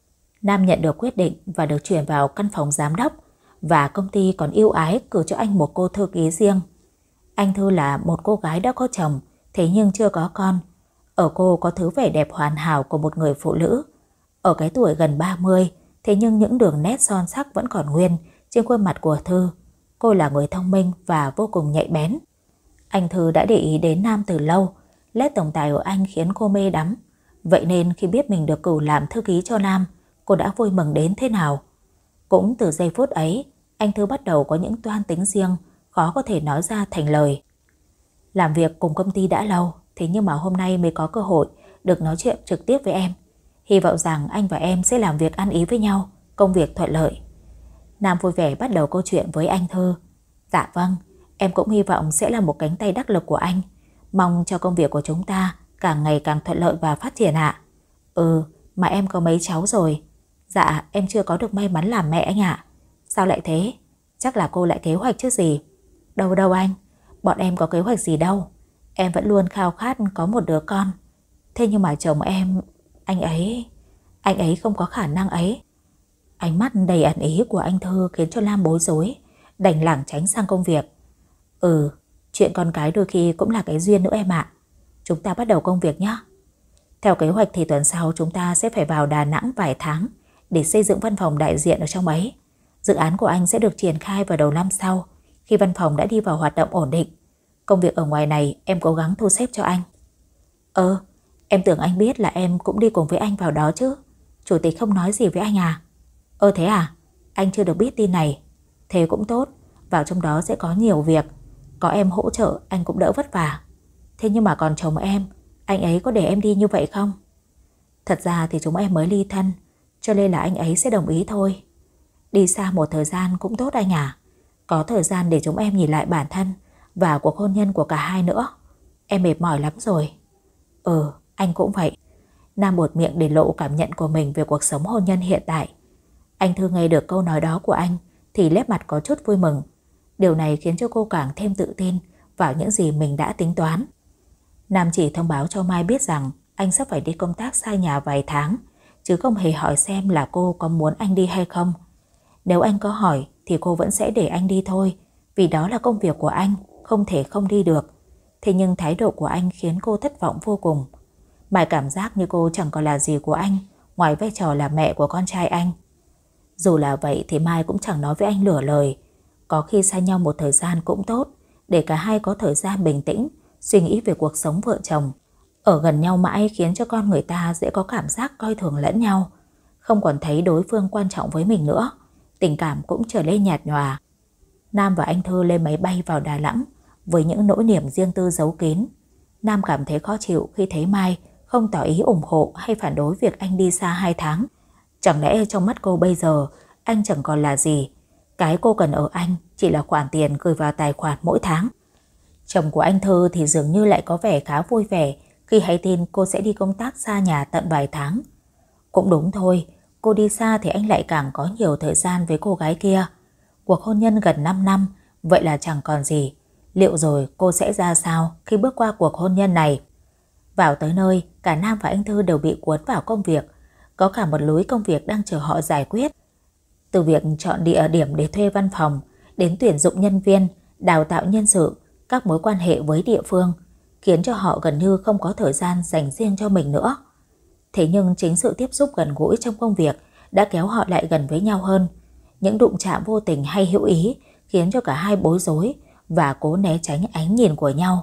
Speaker 1: Nam nhận được quyết định và được chuyển vào căn phòng giám đốc, và công ty còn ưu ái cử cho anh một cô thư ký riêng. Anh Thư là một cô gái đã có chồng, thế nhưng chưa có con. Ở cô có thứ vẻ đẹp hoàn hảo của một người phụ nữ. Ở cái tuổi gần ba mươi, thế nhưng những đường nét son sắc vẫn còn nguyên trên khuôn mặt của Thư. Cô là người thông minh và vô cùng nhạy bén. Anh Thư đã để ý đến Nam từ lâu. Nét tổng tài của anh khiến cô mê đắm. Vậy nên khi biết mình được cử làm thư ký cho Nam, cô đã vui mừng đến thế nào. Cũng từ giây phút ấy, anh Thư bắt đầu có những toan tính riêng, khó có thể nói ra thành lời. Làm việc cùng công ty đã lâu, thế nhưng mà hôm nay mới có cơ hội được nói chuyện trực tiếp với em. Hy vọng rằng anh và em sẽ làm việc ăn ý với nhau, công việc thuận lợi. Nam vui vẻ bắt đầu câu chuyện với anh Thư. Dạ vâng, em cũng hy vọng sẽ là một cánh tay đắc lực của anh. Mong cho công việc của chúng ta càng ngày càng thuận lợi và phát triển ạ. Ừ, mà em có mấy cháu rồi? Dạ, em chưa có được may mắn làm mẹ anh ạ. Sao lại thế? Chắc là cô lại kế hoạch chứ gì. Đâu đâu anh, bọn em có kế hoạch gì đâu. Em vẫn luôn khao khát có một đứa con. Thế nhưng mà chồng em, anh ấy, anh ấy không có khả năng ấy. Ánh mắt đầy ẩn ý của anh Thư khiến cho Lam bối rối, đành lảng tránh sang công việc. Ừ, chuyện con cái đôi khi cũng là cái duyên nữa em ạ. Chúng ta bắt đầu công việc nhé. Theo kế hoạch thì tuần sau chúng ta sẽ phải vào Đà Nẵng vài tháng để xây dựng văn phòng đại diện ở trong ấy. Dự án của anh sẽ được triển khai vào đầu năm sau, khi văn phòng đã đi vào hoạt động ổn định. Công việc ở ngoài này em cố gắng thu xếp cho anh. Ờ, em tưởng anh biết là em cũng đi cùng với anh vào đó chứ. Chủ tịch không nói gì với anh à? Ơ thế à? Anh chưa được biết tin này. Thế cũng tốt, vào trong đó sẽ có nhiều việc. Có em hỗ trợ anh cũng đỡ vất vả. Thế nhưng mà còn chồng em, anh ấy có để em đi như vậy không? Thật ra thì chúng em mới ly thân, cho nên là anh ấy sẽ đồng ý thôi. Đi xa một thời gian cũng tốt anh à. Có thời gian để chúng em nhìn lại bản thân và cuộc hôn nhân của cả hai nữa. Em mệt mỏi lắm rồi. Ừ, anh cũng vậy. Nam buột miệng để lộ cảm nhận của mình về cuộc sống hôn nhân hiện tại. Anh Thư nghe được câu nói đó của anh thì nét mặt có chút vui mừng. Điều này khiến cho cô càng thêm tự tin vào những gì mình đã tính toán. Nam chỉ thông báo cho Mai biết rằng anh sắp phải đi công tác xa nhà vài tháng, chứ không hề hỏi xem là cô có muốn anh đi hay không. Nếu anh có hỏi thì cô vẫn sẽ để anh đi thôi, vì đó là công việc của anh, không thể không đi được. Thế nhưng thái độ của anh khiến cô thất vọng vô cùng. Mai cảm giác như cô chẳng còn là gì của anh, ngoài vai trò là mẹ của con trai anh. Dù là vậy thì Mai cũng chẳng nói với anh lửa lời. Có khi xa nhau một thời gian cũng tốt, để cả hai có thời gian bình tĩnh, suy nghĩ về cuộc sống vợ chồng. Ở gần nhau mãi khiến cho con người ta dễ có cảm giác coi thường lẫn nhau, không còn thấy đối phương quan trọng với mình nữa. Tình cảm cũng trở nên nhạt nhòa. Nam và anh Thư lên máy bay vào Đà Nẵng với những nỗi niềm riêng tư giấu kín. Nam cảm thấy khó chịu khi thấy Mai không tỏ ý ủng hộ hay phản đối việc anh đi xa hai tháng. Chẳng lẽ trong mắt cô bây giờ anh chẳng còn là gì? Cái cô cần ở anh chỉ là khoản tiền gửi vào tài khoản mỗi tháng. Chồng của anh Thư thì dường như lại có vẻ khá vui vẻ khi hay tin cô sẽ đi công tác xa nhà tận vài tháng. Cũng đúng thôi, cô đi xa thì anh lại càng có nhiều thời gian với cô gái kia. Cuộc hôn nhân gần năm năm, vậy là chẳng còn gì. Liệu rồi cô sẽ ra sao khi bước qua cuộc hôn nhân này? Vào tới nơi, cả Nam và anh Thư đều bị cuốn vào công việc. Có cả một lối công việc đang chờ họ giải quyết. Từ việc chọn địa điểm để thuê văn phòng, đến tuyển dụng nhân viên, đào tạo nhân sự, các mối quan hệ với địa phương, khiến cho họ gần như không có thời gian dành riêng cho mình nữa. Thế nhưng chính sự tiếp xúc gần gũi trong công việc đã kéo họ lại gần với nhau hơn. Những đụng chạm vô tình hay hữu ý khiến cho cả hai bối rối và cố né tránh ánh nhìn của nhau.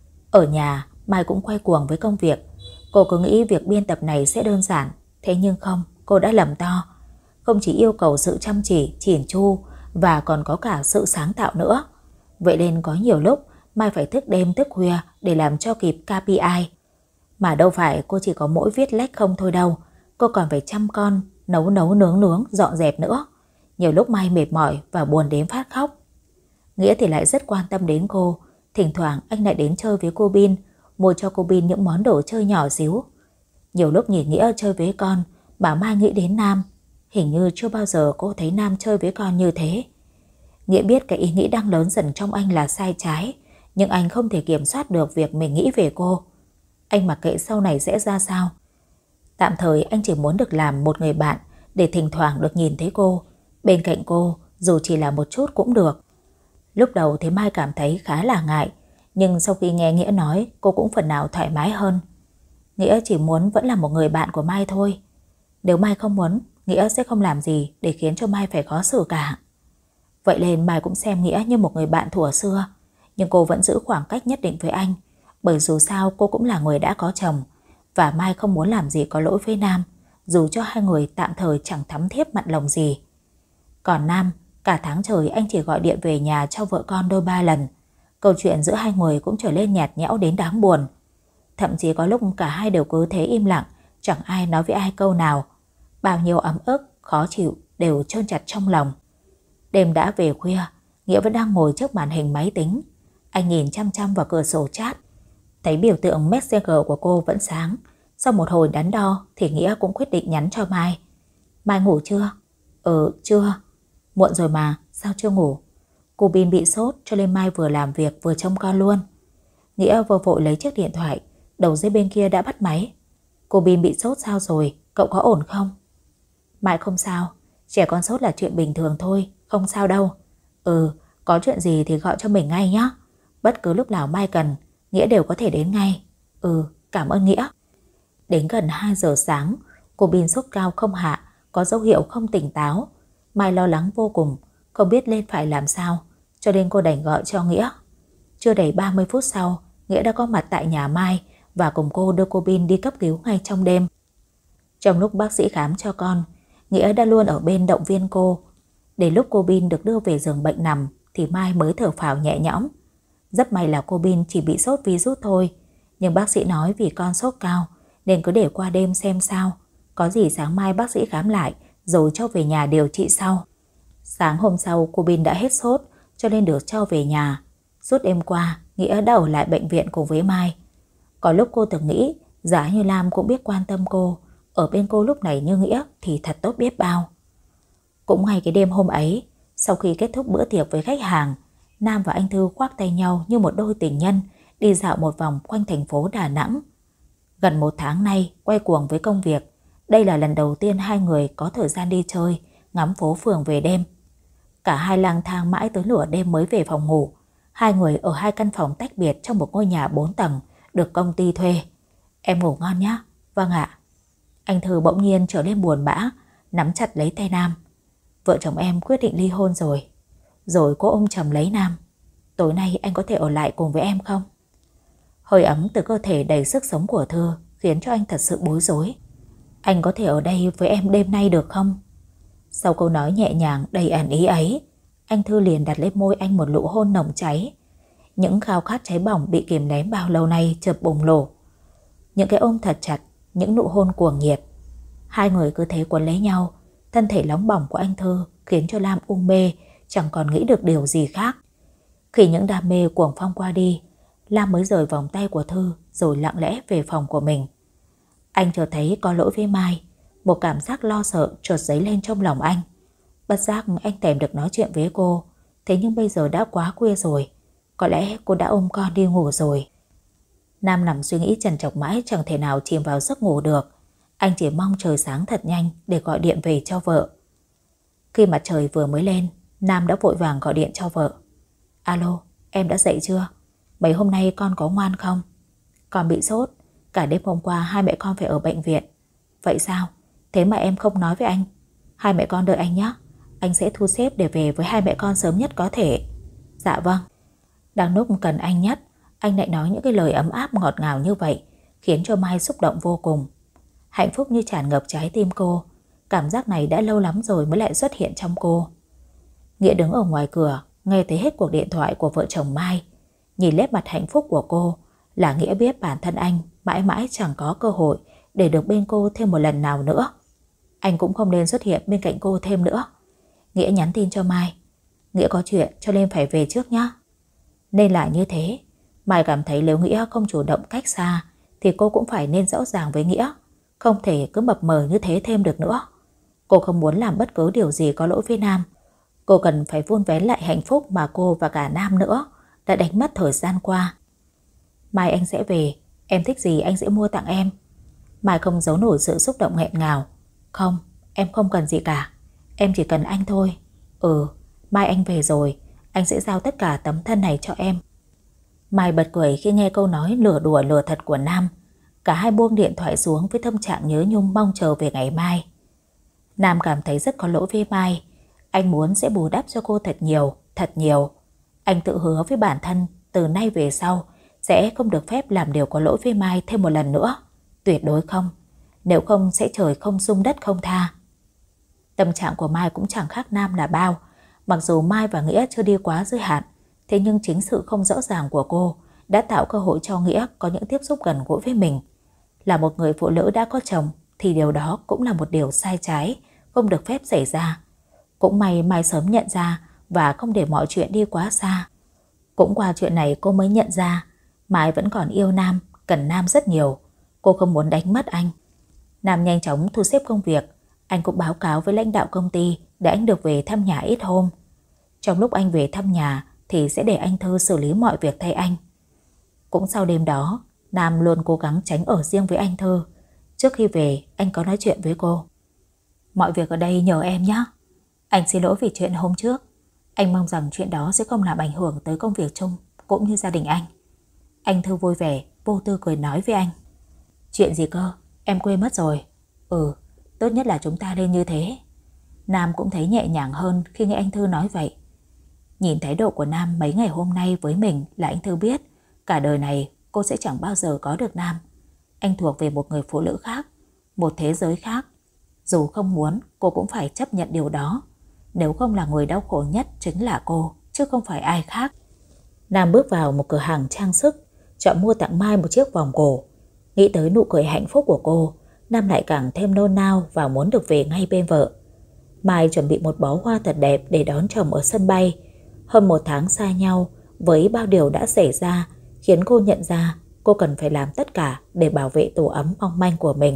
Speaker 1: Ở nhà, Mai cũng quay cuồng với công việc. Cô cứ nghĩ việc biên tập này sẽ đơn giản, thế nhưng không, cô đã lầm to. Không chỉ yêu cầu sự chăm chỉ, chỉn chu và còn có cả sự sáng tạo nữa. Vậy nên có nhiều lúc Mai phải thức đêm thức khuya để làm cho kịp ca pê i. Mà đâu phải cô chỉ có mỗi viết lách không thôi đâu, cô còn phải chăm con, nấu nấu nướng nướng, dọn dẹp nữa. Nhiều lúc Mai mệt mỏi và buồn đến phát khóc. Nghĩa thì lại rất quan tâm đến cô. Thỉnh thoảng anh lại đến chơi với cô Bin, mua cho cô Bin những món đồ chơi nhỏ xíu. Nhiều lúc nhìn Nghĩa chơi với con, bà Mai nghĩ đến Nam. Hình như chưa bao giờ cô thấy Nam chơi với con như thế. Nghĩa biết cái ý nghĩ đang lớn dần trong anh là sai trái, nhưng anh không thể kiểm soát được việc mình nghĩ về cô. Anh mặc kệ sau này sẽ ra sao. Tạm thời anh chỉ muốn được làm một người bạn để thỉnh thoảng được nhìn thấy cô, bên cạnh cô, dù chỉ là một chút cũng được. Lúc đầu thì Mai cảm thấy khá là ngại, nhưng sau khi nghe Nghĩa nói, cô cũng phần nào thoải mái hơn. Nghĩa chỉ muốn vẫn là một người bạn của Mai thôi. Nếu Mai không muốn, Nghĩa sẽ không làm gì để khiến cho Mai phải khó xử cả. Vậy nên Mai cũng xem Nghĩa như một người bạn thuở xưa, nhưng cô vẫn giữ khoảng cách nhất định với anh, bởi dù sao cô cũng là người đã có chồng, và Mai không muốn làm gì có lỗi với Nam, dù cho hai người tạm thời chẳng thắm thiết mặn lòng gì. Còn Nam, cả tháng trời anh chỉ gọi điện về nhà cho vợ con đôi ba lần. Câu chuyện giữa hai người cũng trở nên nhạt nhẽo đến đáng buồn. Thậm chí có lúc cả hai đều cứ thế im lặng, chẳng ai nói với ai câu nào. Bao nhiêu ấm ức, khó chịu đều chôn chặt trong lòng. Đêm đã về khuya, Nghĩa vẫn đang ngồi trước màn hình máy tính. Anh nhìn chăm chăm vào cửa sổ chat, thấy biểu tượng Messenger của cô vẫn sáng. Sau một hồi đắn đo thì Nghĩa cũng quyết định nhắn cho Mai. Mai ngủ chưa? Ừ, chưa. Muộn rồi mà, sao chưa ngủ? Cô Bin bị sốt cho nên Mai vừa làm việc vừa trông con luôn. Nghĩa vừa vội lấy chiếc điện thoại, đầu dây bên kia đã bắt máy. Cô Bin bị sốt sao rồi, cậu có ổn không? Mai không sao, trẻ con sốt là chuyện bình thường thôi, không sao đâu. Ừ, có chuyện gì thì gọi cho mình ngay nhé. Bất cứ lúc nào Mai cần, Nghĩa đều có thể đến ngay. Ừ, cảm ơn Nghĩa. Đến gần hai giờ sáng, cô Bin sốt cao không hạ, có dấu hiệu không tỉnh táo. Mai lo lắng vô cùng, không biết lên phải làm sao, cho nên cô đành gọi cho Nghĩa. Chưa đầy ba mươi phút sau, Nghĩa đã có mặt tại nhà Mai và cùng cô đưa cô Bin đi cấp cứu ngay trong đêm. Trong lúc bác sĩ khám cho con, Nghĩa đã luôn ở bên động viên cô. Đến lúc cô Bin được đưa về giường bệnh nằm thì Mai mới thở phào nhẹ nhõm. Rất may là cô Bin chỉ bị sốt virus thôi, nhưng bác sĩ nói vì con sốt cao nên cứ để qua đêm xem sao. Có gì sáng mai bác sĩ khám lại rồi cho về nhà điều trị sau. Sáng hôm sau cô Bin đã hết sốt cho nên được cho về nhà. Suốt đêm qua Nghĩa đã ở lại bệnh viện cùng với Mai. Có lúc cô từng nghĩ giá như Lam cũng biết quan tâm cô, ở bên cô lúc này như Nghĩa thì thật tốt biết bao. Cũng ngay cái đêm hôm ấy, sau khi kết thúc bữa tiệc với khách hàng, Nam và anh Thư khoác tay nhau như một đôi tình nhân đi dạo một vòng quanh thành phố Đà Nẵng. Gần một tháng nay quay cuồng với công việc, đây là lần đầu tiên hai người có thời gian đi chơi, ngắm phố phường về đêm. Cả hai lang thang mãi tới nửa đêm mới về phòng ngủ. Hai người ở hai căn phòng tách biệt trong một ngôi nhà bốn tầng được công ty thuê. Em ngủ ngon nhé. Vâng ạ. Anh Thư bỗng nhiên trở nên buồn bã, nắm chặt lấy tay Nam. Vợ chồng em quyết định ly hôn rồi. Rồi cô ôm chầm lấy Nam. Tối nay anh có thể ở lại cùng với em không? Hơi ấm từ cơ thể đầy sức sống của Thư khiến cho anh thật sự bối rối. Anh có thể ở đây với em đêm nay được không? Sau câu nói nhẹ nhàng đầy ẩn ý ấy, anh Thư liền đặt lên môi anh một nụ hôn nồng cháy. Những khao khát cháy bỏng bị kìm nén bao lâu nay chợt bùng nổ. Những cái ôm thật chặt, những nụ hôn cuồng nhiệt. Hai người cứ thế quấn lấy nhau. Thân thể nóng bỏng của anh Thư khiến cho Lam u mê, chẳng còn nghĩ được điều gì khác. Khi những đam mê cuồng phong qua đi, Lam mới rời vòng tay của Thư rồi lặng lẽ về phòng của mình. Anh chợt thấy có lỗi với Mai. Một cảm giác lo sợ chợt dấy lên trong lòng anh. Bất giác anh thèm được nói chuyện với cô. Thế nhưng bây giờ đã quá khuya rồi. Có lẽ cô đã ôm con đi ngủ rồi. Nam nằm suy nghĩ trằn trọc mãi chẳng thể nào chìm vào giấc ngủ được. Anh chỉ mong trời sáng thật nhanh để gọi điện về cho vợ. Khi mặt trời vừa mới lên, Nam đã vội vàng gọi điện cho vợ. Alo, em đã dậy chưa? Mấy hôm nay con có ngoan không? Con bị sốt. Cả đêm hôm qua hai mẹ con phải ở bệnh viện. Vậy sao? Thế mà em không nói với anh. Hai mẹ con đợi anh nhé. Anh sẽ thu xếp để về với hai mẹ con sớm nhất có thể. Dạ vâng. Đang lúc cần anh nhất, anh lại nói những cái lời ấm áp ngọt ngào như vậy, khiến cho Mai xúc động vô cùng. Hạnh phúc như tràn ngập trái tim cô. Cảm giác này đã lâu lắm rồi mới lại xuất hiện trong cô. Nghĩa đứng ở ngoài cửa, nghe thấy hết cuộc điện thoại của vợ chồng Mai. Nhìn nét mặt hạnh phúc của cô là Nghĩa biết bản thân anh mãi mãi chẳng có cơ hội để được bên cô thêm một lần nào nữa. Anh cũng không nên xuất hiện bên cạnh cô thêm nữa. Nghĩa nhắn tin cho Mai. Nghĩa có chuyện cho nên phải về trước nhé. Nên là như thế. Mai cảm thấy nếu Nghĩa không chủ động cách xa thì cô cũng phải nên rõ ràng với Nghĩa. Không thể cứ mập mờ như thế thêm được nữa. Cô không muốn làm bất cứ điều gì có lỗi với Nam. Cô cần phải vun vén lại hạnh phúc mà cô và cả Nam nữa đã đánh mất thời gian qua. Mai anh sẽ về. Em thích gì anh sẽ mua tặng em. Mai không giấu nổi sự xúc động nghẹn ngào. Không, em không cần gì cả. Em chỉ cần anh thôi. Ừ, mai anh về rồi, anh sẽ giao tất cả tấm thân này cho em. Mai bật cười khi nghe câu nói lừa đùa lừa thật của Nam. Cả hai buông điện thoại xuống với tâm trạng nhớ nhung mong chờ về ngày mai. Nam cảm thấy rất có lỗi với Mai. Anh muốn sẽ bù đắp cho cô thật nhiều, thật nhiều. Anh tự hứa với bản thân từ nay về sau sẽ không được phép làm điều có lỗi với Mai thêm một lần nữa. Tuyệt đối không. Nếu không sẽ trời không sung đất không tha. Tâm trạng của Mai cũng chẳng khác Nam là bao. Mặc dù Mai và Nghĩa chưa đi quá giới hạn, thế nhưng chính sự không rõ ràng của cô đã tạo cơ hội cho Nghĩa có những tiếp xúc gần gũi với mình. Là một người phụ nữ đã có chồng thì điều đó cũng là một điều sai trái, không được phép xảy ra. Cũng may Mai sớm nhận ra và không để mọi chuyện đi quá xa. Cũng qua chuyện này cô mới nhận ra Mai vẫn còn yêu Nam, cần Nam rất nhiều. Cô không muốn đánh mất anh. Nam nhanh chóng thu xếp công việc. Anh cũng báo cáo với lãnh đạo công ty để anh được về thăm nhà ít hôm. Trong lúc anh về thăm nhà thì sẽ để anh Thư xử lý mọi việc thay anh. Cũng sau đêm đó, Nam luôn cố gắng tránh ở riêng với anh Thư. Trước khi về, anh có nói chuyện với cô. Mọi việc ở đây nhờ em nhé. Anh xin lỗi vì chuyện hôm trước. Anh mong rằng chuyện đó sẽ không làm ảnh hưởng tới công việc chung cũng như gia đình anh. Anh Thư vui vẻ, vô tư cười nói với anh. Chuyện gì cơ? Em quên mất rồi. Ừ, tốt nhất là chúng ta nên như thế. Nam cũng thấy nhẹ nhàng hơn khi nghe anh Thư nói vậy. Nhìn thái độ của Nam mấy ngày hôm nay với mình là anh Thư biết cả đời này cô sẽ chẳng bao giờ có được Nam. Anh thuộc về một người phụ nữ khác, một thế giới khác. Dù không muốn, cô cũng phải chấp nhận điều đó. Nếu không là người đau khổ nhất chính là cô, chứ không phải ai khác. Nam bước vào một cửa hàng trang sức, chọn mua tặng Mai một chiếc vòng cổ. Nghĩ tới nụ cười hạnh phúc của cô, Nam lại càng thêm nôn nao và muốn được về ngay bên vợ. Mai chuẩn bị một bó hoa thật đẹp để đón chồng ở sân bay. Hơn một tháng xa nhau, với bao điều đã xảy ra, khiến cô nhận ra cô cần phải làm tất cả để bảo vệ tổ ấm mong manh của mình.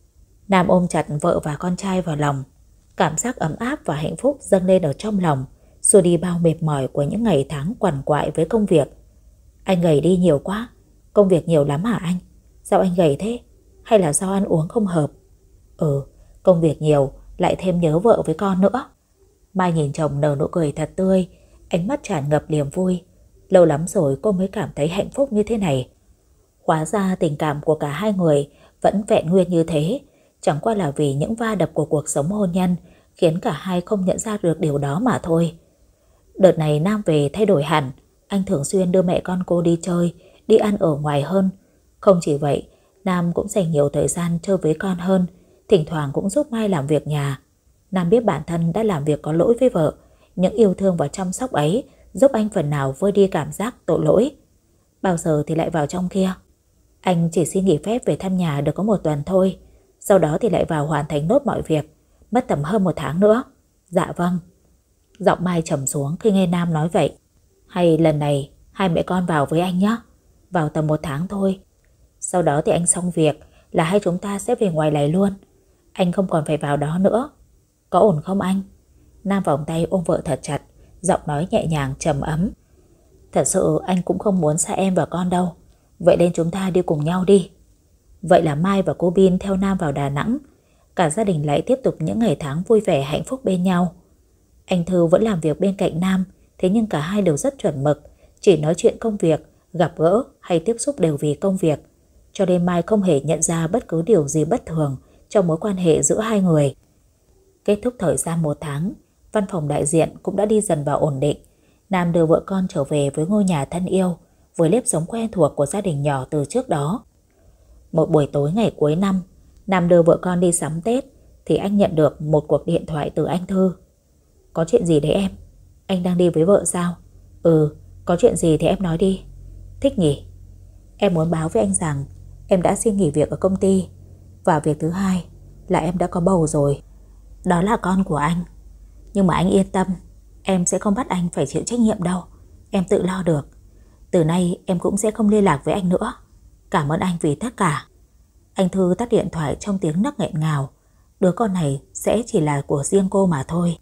Speaker 1: Nam ôm chặt vợ và con trai vào lòng. Cảm giác ấm áp và hạnh phúc dâng lên ở trong lòng, xua đi bao mệt mỏi của những ngày tháng quằn quại với công việc. Anh gầy đi nhiều quá. Công việc nhiều lắm hả anh? Sao anh gầy thế? Hay là do ăn uống không hợp? Ừ, công việc nhiều, lại thêm nhớ vợ với con nữa. Mai nhìn chồng nở nụ cười thật tươi, ánh mắt tràn ngập niềm vui. Lâu lắm rồi cô mới cảm thấy hạnh phúc như thế này. Hóa ra tình cảm của cả hai người vẫn vẹn nguyên như thế, chẳng qua là vì những va đập của cuộc sống hôn nhân khiến cả hai không nhận ra được điều đó mà thôi. Đợt này Nam về thay đổi hẳn, anh thường xuyên đưa mẹ con cô đi chơi, đi ăn ở ngoài hơn. Không chỉ vậy, Nam cũng dành nhiều thời gian chơi với con hơn, thỉnh thoảng cũng giúp Mai làm việc nhà. Nam biết bản thân đã làm việc có lỗi với vợ, những yêu thương và chăm sóc ấy giúp anh phần nào vơi đi cảm giác tội lỗi. Bao giờ thì lại vào trong kia? Anh chỉ xin nghỉ phép về thăm nhà được có một tuần thôi, sau đó thì lại vào hoàn thành nốt mọi việc, mất tầm hơn một tháng nữa. Dạ vâng. Giọng Mai trầm xuống khi nghe Nam nói vậy. Hay lần này hai mẹ con vào với anh nhé. Vào tầm một tháng thôi. Sau đó thì anh xong việc là hai chúng ta sẽ về ngoài này luôn. Anh không còn phải vào đó nữa. Có ổn không anh? Nam vòng tay ôm vợ thật chặt, giọng nói nhẹ nhàng trầm ấm. Thật sự anh cũng không muốn xa em và con đâu. Vậy nên chúng ta đi cùng nhau đi. Vậy là Mai và cô Bin theo Nam vào Đà Nẵng. Cả gia đình lại tiếp tục những ngày tháng vui vẻ hạnh phúc bên nhau. Anh Thư vẫn làm việc bên cạnh Nam, thế nhưng cả hai đều rất chuẩn mực, chỉ nói chuyện công việc, gặp gỡ hay tiếp xúc đều vì công việc. Cho nên Mai không hề nhận ra bất cứ điều gì bất thường trong mối quan hệ giữa hai người. Kết thúc thời gian một tháng, văn phòng đại diện cũng đã đi dần vào ổn định. Nam đưa vợ con trở về với ngôi nhà thân yêu, với nếp sống quen thuộc của gia đình nhỏ từ trước đó. Một buổi tối ngày cuối năm, Nam đưa vợ con đi sắm Tết thì anh nhận được một cuộc điện thoại từ anh Thư. Có chuyện gì đấy em? Anh đang đi với vợ sao? Ừ, có chuyện gì thì em nói đi. Thích nhỉ? Em muốn báo với anh rằng em đã xin nghỉ việc ở công ty. Và việc thứ hai là em đã có bầu rồi. Đó là con của anh. Nhưng mà anh yên tâm, em sẽ không bắt anh phải chịu trách nhiệm đâu. Em tự lo được. Từ nay em cũng sẽ không liên lạc với anh nữa. Cảm ơn anh vì tất cả. Anh Thư tắt điện thoại trong tiếng nấc nghẹn ngào. Đứa con này sẽ chỉ là của riêng cô mà thôi.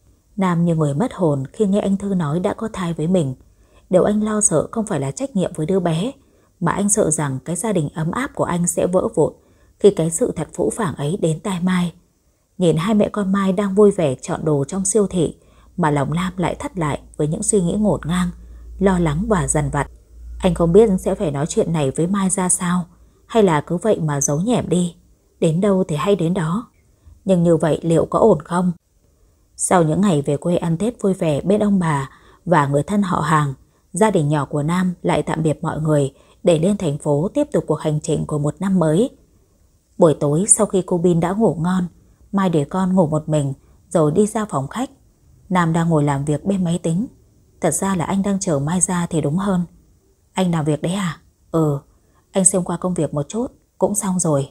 Speaker 1: Nam như người mất hồn khi nghe anh Thư nói đã có thai với mình. Điều anh lo sợ không phải là trách nhiệm với đứa bé, mà anh sợ rằng cái gia đình ấm áp của anh sẽ vỡ vụn khi cái sự thật phũ phàng ấy đến tai Mai. Nhìn hai mẹ con Mai đang vui vẻ chọn đồ trong siêu thị, mà lòng Nam lại thắt lại với những suy nghĩ ngổn ngang, lo lắng và dằn vặt. Anh không biết sẽ phải nói chuyện này với Mai ra sao, hay là cứ vậy mà giấu nhẹm đi, đến đâu thì hay đến đó. Nhưng như vậy liệu có ổn không? Sau những ngày về quê ăn Tết vui vẻ bên ông bà và người thân họ hàng, gia đình nhỏ của Nam lại tạm biệt mọi người để lên thành phố tiếp tục cuộc hành trình của một năm mới. Buổi tối sau khi cô Bin đã ngủ ngon, Mai để con ngủ một mình rồi đi ra phòng khách. Nam đang ngồi làm việc bên máy tính. Thật ra là anh đang chờ Mai ra thì đúng hơn. Anh làm việc đấy à? Ừ, anh xem qua công việc một chút, cũng xong rồi.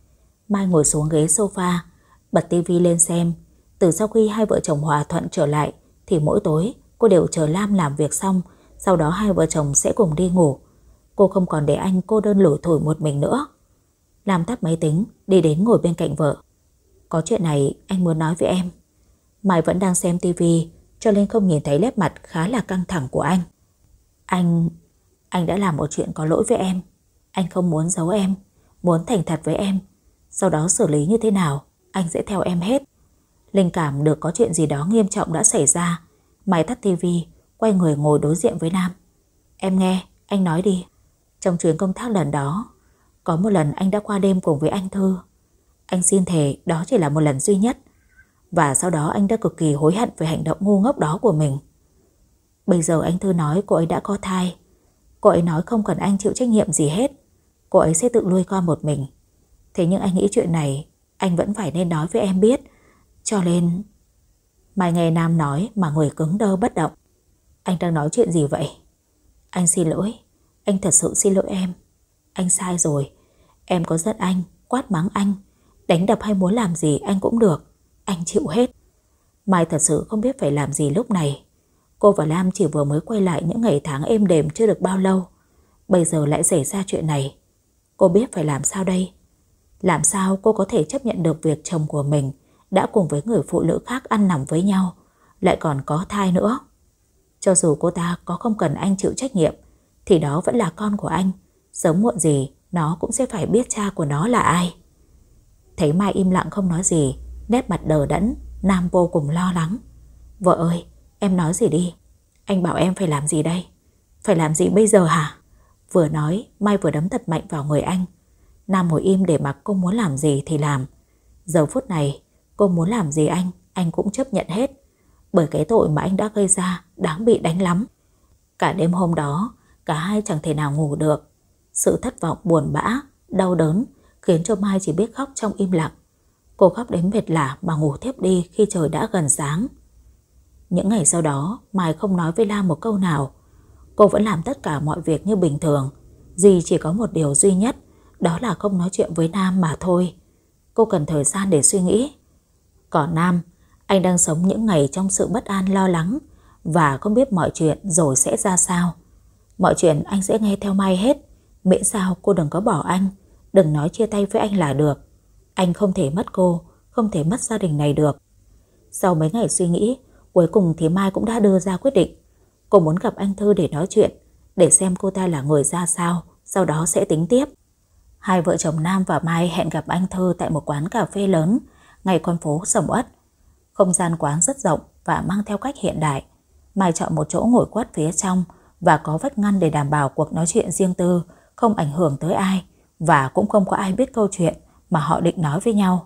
Speaker 1: Mai ngồi xuống ghế sofa, bật tivi lên xem. Từ sau khi hai vợ chồng hòa thuận trở lại thì mỗi tối cô đều chờ Lam làm việc xong, sau đó hai vợ chồng sẽ cùng đi ngủ. Cô không còn để anh cô đơn lủi thủi một mình nữa. Lam tắt máy tính, đi đến ngồi bên cạnh vợ. Có chuyện này anh muốn nói với em. Mai vẫn đang xem tivi cho nên không nhìn thấy nét mặt khá là căng thẳng của anh. Anh... Anh đã làm một chuyện có lỗi với em. Anh không muốn giấu em, muốn thành thật với em. Sau đó xử lý như thế nào, anh sẽ theo em hết. Linh cảm được có chuyện gì đó nghiêm trọng đã xảy ra. Mai tắt tivi, quay người ngồi đối diện với Nam. Em nghe, anh nói đi. Trong chuyến công tác lần đó, có một lần anh đã qua đêm cùng với anh Thư. Anh xin thề đó chỉ là một lần duy nhất. Và sau đó anh đã cực kỳ hối hận về hành động ngu ngốc đó của mình. Bây giờ anh Thư nói cô ấy đã có thai. Cô ấy nói không cần anh chịu trách nhiệm gì hết. Cô ấy sẽ tự nuôi con một mình. Thế nhưng anh nghĩ chuyện này anh vẫn phải nên nói với em biết. Cho nên... Mai nghe Nam nói mà người cứng đơ bất động. Anh đang nói chuyện gì vậy? Anh xin lỗi. Anh thật sự xin lỗi em. Anh sai rồi. Em có giận anh, quát mắng anh, đánh đập hay muốn làm gì anh cũng được. Anh chịu hết. Mai thật sự không biết phải làm gì lúc này. Cô và Lam chỉ vừa mới quay lại những ngày tháng êm đềm chưa được bao lâu. Bây giờ lại xảy ra chuyện này. Cô biết phải làm sao đây? Làm sao cô có thể chấp nhận được việc chồng của mình đã cùng với người phụ nữ khác ăn nằm với nhau, lại còn có thai nữa? Cho dù cô ta có không cần anh chịu trách nhiệm thì đó vẫn là con của anh. Sớm muộn gì nó cũng sẽ phải biết cha của nó là ai. Thấy Mai im lặng không nói gì, nét mặt đờ đẫn, Nam vô cùng lo lắng. Vợ ơi, em nói gì đi. Anh bảo em phải làm gì đây? Phải làm gì bây giờ hả? Vừa nói, Mai vừa đấm thật mạnh vào người anh. Nam ngồi im để mặc cô muốn làm gì thì làm. Giờ phút này, cô muốn làm gì anh, anh cũng chấp nhận hết. Bởi cái tội mà anh đã gây ra đáng bị đánh lắm. Cả đêm hôm đó, cả hai chẳng thể nào ngủ được. Sự thất vọng, buồn bã, đau đớn khiến cho Mai chỉ biết khóc trong im lặng. Cô khóc đến mệt lả mà ngủ thiếp đi khi trời đã gần sáng. Những ngày sau đó, Mai không nói với Lam một câu nào. Cô vẫn làm tất cả mọi việc như bình thường. Duy chỉ có một điều duy nhất, đó là không nói chuyện với Nam mà thôi. Cô cần thời gian để suy nghĩ. Còn Nam, anh đang sống những ngày trong sự bất an lo lắng và không biết mọi chuyện rồi sẽ ra sao. Mọi chuyện anh sẽ nghe theo Mai hết, miễn sao cô đừng có bỏ anh, đừng nói chia tay với anh là được. Anh không thể mất cô, không thể mất gia đình này được. Sau mấy ngày suy nghĩ, cuối cùng thì Mai cũng đã đưa ra quyết định. Cô muốn gặp anh Thư để nói chuyện, để xem cô ta là người ra sao, sau đó sẽ tính tiếp. Hai vợ chồng Nam và Mai hẹn gặp anh Thư tại một quán cà phê lớn ngay con phố Sầm Uất. Không gian quán rất rộng và mang theo cách hiện đại. Mai chọn một chỗ ngồi quất phía trong và có vách ngăn để đảm bảo cuộc nói chuyện riêng tư không ảnh hưởng tới ai và cũng không có ai biết câu chuyện mà họ định nói với nhau.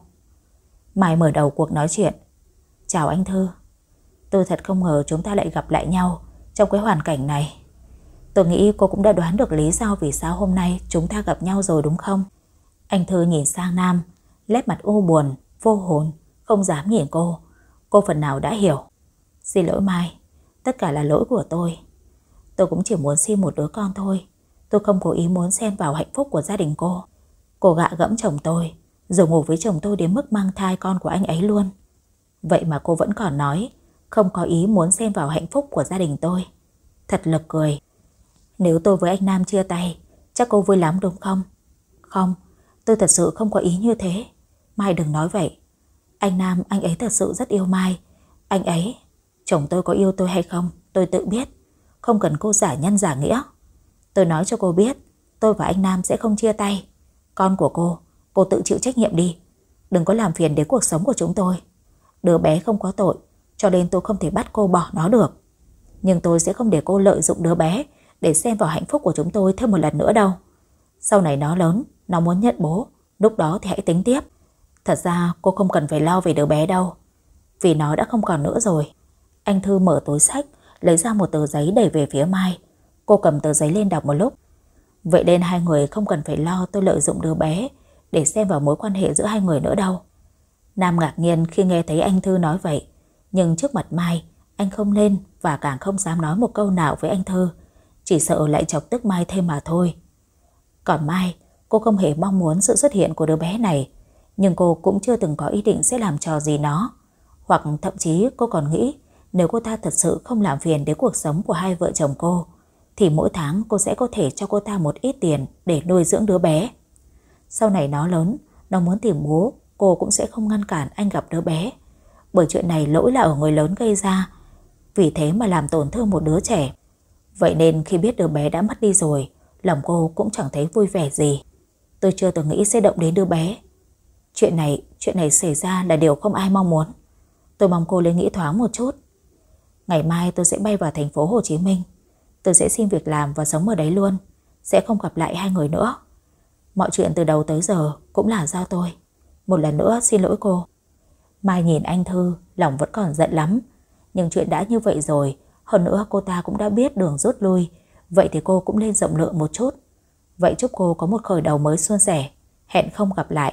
Speaker 1: Mai mở đầu cuộc nói chuyện. Chào anh Thư. Tôi thật không ngờ chúng ta lại gặp lại nhau trong cái hoàn cảnh này. Tôi nghĩ cô cũng đã đoán được lý do vì sao hôm nay chúng ta gặp nhau rồi đúng không? Anh Thư nhìn sang Nam, nét mặt u buồn, vô hồn, không dám nhìn cô. Cô phần nào đã hiểu. Xin lỗi Mai, tất cả là lỗi của tôi. Tôi cũng chỉ muốn xin một đứa con thôi. Tôi không cố ý muốn xen vào hạnh phúc của gia đình cô. Cô gạ gẫm chồng tôi, rồi ngủ với chồng tôi đến mức mang thai con của anh ấy luôn. Vậy mà cô vẫn còn nói không có ý muốn xen vào hạnh phúc của gia đình tôi. Thật lực cười. Nếu tôi với anh Nam chia tay, chắc cô vui lắm đúng không? Không, tôi thật sự không có ý như thế. Mai đừng nói vậy. Anh Nam, anh ấy thật sự rất yêu Mai. Anh ấy, chồng tôi có yêu tôi hay không, tôi tự biết. Không cần cô giả nhân giả nghĩa. Tôi nói cho cô biết, tôi và anh Nam sẽ không chia tay. Con của cô, cô tự chịu trách nhiệm đi. Đừng có làm phiền đến cuộc sống của chúng tôi. Đứa bé không có tội, cho nên tôi không thể bắt cô bỏ nó được. Nhưng tôi sẽ không để cô lợi dụng đứa bé để xen vào hạnh phúc của chúng tôi thêm một lần nữa đâu. Sau này nó lớn, nó muốn nhận bố, lúc đó thì hãy tính tiếp. Thật ra cô không cần phải lo về đứa bé đâu, vì nó đã không còn nữa rồi. Anh Thư mở túi xách, lấy ra một tờ giấy đẩy về phía Mai. Cô cầm tờ giấy lên đọc một lúc. Vậy nên hai người không cần phải lo tôi lợi dụng đứa bé để xen vào mối quan hệ giữa hai người nữa đâu. Nam ngạc nhiên khi nghe thấy anh Thư nói vậy, nhưng trước mặt Mai, anh không lên và càng không dám nói một câu nào với anh Thư, chỉ sợ lại chọc tức Mai thêm mà thôi. Còn Mai, cô không hề mong muốn sự xuất hiện của đứa bé này, nhưng cô cũng chưa từng có ý định sẽ làm trò gì nó, hoặc thậm chí cô còn nghĩ nếu cô ta thật sự không làm phiền đến cuộc sống của hai vợ chồng cô, thì mỗi tháng cô sẽ có thể cho cô ta một ít tiền để nuôi dưỡng đứa bé. Sau này nó lớn, nó muốn tìm bố, cô cũng sẽ không ngăn cản anh gặp đứa bé, bởi chuyện này lỗi là ở người lớn gây ra, vì thế mà làm tổn thương một đứa trẻ. Vậy nên khi biết đứa bé đã mất đi rồi, lòng cô cũng chẳng thấy vui vẻ gì. Tôi chưa từng nghĩ sẽ động đến đứa bé. Chuyện này, chuyện này xảy ra là điều không ai mong muốn. Tôi mong cô lên nghĩ thoáng một chút. Ngày mai tôi sẽ bay vào thành phố Hồ Chí Minh. Tôi sẽ xin việc làm và sống ở đấy luôn, sẽ không gặp lại hai người nữa. Mọi chuyện từ đầu tới giờ cũng là do tôi. Một lần nữa xin lỗi cô. Mai nhìn anh Thư, lòng vẫn còn giận lắm. Nhưng chuyện đã như vậy rồi, hơn nữa cô ta cũng đã biết đường rút lui, vậy thì cô cũng nên rộng lượng một chút. Vậy chúc cô có một khởi đầu mới suôn sẻ. Hẹn không gặp lại.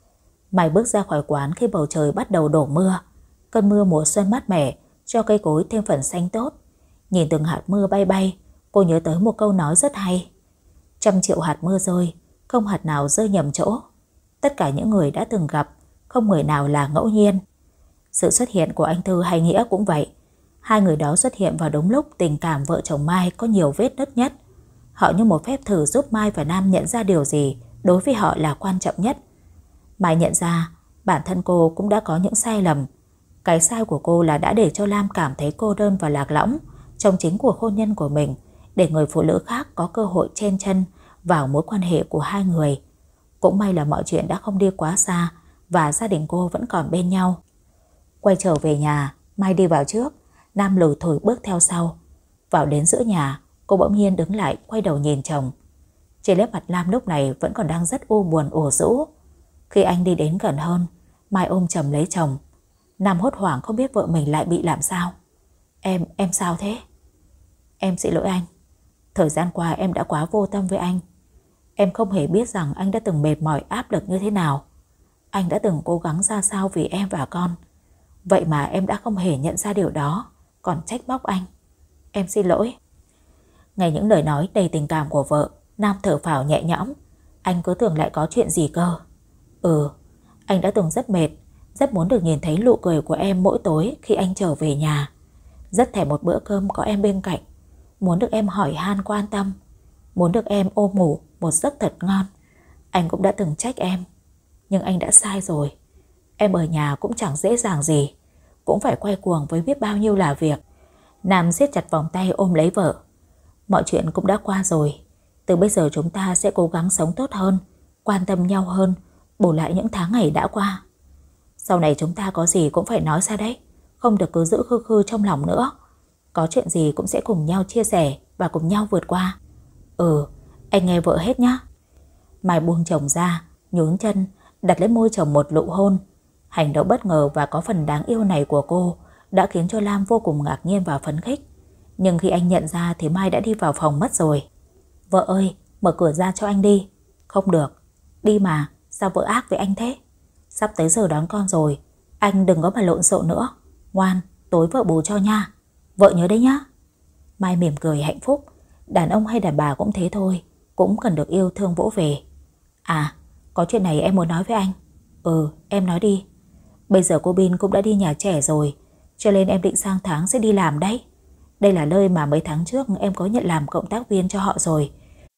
Speaker 1: Mai bước ra khỏi quán khi bầu trời bắt đầu đổ mưa. Cơn mưa mùa xuân mát mẻ cho cây cối thêm phần xanh tốt. Nhìn từng hạt mưa bay bay, cô nhớ tới một câu nói rất hay. Trăm triệu hạt mưa rơi, không hạt nào rơi nhầm chỗ. Tất cả những người đã từng gặp, không người nào là ngẫu nhiên. Sự xuất hiện của anh Thư hay Nghĩa cũng vậy. Hai người đó xuất hiện vào đúng lúc tình cảm vợ chồng Mai có nhiều vết nứt nhất. Họ như một phép thử giúp Mai và Nam nhận ra điều gì đối với họ là quan trọng nhất. Mai nhận ra bản thân cô cũng đã có những sai lầm. Cái sai của cô là đã để cho Lam cảm thấy cô đơn và lạc lõng trong chính cuộc hôn nhân của mình, để người phụ nữ khác có cơ hội chen chân vào mối quan hệ của hai người. Cũng may là mọi chuyện đã không đi quá xa và gia đình cô vẫn còn bên nhau. Quay trở về nhà, Mai đi vào trước, Nam lủi thủi bước theo sau. Vào đến giữa nhà, cô bỗng nhiên đứng lại quay đầu nhìn chồng. Trên nét mặt Lam lúc này vẫn còn đang rất u buồn ủ rũ. Khi anh đi đến gần hơn, Mai ôm chầm lấy chồng. Nam hốt hoảng không biết vợ mình lại bị làm sao. Em, em sao thế? Em xin lỗi anh. Thời gian qua em đã quá vô tâm với anh. Em không hề biết rằng anh đã từng mệt mỏi áp lực như thế nào. Anh đã từng cố gắng ra sao vì em và con. Vậy mà em đã không hề nhận ra điều đó, còn trách móc anh. Em xin lỗi. Nghe những lời nói đầy tình cảm của vợ, Nam thở phào nhẹ nhõm. Anh cứ tưởng lại có chuyện gì cơ. Ừ, anh đã từng rất mệt, rất muốn được nhìn thấy nụ cười của em mỗi tối khi anh trở về nhà. Rất thèm một bữa cơm có em bên cạnh. Muốn được em hỏi han quan tâm. Muốn được em ôm ngủ một giấc thật ngon. Anh cũng đã từng trách em. Nhưng anh đã sai rồi. Em ở nhà cũng chẳng dễ dàng gì, cũng phải quay cuồng với biết bao nhiêu là việc. Nam siết chặt vòng tay ôm lấy vợ. Mọi chuyện cũng đã qua rồi. Từ bây giờ chúng ta sẽ cố gắng sống tốt hơn, quan tâm nhau hơn, bù lại những tháng ngày đã qua. Sau này chúng ta có gì cũng phải nói ra đấy, không được cứ giữ khư khư trong lòng nữa. Có chuyện gì cũng sẽ cùng nhau chia sẻ và cùng nhau vượt qua. Ừ, anh nghe vợ hết nhá. Mai buông chồng ra, nhún chân, đặt lên môi chồng một nụ hôn. Hành động bất ngờ và có phần đáng yêu này của cô đã khiến cho Lam vô cùng ngạc nhiên và phấn khích. Nhưng khi anh nhận ra thì Mai đã đi vào phòng mất rồi. Vợ ơi, mở cửa ra cho anh đi. Không được. Đi mà, sao vợ ác với anh thế? Sắp tới giờ đón con rồi, anh đừng có mà lộn xộn nữa. Ngoan, tối vợ bù cho nha. Vợ nhớ đấy nhá. Mai mỉm cười hạnh phúc. Đàn ông hay đàn bà cũng thế thôi, cũng cần được yêu thương vỗ về. À, có chuyện này em muốn nói với anh. Ừ, em nói đi. Bây giờ cô Bin cũng đã đi nhà trẻ rồi, cho nên em định sang tháng sẽ đi làm đấy. Đây là nơi mà mấy tháng trước em có nhận làm cộng tác viên cho họ rồi.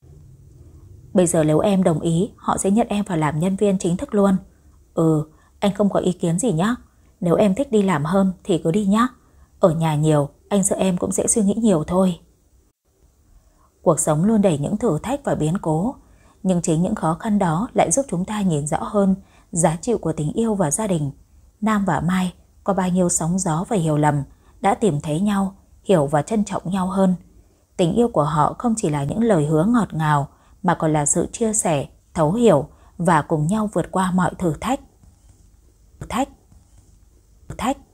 Speaker 1: Bây giờ nếu em đồng ý, họ sẽ nhận em vào làm nhân viên chính thức luôn. Ừ, anh không có ý kiến gì nhá. Nếu em thích đi làm hơn thì cứ đi nhá. Ở nhà nhiều, anh sợ em cũng sẽ suy nghĩ nhiều thôi. Cuộc sống luôn đầy những thử thách và biến cố, nhưng chính những khó khăn đó lại giúp chúng ta nhìn rõ hơn giá trị của tình yêu và gia đình. Nam và Mai qua bao nhiêu sóng gió và hiểu lầm đã tìm thấy nhau, hiểu và trân trọng nhau hơn. Tình yêu của họ không chỉ là những lời hứa ngọt ngào, mà còn là sự chia sẻ, thấu hiểu và cùng nhau vượt qua mọi thử thách. Thử thách. Thử thách.